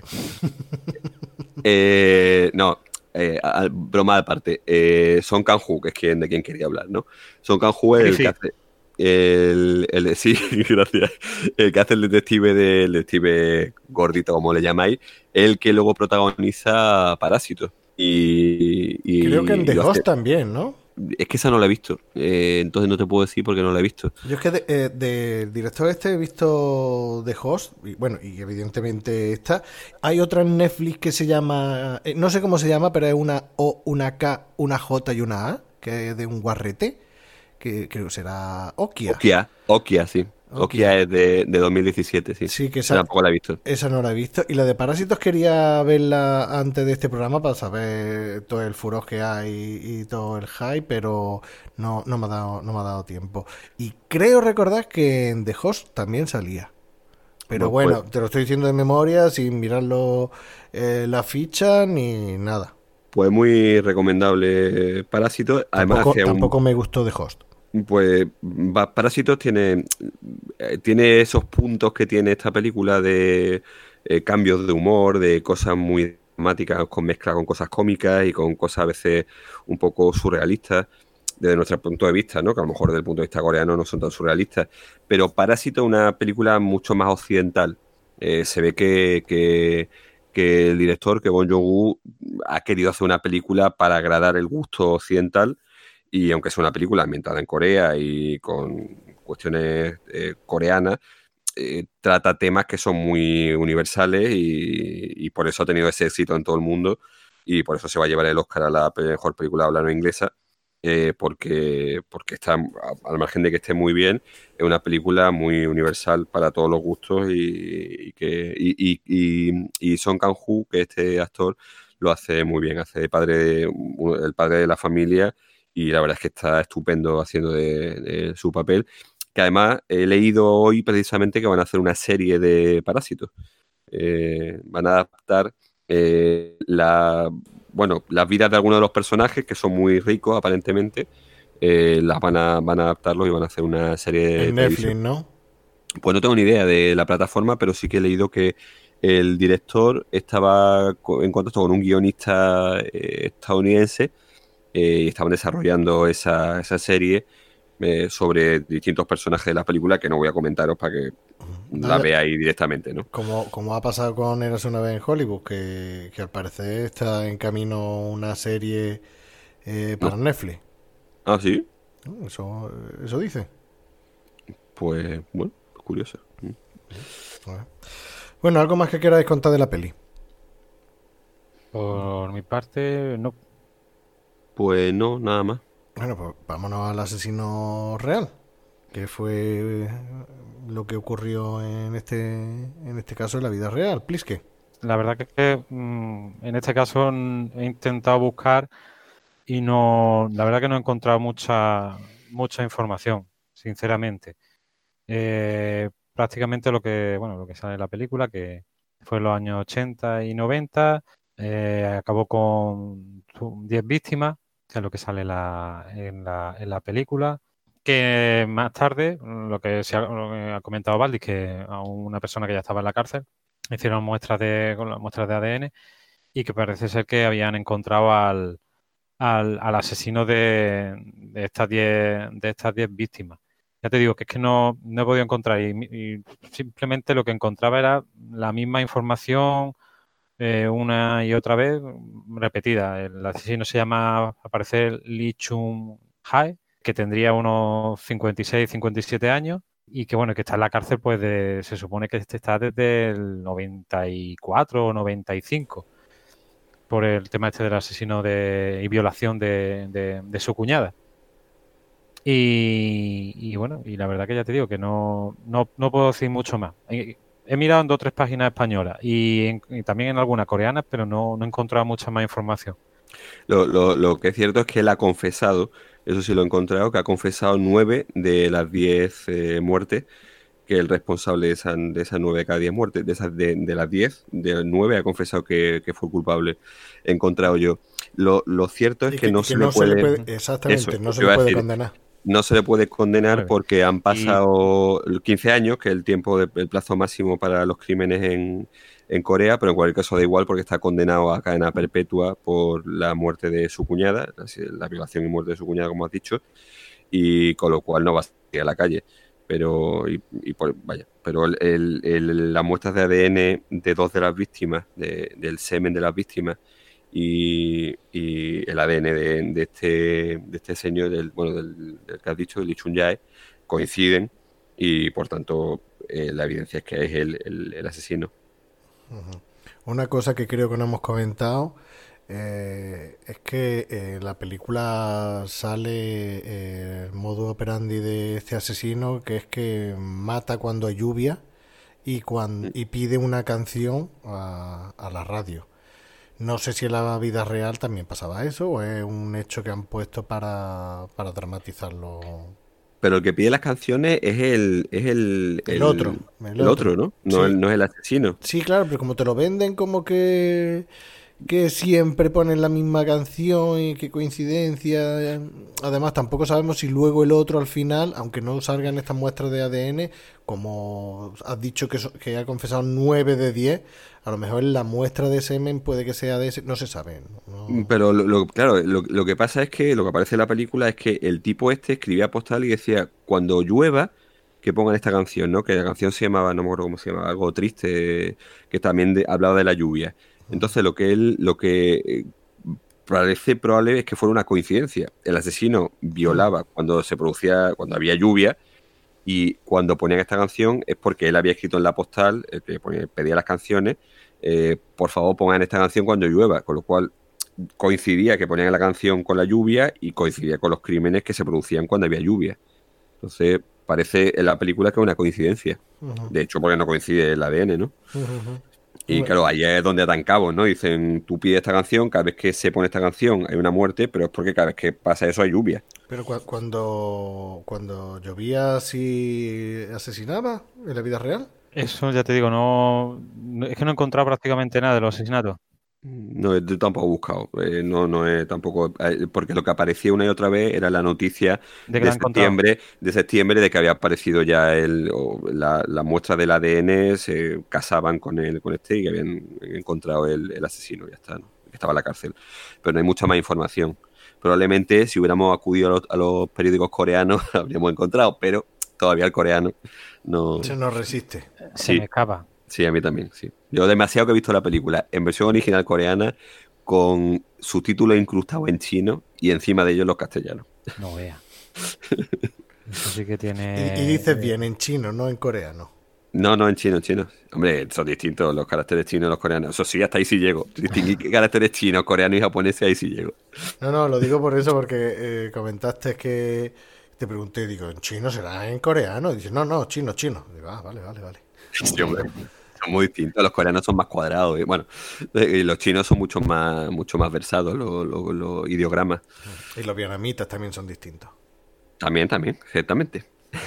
No, broma aparte. Son Kang-ho, que es de quien quería hablar, ¿no? Son Kang-ho es Sí, el sí. que hace. Sí, gracias. El que hace el detective gordito, como le llamáis, el que luego protagoniza Parásitos. Creo que en Y The lo hace. Host también, ¿no? Es que esa no la he visto. Entonces no te puedo decir porque no la he visto. Yo es que del director este he visto The Host, y bueno, y evidentemente esta. Hay otra en Netflix que se llama, no sé cómo se llama, pero es una O, una K, una J y una A, que es de un guarrete, que creo que será Okia. Okia, sí. Okia es de 2017, sí. Sí, que Esa tampoco la he visto. esa no la he visto. Y la de Parásitos quería verla antes de este programa para saber todo el furor que hay y todo el hype, pero no me ha dado tiempo. Y creo recordar que en The Host también salía. Pero Bueno, bueno, te lo estoy diciendo de memoria, sin mirarlo la ficha ni nada. Pues muy recomendable Parásitos. Además, Tampoco me gustó The Host. pues Parásitos tiene esos puntos que tiene esta película de cambios de humor, de cosas muy dramáticas con mezcla con cosas cómicas y con cosas a veces un poco surrealistas desde nuestro punto de vista, ¿no? Que a lo mejor desde el punto de vista coreano no son tan surrealistas. Pero Parásito es una película mucho más occidental. Se ve que el director, que Bong Joon-ho, ha querido hacer una película para agradar el gusto occidental y aunque sea una película ambientada en Corea y con cuestiones coreanas, trata temas que son muy universales y por eso ha tenido ese éxito en todo el mundo y por eso se va a llevar el Oscar a la mejor película de habla no inglesa, porque está, al margen de que esté muy bien, es una película muy universal para todos los gustos y Song Kang-ho, que este actor, lo hace muy bien, hace el padre de la familia y la verdad es que está estupendo haciendo de su papel. Que además he leído hoy precisamente que van a hacer una serie de Parásitos. Van a adaptar las vidas de algunos de los personajes, que son muy ricos aparentemente. Las van a adaptarlos y van a hacer una serie de En Netflix, televisión. ¿no? Pues no tengo ni idea de la plataforma, pero sí que he leído que el director estaba en contacto con un guionista estadounidense y estaban desarrollando esa serie sobre distintos personajes de la película que no voy a comentaros para que la veáis directamente, ¿no? Como ha pasado con Érase una vez en Hollywood, que al parecer está en camino una serie para Netflix. ¿Ah, sí? Eso dice. Pues, bueno, curioso. Bueno, ¿algo más que queráis contar de la peli? Por mi parte, no. Pues no, nada más. Bueno, pues vámonos al asesino real, que fue lo que ocurrió en este caso en la vida real. Pliske. La verdad que es que en este caso he intentado buscar y no, la verdad que no he encontrado mucha información, sinceramente. Prácticamente lo que sale en la película, que fue en los años 80 y 90, acabó con 10 víctimas, que es lo que sale en la película, que más tarde, lo que ha comentado Valdis, que a una persona que ya estaba en la cárcel, hicieron con las muestras de ADN y que parece ser que habían encontrado al asesino de estas 10 víctimas. Ya te digo que es que no he podido encontrar y simplemente lo que encontraba era la misma información una y otra vez repetida. El asesino se llama, al parecer, Lee Chung-hae, que tendría unos 56, 57 años y que bueno, que está en la cárcel pues se supone que está desde el 94 o 95 por el tema del asesino y violación de su cuñada. Y bueno, y la verdad que ya te digo que no puedo decir mucho más. He mirado en 2 o 3 páginas españolas y también en algunas coreanas, pero no he encontrado mucha más información. Lo que es cierto es que él ha confesado, eso sí lo he encontrado, que ha confesado 9 de las 10 muertes, que el responsable de esas 9 de cada 10 muertes, de las 10, de 9 ha confesado que fue culpable. He encontrado yo. Lo cierto es que no se le puede... Exactamente, Eso, no se le puede condenar. No se le puede condenar porque han pasado 15 años, que es el plazo máximo para los crímenes en Corea, pero en cualquier caso da igual porque está condenado a cadena perpetua por la muerte de su cuñada, la violación y muerte de su cuñada, como has dicho, y con lo cual no va a salir a la calle. Pero las muestras de ADN de 2 de las víctimas, del semen de las víctimas, y el ADN de este señor, del que has dicho, el Lee Chung-jae, coinciden y por tanto la evidencia es que es el asesino. Una cosa que creo que no hemos comentado es que en la película sale el modo operandi de este asesino, que es que mata cuando hay lluvia y pide una canción a la radio. No sé si en la vida real también pasaba eso o es un hecho que han puesto para dramatizarlo. Pero el que pide las canciones es el otro, ¿no? No, sí. No es el asesino. Sí, claro, pero como te lo venden como que siempre ponen la misma canción y qué coincidencia. Además, tampoco sabemos si luego el otro al final, aunque no salgan estas muestras de ADN, como has dicho que ha confesado 9 de 10, a lo mejor la muestra de semen puede que sea de ese, no se sabe. No. Pero claro, lo que pasa es que lo que aparece en la película es que el tipo escribía postal y decía, cuando llueva, que pongan esta canción, ¿no? Que la canción se llamaba, no me acuerdo cómo se llamaba, algo triste, que también hablaba de la lluvia. Entonces lo que parece probable es que fuera una coincidencia. El asesino violaba cuando había lluvia, y cuando ponían esta canción es porque él había escrito en la postal, que pedía las canciones, por favor pongan esta canción cuando llueva, con lo cual coincidía que ponían la canción con la lluvia y coincidía con los crímenes que se producían cuando había lluvia. Entonces parece en la película que es una coincidencia. De hecho, porque no coincide el ADN, ¿no? Y claro, ahí es donde atan cabos, ¿no? Dicen, tú pides esta canción, cada vez que se pone esta canción hay una muerte, pero es porque cada vez que pasa eso hay lluvia. Pero cuando llovía, ¿sí asesinaba en la vida real? Eso ya te digo, es que no he encontrado prácticamente nada de los asesinatos. No, yo tampoco he buscado. No es tampoco. Porque lo que aparecía una y otra vez era la noticia De que la han encontrado. de septiembre de que había aparecido ya la muestra del ADN, se casaban con este y que habían encontrado el asesino, ya está, ¿no? Que estaba en la cárcel. Pero no hay mucha más información. Probablemente si hubiéramos acudido a los periódicos coreanos habríamos encontrado, pero todavía el coreano no. Se nos resiste. Se Sí. me escapa. Sí, a mí también, sí. Yo demasiado que he visto la película en versión original coreana con subtítulos incrustados en chino y encima de ellos los castellanos. No vea. Eso sí que Y tiene... dices bien, en chino, no en coreano. No, en chino. Hombre, son distintos los caracteres chinos y los coreanos. Eso sí, hasta ahí sí llego. Distinguir qué caracteres chinos, coreanos y japoneses, ahí sí llego. No, lo digo por eso, porque comentaste que te pregunté, digo, ¿en chino será en coreano? Y dices, no, chino. Digo, vale. Sí, hombre. Son muy distintos. Los coreanos son más cuadrados. Bueno, y los chinos son mucho más versados, los ideogramas. Y los vietnamitas también son distintos. También, ciertamente.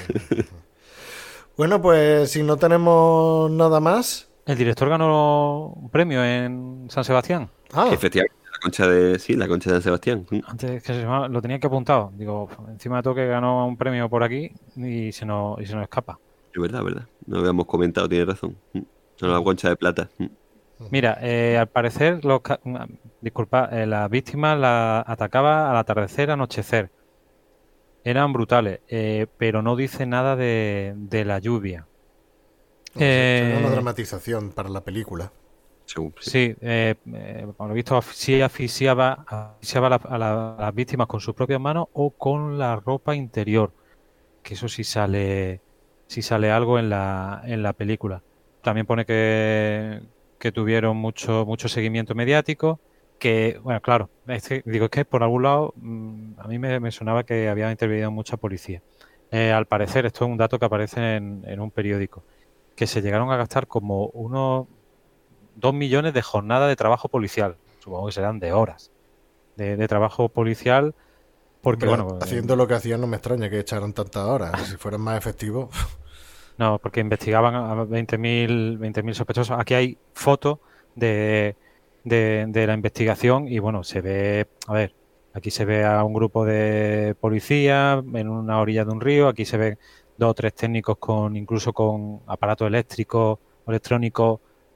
Bueno, pues si no tenemos nada más. El director ganó un premio en San Sebastián. Efectivamente, la concha de San Sebastián. Antes que lo tenía que apuntado. Digo, encima de todo que ganó un premio por aquí y se nos escapa. Es verdad. No lo habíamos comentado, tiene razón. La concha de plata. Mira, al parecer, las víctimas la atacaba al atardecer, anochecer. Eran brutales, pero no dice nada de la lluvia. Será una dramatización para la película. Sí, por lo visto sí asfixiaba a las víctimas con sus propias manos o con la ropa interior. Que eso sí sale algo en la película. También pone que tuvieron mucho seguimiento mediático. Que, bueno, claro, es que por algún lado a mí me sonaba que había intervenido mucha policía. Al parecer, esto es un dato que aparece en un periódico, que se llegaron a gastar como unos 2 millones de jornadas de trabajo policial. Supongo que serán de horas de trabajo policial, porque bueno... Haciendo lo que hacían no me extraña que echaran tantas horas. Si fueran más efectivos... No, porque investigaban a 20.000 sospechosos. Aquí hay fotos de la investigación y bueno, se ve, a ver, aquí se ve a un grupo de policía en una orilla de un río, aquí se ven 2 o 3 técnicos incluso con aparatos eléctricos o electrónicos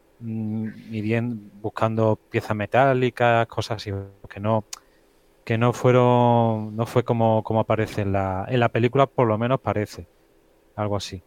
buscando piezas metálicas, cosas así, que no fue como aparece en la película, por lo menos parece algo así.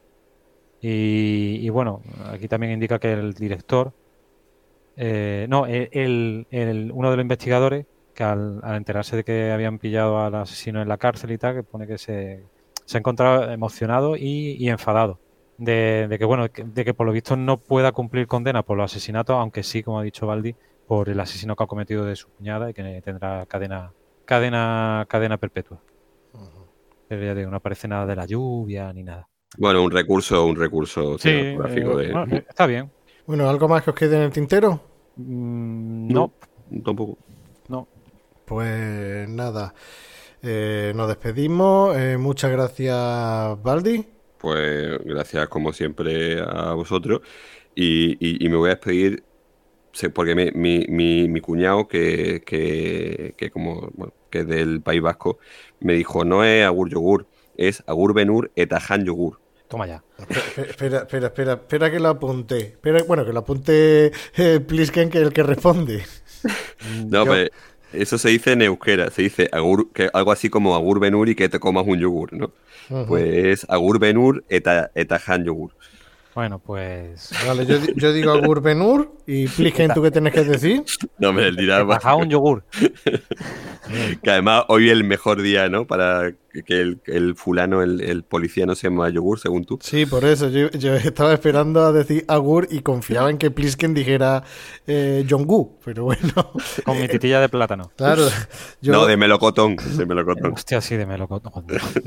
Y bueno, aquí también indica que el director uno de los investigadores, que al enterarse de que habían pillado al asesino en la cárcel y tal, que pone que se ha encontrado emocionado y enfadado de que por lo visto no pueda cumplir condena por los asesinatos, aunque sí, como ha dicho Baldi, por el asesino que ha cometido de su cuñada y que tendrá cadena perpetua. Pero ya digo, no aparece nada de la lluvia ni nada. Bueno, un recurso cinematográfico bueno, está bien. Bueno, ¿algo más que os quede en el tintero? No, tampoco. No. Pues nada, nos despedimos. Muchas gracias, Baldi. Pues gracias como siempre a vosotros y me voy a despedir porque mi cuñado que es del País Vasco me dijo, no es agur yogur, es agur benur eta jan yogur. Toma ya. Espera que lo apunte. Que lo apunte Plisken, que es el que responde. No, pues eso se dice en euskera, se dice agur, que algo así como agur benur y que te comas un yogur, ¿no? Uh-huh. Pues agur benur eta jan yogur. Bueno, pues... Vale, yo digo agur benur y Plisken, ¿tú qué tienes que decir? No, me dirá más. Baja un yogur. Que además hoy es el mejor día, ¿no? Para que el fulano, el policía no se llama yogur, según tú. Sí, por eso. Yo estaba esperando a decir agur y confiaba en que Plisken dijera Jong-gu, pero bueno. Con mi titilla de plátano. Claro. No, de melocotón. Hostia, sí, de melocotón.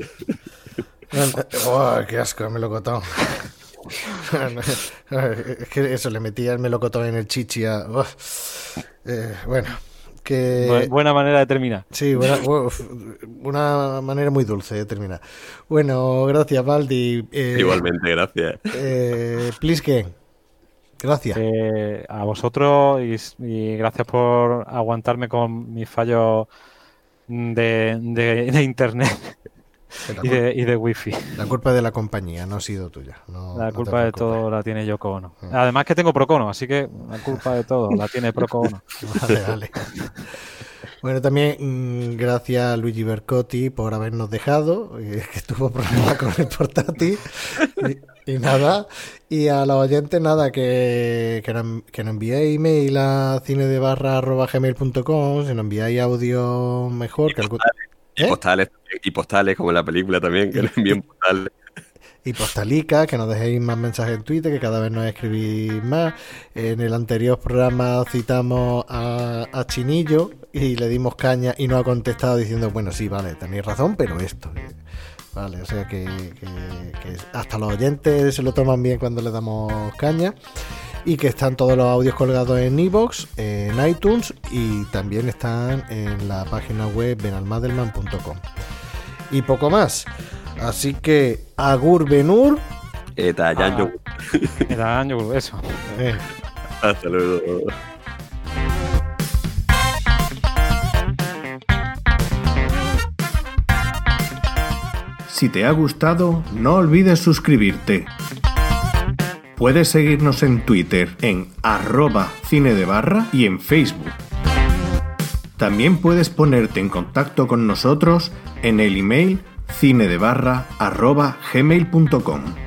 Oh, qué asco, melocotón. Es que eso, le metía el melocotón en el chichi a... bueno, que... Buena manera de terminar. Sí, una manera muy dulce de terminar. Bueno, gracias, Baldi. Igualmente, gracias. Plisken, Gracias. A vosotros y gracias por aguantarme con mis fallos de internet y de wifi. La culpa es de la compañía, no ha sido tuya. La culpa de todo la tiene Yoko Ono. Además que tengo Procono, así que la culpa de todo la tiene Procono. Vale. Bueno, también gracias a Luigi Bercotti por habernos dejado, que tuvo problemas con el portátil. Y nada, y a los oyentes nada, que nos enviéis email a cinedebarra@gmail.com, si nos enviáis audio mejor. Y postales, como en la película también, que nos envíen postales. Y postalica, que nos dejéis más mensajes en Twitter, que cada vez nos escribís más. En el anterior programa citamos a Chinillo y le dimos caña y nos ha contestado diciendo, bueno, sí, vale, tenéis razón, pero esto... Vale, o sea que hasta los oyentes se lo toman bien cuando le damos caña. Y que están todos los audios colgados en iVoox, en iTunes y también están en la página web benalmadelman.com. Y poco más. Así que agur benur. Eta yanyo. Eso. Hasta luego. Si te ha gustado, no olvides suscribirte. Puedes seguirnos en Twitter en @cinedebarra y en Facebook. También puedes ponerte en contacto con nosotros en el email cinedebarra@gmail.com.